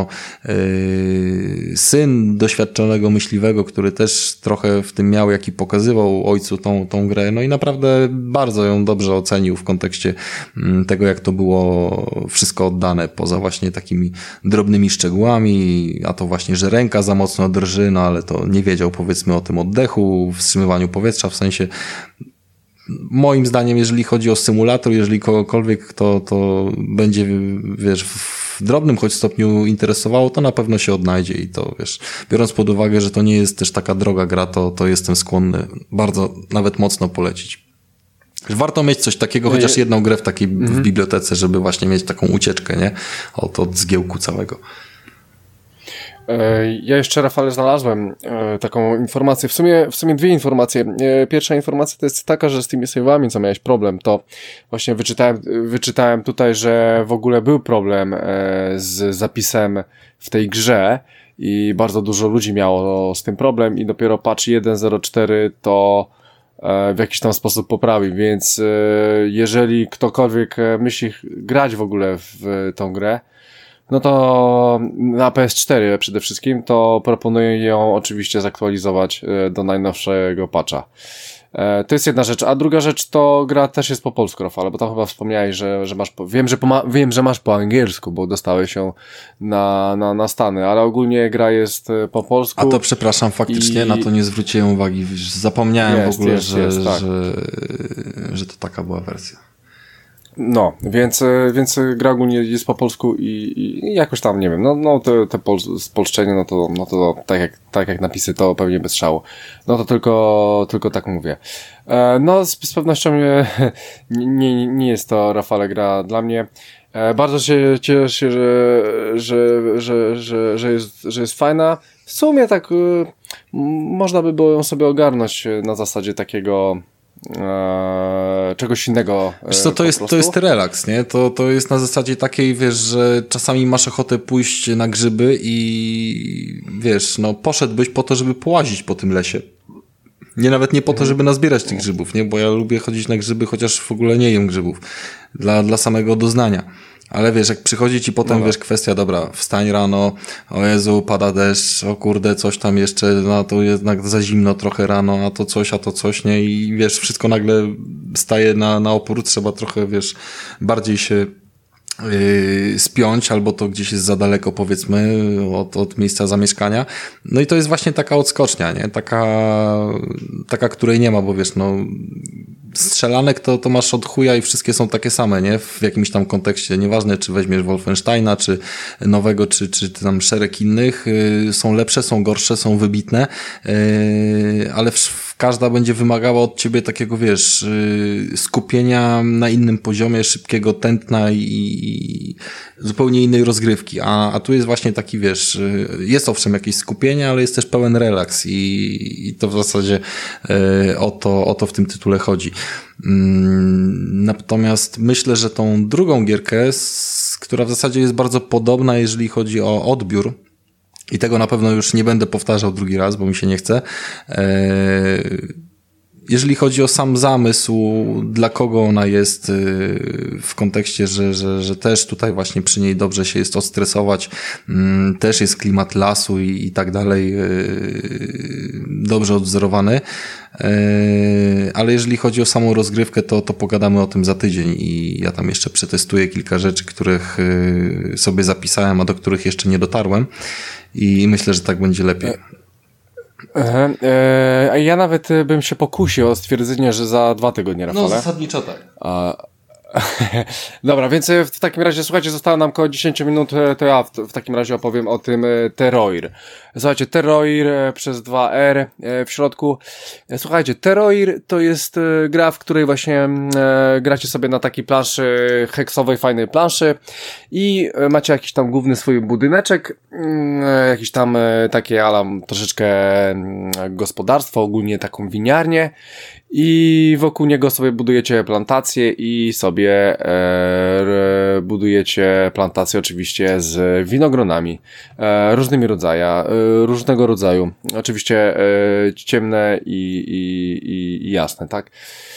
syn doświadczonego myśliwego, który też trochę w tym miał, jak i pokazywał ojcu tą grę, no i naprawdę bardzo ją dobrze ocenił w kontekście tego, jak to było wszystko oddane, poza właśnie takimi drobnymi szczegółami, a to właśnie, że ręka za mocno drży, no ale to nie wiedział, powiedzmy, o tym oddechu, wstrzymywaniu powietrza, w sensie moim zdaniem, jeżeli chodzi o symulator, jeżeli kogokolwiek to będzie, wiesz, w drobnym choć stopniu interesowało, to na pewno się odnajdzie i to, wiesz, biorąc pod uwagę, że to nie jest też taka droga gra, to jestem skłonny bardzo, nawet mocno polecić. Warto mieć coś takiego, chociaż jedną grę w takiej w bibliotece, żeby właśnie mieć taką ucieczkę, nie? od zgiełku całego. Ja jeszcze, Rafale, znalazłem taką informację, w sumie 2 informacje. Pierwsza informacja to jest taka, że z tymi save'ami, co miałeś problem, to właśnie wyczytałem tutaj, że w ogóle był problem z zapisem w tej grze i bardzo dużo ludzi miało z tym problem i dopiero patch 1.04 to w jakiś tam sposób poprawi, więc jeżeli ktokolwiek myśli grać w ogóle w tą grę, no to na PS4 przede wszystkim, to proponuję ją oczywiście zaktualizować do najnowszego patcha. To jest jedna rzecz, a druga rzecz to gra też jest po polsku, Rafale, bo tam chyba wspomniałeś, że masz, wiem, że masz po angielsku, bo dostałeś się na Stany, ale ogólnie gra jest po polsku. A to przepraszam, faktycznie na to nie zwróciłem uwagi, zapomniałem w ogóle, że to taka była wersja. No, więc gra ogólnie jest po polsku i jakoś tam, nie wiem, no te spolszczenie, no to tak jak napisy, to pewnie bez szału. No to tylko tak mówię. No, z pewnością nie jest to, Rafale, gra dla mnie. Bardzo się cieszę, że jest fajna. W sumie tak można by było ją sobie ogarnąć na zasadzie takiego czegoś innego. Wiesz co, to jest relaks, nie? To jest na zasadzie takiej, wiesz, że czasami masz ochotę pójść na grzyby i wiesz, no poszedłbyś po to, żeby połazić po tym lesie. Nawet nie po to, żeby nazbierać tych grzybów, nie? Bo ja lubię chodzić na grzyby, chociaż w ogóle nie jem grzybów. Dla samego doznania. Ale wiesz, jak przychodzi ci potem, wiesz, kwestia, dobra, wstań rano, o Jezu, pada deszcz, o kurde, coś tam jeszcze, no to jednak za zimno trochę rano, a to coś, nie? I wiesz, wszystko nagle staje na opór, trzeba trochę, wiesz, bardziej się spiąć, albo to gdzieś jest za daleko, powiedzmy, od miejsca zamieszkania. No i to jest właśnie taka odskocznia, nie? Taka, której nie ma, bo wiesz, no strzelanek to masz od chuja i wszystkie są takie same, nie? W jakimś tam kontekście. Nieważne, czy weźmiesz Wolfensteina, czy nowego, czy tam szereg innych. Są lepsze, są gorsze, są wybitne, ale każda będzie wymagała od ciebie takiego, wiesz, skupienia na innym poziomie, szybkiego tętna i zupełnie innej rozgrywki. A tu jest właśnie taki, wiesz, jest owszem jakieś skupienie, ale jest też pełen relaks i to w zasadzie o to w tym tytule chodzi. Natomiast myślę, że tą drugą gierkę, która w zasadzie jest bardzo podobna, jeżeli chodzi o odbiór, i tego na pewno już nie będę powtarzał drugi raz, bo mi się nie chce. Jeżeli chodzi o sam zamysł, dla kogo ona jest w kontekście, że też tutaj właśnie przy niej dobrze się jest odstresować, też jest klimat lasu i tak dalej, dobrze odwzorowany. Ale jeżeli chodzi o samą rozgrywkę, to pogadamy o tym za tydzień i ja tam jeszcze przetestuję kilka rzeczy, których sobie zapisałem, a do których jeszcze nie dotarłem i myślę, że tak będzie lepiej. Ja nawet bym się pokusił o stwierdzenie, że za 2 tygodnie, Rafale. No zasadniczo tak. Dobra, więc w takim razie, słuchajcie, zostało nam około 10 minut, to ja w takim razie opowiem o tym Terroir. Słuchajcie, Terroir przez 2R w środku. Słuchajcie, Terroir to jest gra, w której właśnie gracie sobie na takiej planszy, heksowej, fajnej planszy i macie jakiś tam główny swój budyneczek, jakiś tam takie troszeczkę gospodarstwo, ogólnie taką winiarnię. I wokół niego sobie budujecie plantacje i sobie budujecie plantacje oczywiście z winogronami różnymi różnego rodzaju. Oczywiście ciemne i jasne, tak?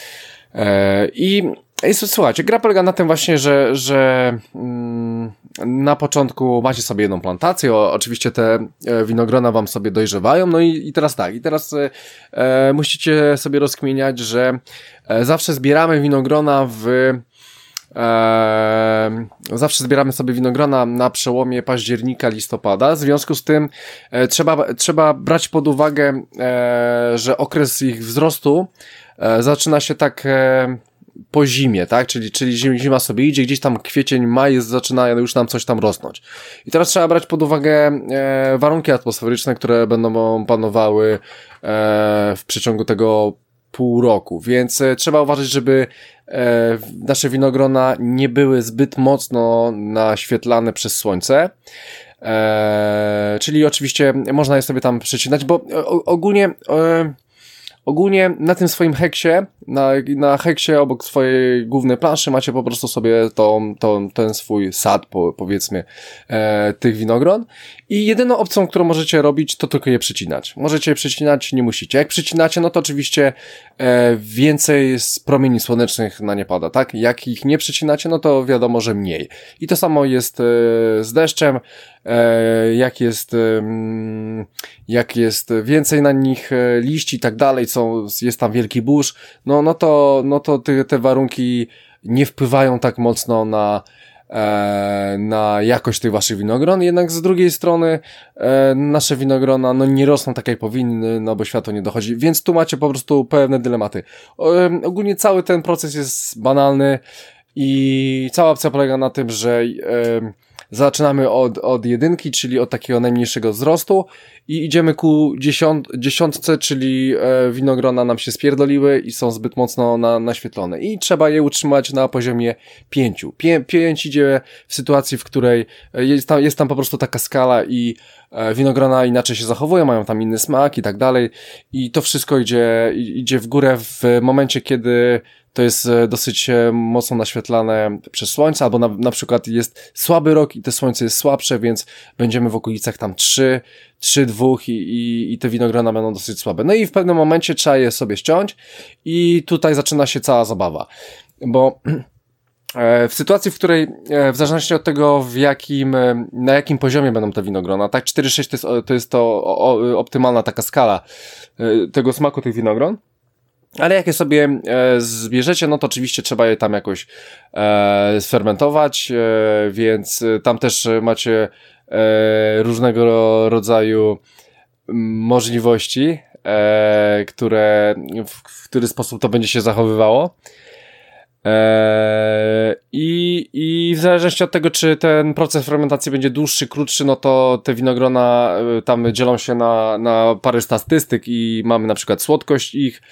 I słuchajcie, gra polega na tym właśnie, że na początku macie sobie jedną plantację, oczywiście te winogrona wam sobie dojrzewają, no i teraz tak, musicie sobie rozkminiać, że zawsze zbieramy winogrona zawsze zbieramy sobie winogrona na przełomie października, listopada. W związku z tym trzeba brać pod uwagę, że okres ich wzrostu zaczyna się tak po zimie, tak? Czyli zima sobie idzie, gdzieś tam kwiecień, maj zaczyna już nam coś tam rosnąć. I teraz trzeba brać pod uwagę warunki atmosferyczne, które będą panowały w przeciągu tego pół roku, więc trzeba uważać, żeby nasze winogrona nie były zbyt mocno naświetlane przez słońce. Czyli oczywiście można je sobie tam przecinać, bo ogólnie na tym swoim heksie, na heksie obok swojej głównej planszy macie po prostu sobie ten swój sad, powiedzmy, tych winogron i jedyną opcją, którą możecie robić, to tylko je przecinać. Możecie je przecinać, nie musicie. Jak przecinacie, no to oczywiście więcej z promieni słonecznych na nie pada, tak? Jak ich nie przecinacie, no to wiadomo, że mniej. I to samo jest z deszczem, jak jest więcej na nich liści i tak dalej, jest tam wielki burz, no to te warunki nie wpływają tak mocno na jakość tych waszych winogron, jednak z drugiej strony nasze winogrona nie rosną tak jak powinny, bo światło nie dochodzi, więc tu macie po prostu pewne dylematy. Ogólnie cały ten proces jest banalny i cała opcja polega na tym, że zaczynamy od 1, czyli od takiego najmniejszego wzrostu i idziemy ku 10, czyli winogrona nam się spierdoliły i są zbyt mocno naświetlone i trzeba je utrzymać na poziomie 5. 5 idzie w sytuacji, w której jest tam po prostu taka skala i winogrona inaczej się zachowują, mają tam inny smak i tak dalej i to wszystko idzie w górę w momencie, kiedy to jest dosyć mocno naświetlane przez słońce, albo na przykład jest słaby rok i to słońce jest słabsze, więc będziemy w okolicach tam 3, 2 i te winogrona będą dosyć słabe. No i w pewnym momencie trzeba je sobie ściąć i tutaj zaczyna się cała zabawa, bo w sytuacji, w której w zależności od tego na jakim poziomie będą te winogrona, tak 4-6 to jest optymalna taka skala tego smaku tych winogron, ale jak je sobie zbierzecie, no to oczywiście trzeba je tam jakoś sfermentować, więc tam też macie różnego rodzaju możliwości, w który sposób to będzie się zachowywało. I w zależności od tego, czy ten proces fermentacji będzie dłuższy, krótszy, no to te winogrona tam dzielą się na parę statystyk i mamy na przykład słodkość ich,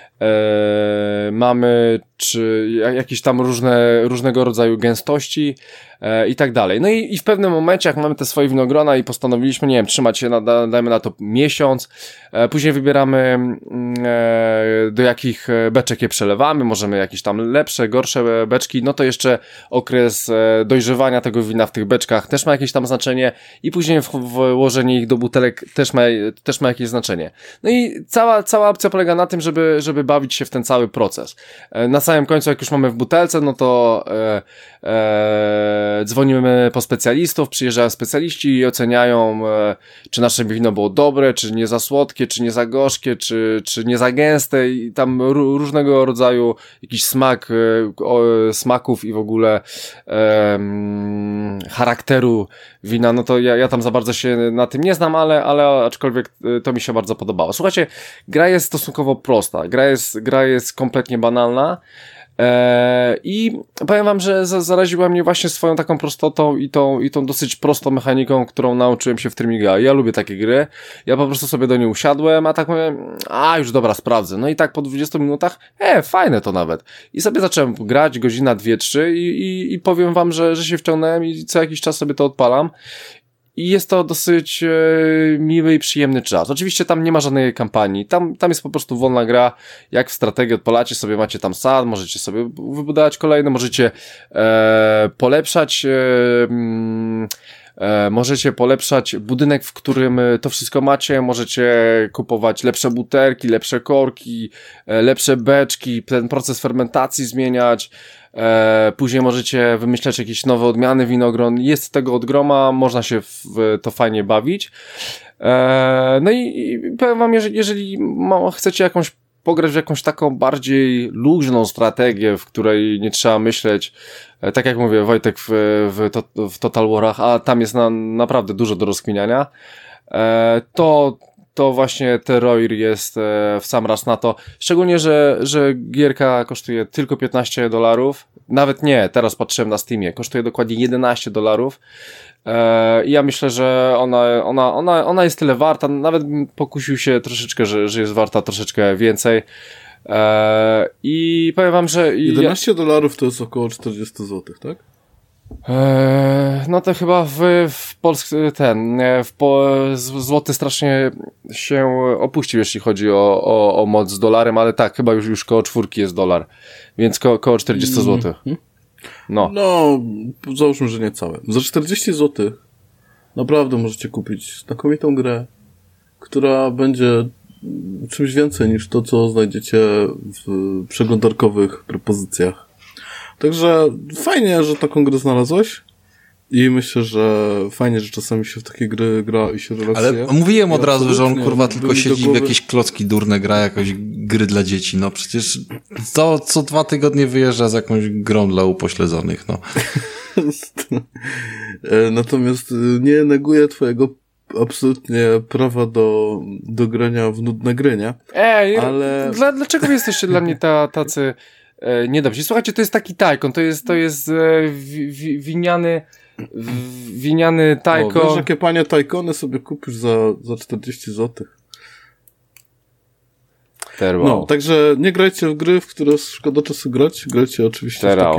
mamy czy jakieś tam różnego rodzaju gęstości i tak dalej. No i w pewnym momencie, jak mamy te swoje winogrona i postanowiliśmy, nie wiem, trzymać się, dajmy na to miesiąc, później wybieramy do jakich beczek je przelewamy, możemy jakieś tam lepsze, gorsze beczki, no to jeszcze okres dojrzewania tego wina w tych beczkach też ma jakieś tam znaczenie i później włożenie ich do butelek też ma jakieś znaczenie. No i cała opcja polega na tym, żeby bawić się w ten cały proces. Na samym końcu, jak już mamy w butelce, no to dzwonimy po specjalistów, przyjeżdżają specjaliści i oceniają, czy nasze wino było dobre, czy nie za słodkie, czy nie za gorzkie, czy nie za gęste i tam różnego rodzaju jakiś smaków i w ogóle charakteru wina, no to ja tam za bardzo się na tym nie znam, ale aczkolwiek to mi się bardzo podobało. Słuchajcie, gra jest stosunkowo prosta, gra jest kompletnie banalna, i powiem wam, że zaraziła mnie właśnie swoją taką prostotą i tą dosyć prostą mechaniką, którą nauczyłem się w Trymiga. Ja lubię takie gry, ja po prostu sobie do niej usiadłem, a tak mówię, już dobra, sprawdzę. No i tak po 20 minutach, fajne to nawet. I sobie zacząłem grać, godzina, 2-3 i powiem wam, że się wciągnąłem i co jakiś czas sobie to odpalam. I jest to dosyć miły i przyjemny czas. Oczywiście tam nie ma żadnej kampanii. Tam jest po prostu wolna gra. Jak w strategii odpalacie sobie, macie tam sad, możecie sobie wybudować kolejne, możecie polepszać budynek, w którym to wszystko macie, możecie kupować lepsze butelki, lepsze korki, lepsze beczki, ten proces fermentacji zmieniać. Później możecie wymyślać jakieś nowe odmiany winogron. Jest tego od groma, można się w to fajnie bawić. No i powiem wam, jeżeli chcecie pograć w jakąś taką bardziej luźną strategię, w której nie trzeba myśleć, tak jak mówię, Wojtek w Total Warach, a tam jest naprawdę dużo do rozkminiania, to właśnie Terroir jest w sam raz na to. Szczególnie, że gierka kosztuje tylko $15. Nawet nie, teraz patrzyłem na Steamie. Kosztuje dokładnie $11. I ja myślę, że ona jest tyle warta. Nawet bym pokusił się troszeczkę, że jest warta troszeczkę więcej. I powiem wam, że... $11 to jest około 40 zł, tak? No to chyba w Polsce złoty strasznie się opuścił, jeśli chodzi o moc z dolarem, ale tak, chyba już koło 4 jest dolar, więc koło 40 zł. No, załóżmy, że nie całe. Za 40 zł naprawdę możecie kupić znakomitą grę, która będzie czymś więcej niż to, co znajdziecie w przeglądarkowych propozycjach. Także fajnie, że taką grę znalazłeś i myślę, że fajnie, że czasami się w takie gry gra i się relaksuje. Ale mówiłem od razu, że on kurwa tylko siedzi w jakieś klocki durne, gra jakieś gry dla dzieci. No przecież co 2 tygodnie wyjeżdża z jakąś grą dla upośledzonych, no. Natomiast nie neguję twojego absolutnie prawa do grania w nudne gry, nie? Ale... Dlaczego wy jesteście dla mnie tacy niedobrzy? Słuchajcie, to jest taki Tajkon, to jest winiany winiany Tajkon. Wiesz, jakie panie Tajkony sobie kupisz za 40 zł. No, także nie grajcie w gry, w które szkoda czasu grać. Grajcie oczywiście w takie,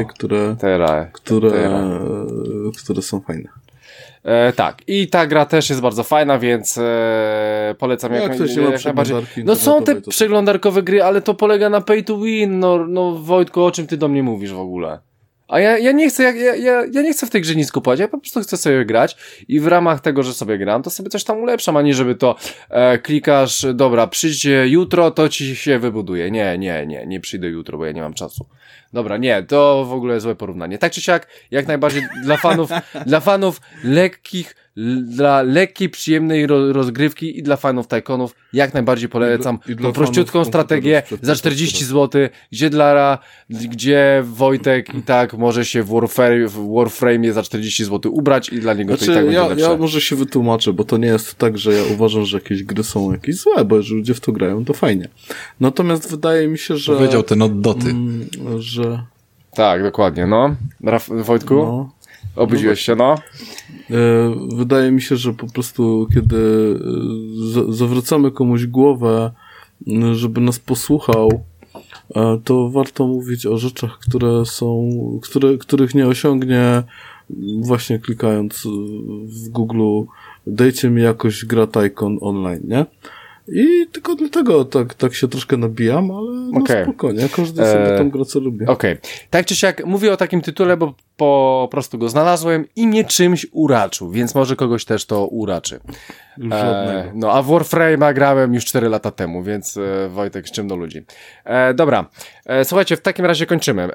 które są fajne. Tak, i ta gra też jest bardzo fajna, więc polecam jak najbardziej. No są te przeglądarkowe gry, ale to polega na pay to win. No Wojtku, o czym ty do mnie mówisz w ogóle? A ja nie chcę, ja nie chcę w tej grze nic kupować, ja po prostu chcę sobie grać i w ramach tego, że sobie gram, to sobie coś tam ulepszam, a nie żeby to klikasz, dobra, przyjdź jutro, to ci się wybuduje. Nie przyjdę jutro, bo ja nie mam czasu. Dobra, nie, to w ogóle złe porównanie. Tak czy siak, jak najbardziej dla fanów dla lekkiej, przyjemnej rozgrywki i dla fanów Tajkonów jak najbardziniej polecam tą prościutką strategię za 40 zł, gdzie Wojtek i tak może się w Warframe'ie za 40 zł ubrać i dla niego to i tak będzie lepsze. Ja może się wytłumaczę, bo to nie jest tak, że ja uważam, że jakieś gry są jakieś złe, bo jeżeli ludzie w to grają, to fajnie. Natomiast wydaje mi się, że... Powiedział ten od Doty. Że... Tak, dokładnie, no. Wojtku? No. Obudziłeś się, no? Wydaje mi się, że po prostu kiedy zawracamy komuś głowę, żeby nas posłuchał, to warto mówić o rzeczach, których nie osiągnie właśnie klikając w Google dajcie mi jakoś gra Tajkon online, nie? I tylko dlatego tak się troszkę nabijam, ale no spokojnie, każdy sobie tam gra co lubi. Okej. Tak czy siak mówię o takim tytule, bo po prostu go znalazłem i mnie czymś uraczył, więc może kogoś też to uraczy. No a w Warframe'a grałem już 4 lata temu, więc Wojtek, z czym do ludzi. Dobra, słuchajcie, w takim razie kończymy.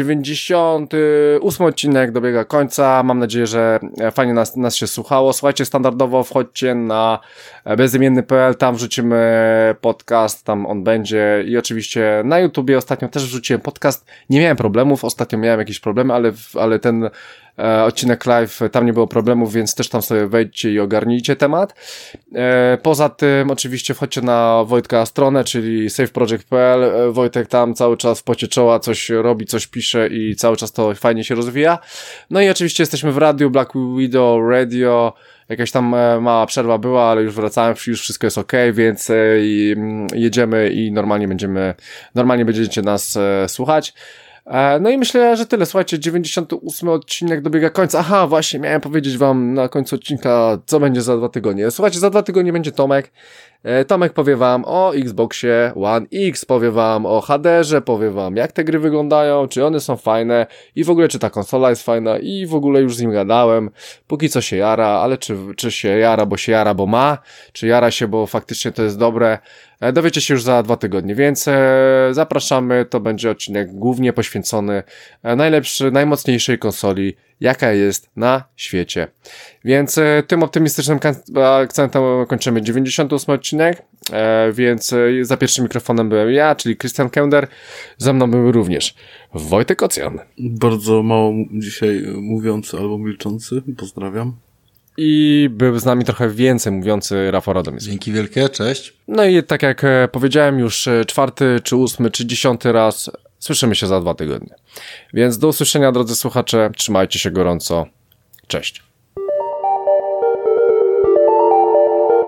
98 odcinek dobiega końca, mam nadzieję, że fajnie nas się słuchało. Słuchajcie, standardowo wchodźcie na bezimienny.pl, tam wrzucimy podcast, tam on będzie i oczywiście na YouTubie ostatnio też wrzuciłem podcast, nie miałem problemów, ostatnio miałem jakieś problemy, ale ten odcinek live, tam nie było problemów, więc też tam sobie wejdźcie i ogarnijcie temat. Poza tym oczywiście wchodźcie na Wojtka stronę, czyli saveproject.pl. Wojtek tam cały czas w pocie czoła coś robi, coś pisze i cały czas to fajnie się rozwija. No i oczywiście jesteśmy w radiu, Black Widow Radio, jakaś tam mała przerwa była, ale już wracałem, już wszystko jest okej, więc jedziemy i normalnie będziecie nas słuchać. No i myślę, że tyle. Słuchajcie, 98 odcinek dobiega końca. Aha, właśnie, miałem powiedzieć wam na końcu odcinka, co będzie za 2 tygodnie. Słuchajcie, za 2 tygodnie będzie Tomek. Tomek powie wam o Xboxie One X, powie wam o HDR-ze, powie wam jak te gry wyglądają, czy one są fajne i w ogóle czy ta konsola jest fajna i w ogóle już z nim gadałem. Póki co się jara, ale czy się jara, bo ma, czy jara się, bo faktycznie to jest dobre, dowiecie się już za 2 tygodnie, więc zapraszamy, to będzie odcinek głównie poświęcony najmocniejszej konsoli, jaka jest na świecie. Więc tym optymistycznym akcentem kończymy 98 odcinek, więc za pierwszym mikrofonem byłem ja, czyli Krystian Kender, ze mną był również Wojtek Ocjan. Bardzo mało dzisiaj mówiący albo milczący, pozdrawiam. I był z nami trochę więcej mówiący Rafał Radomyski. Dzięki wielkie, cześć. No i tak jak powiedziałem już 4., czy 8., czy 10. raz, słyszymy się za 2 tygodnie. Więc do usłyszenia, drodzy słuchacze, trzymajcie się gorąco. Cześć.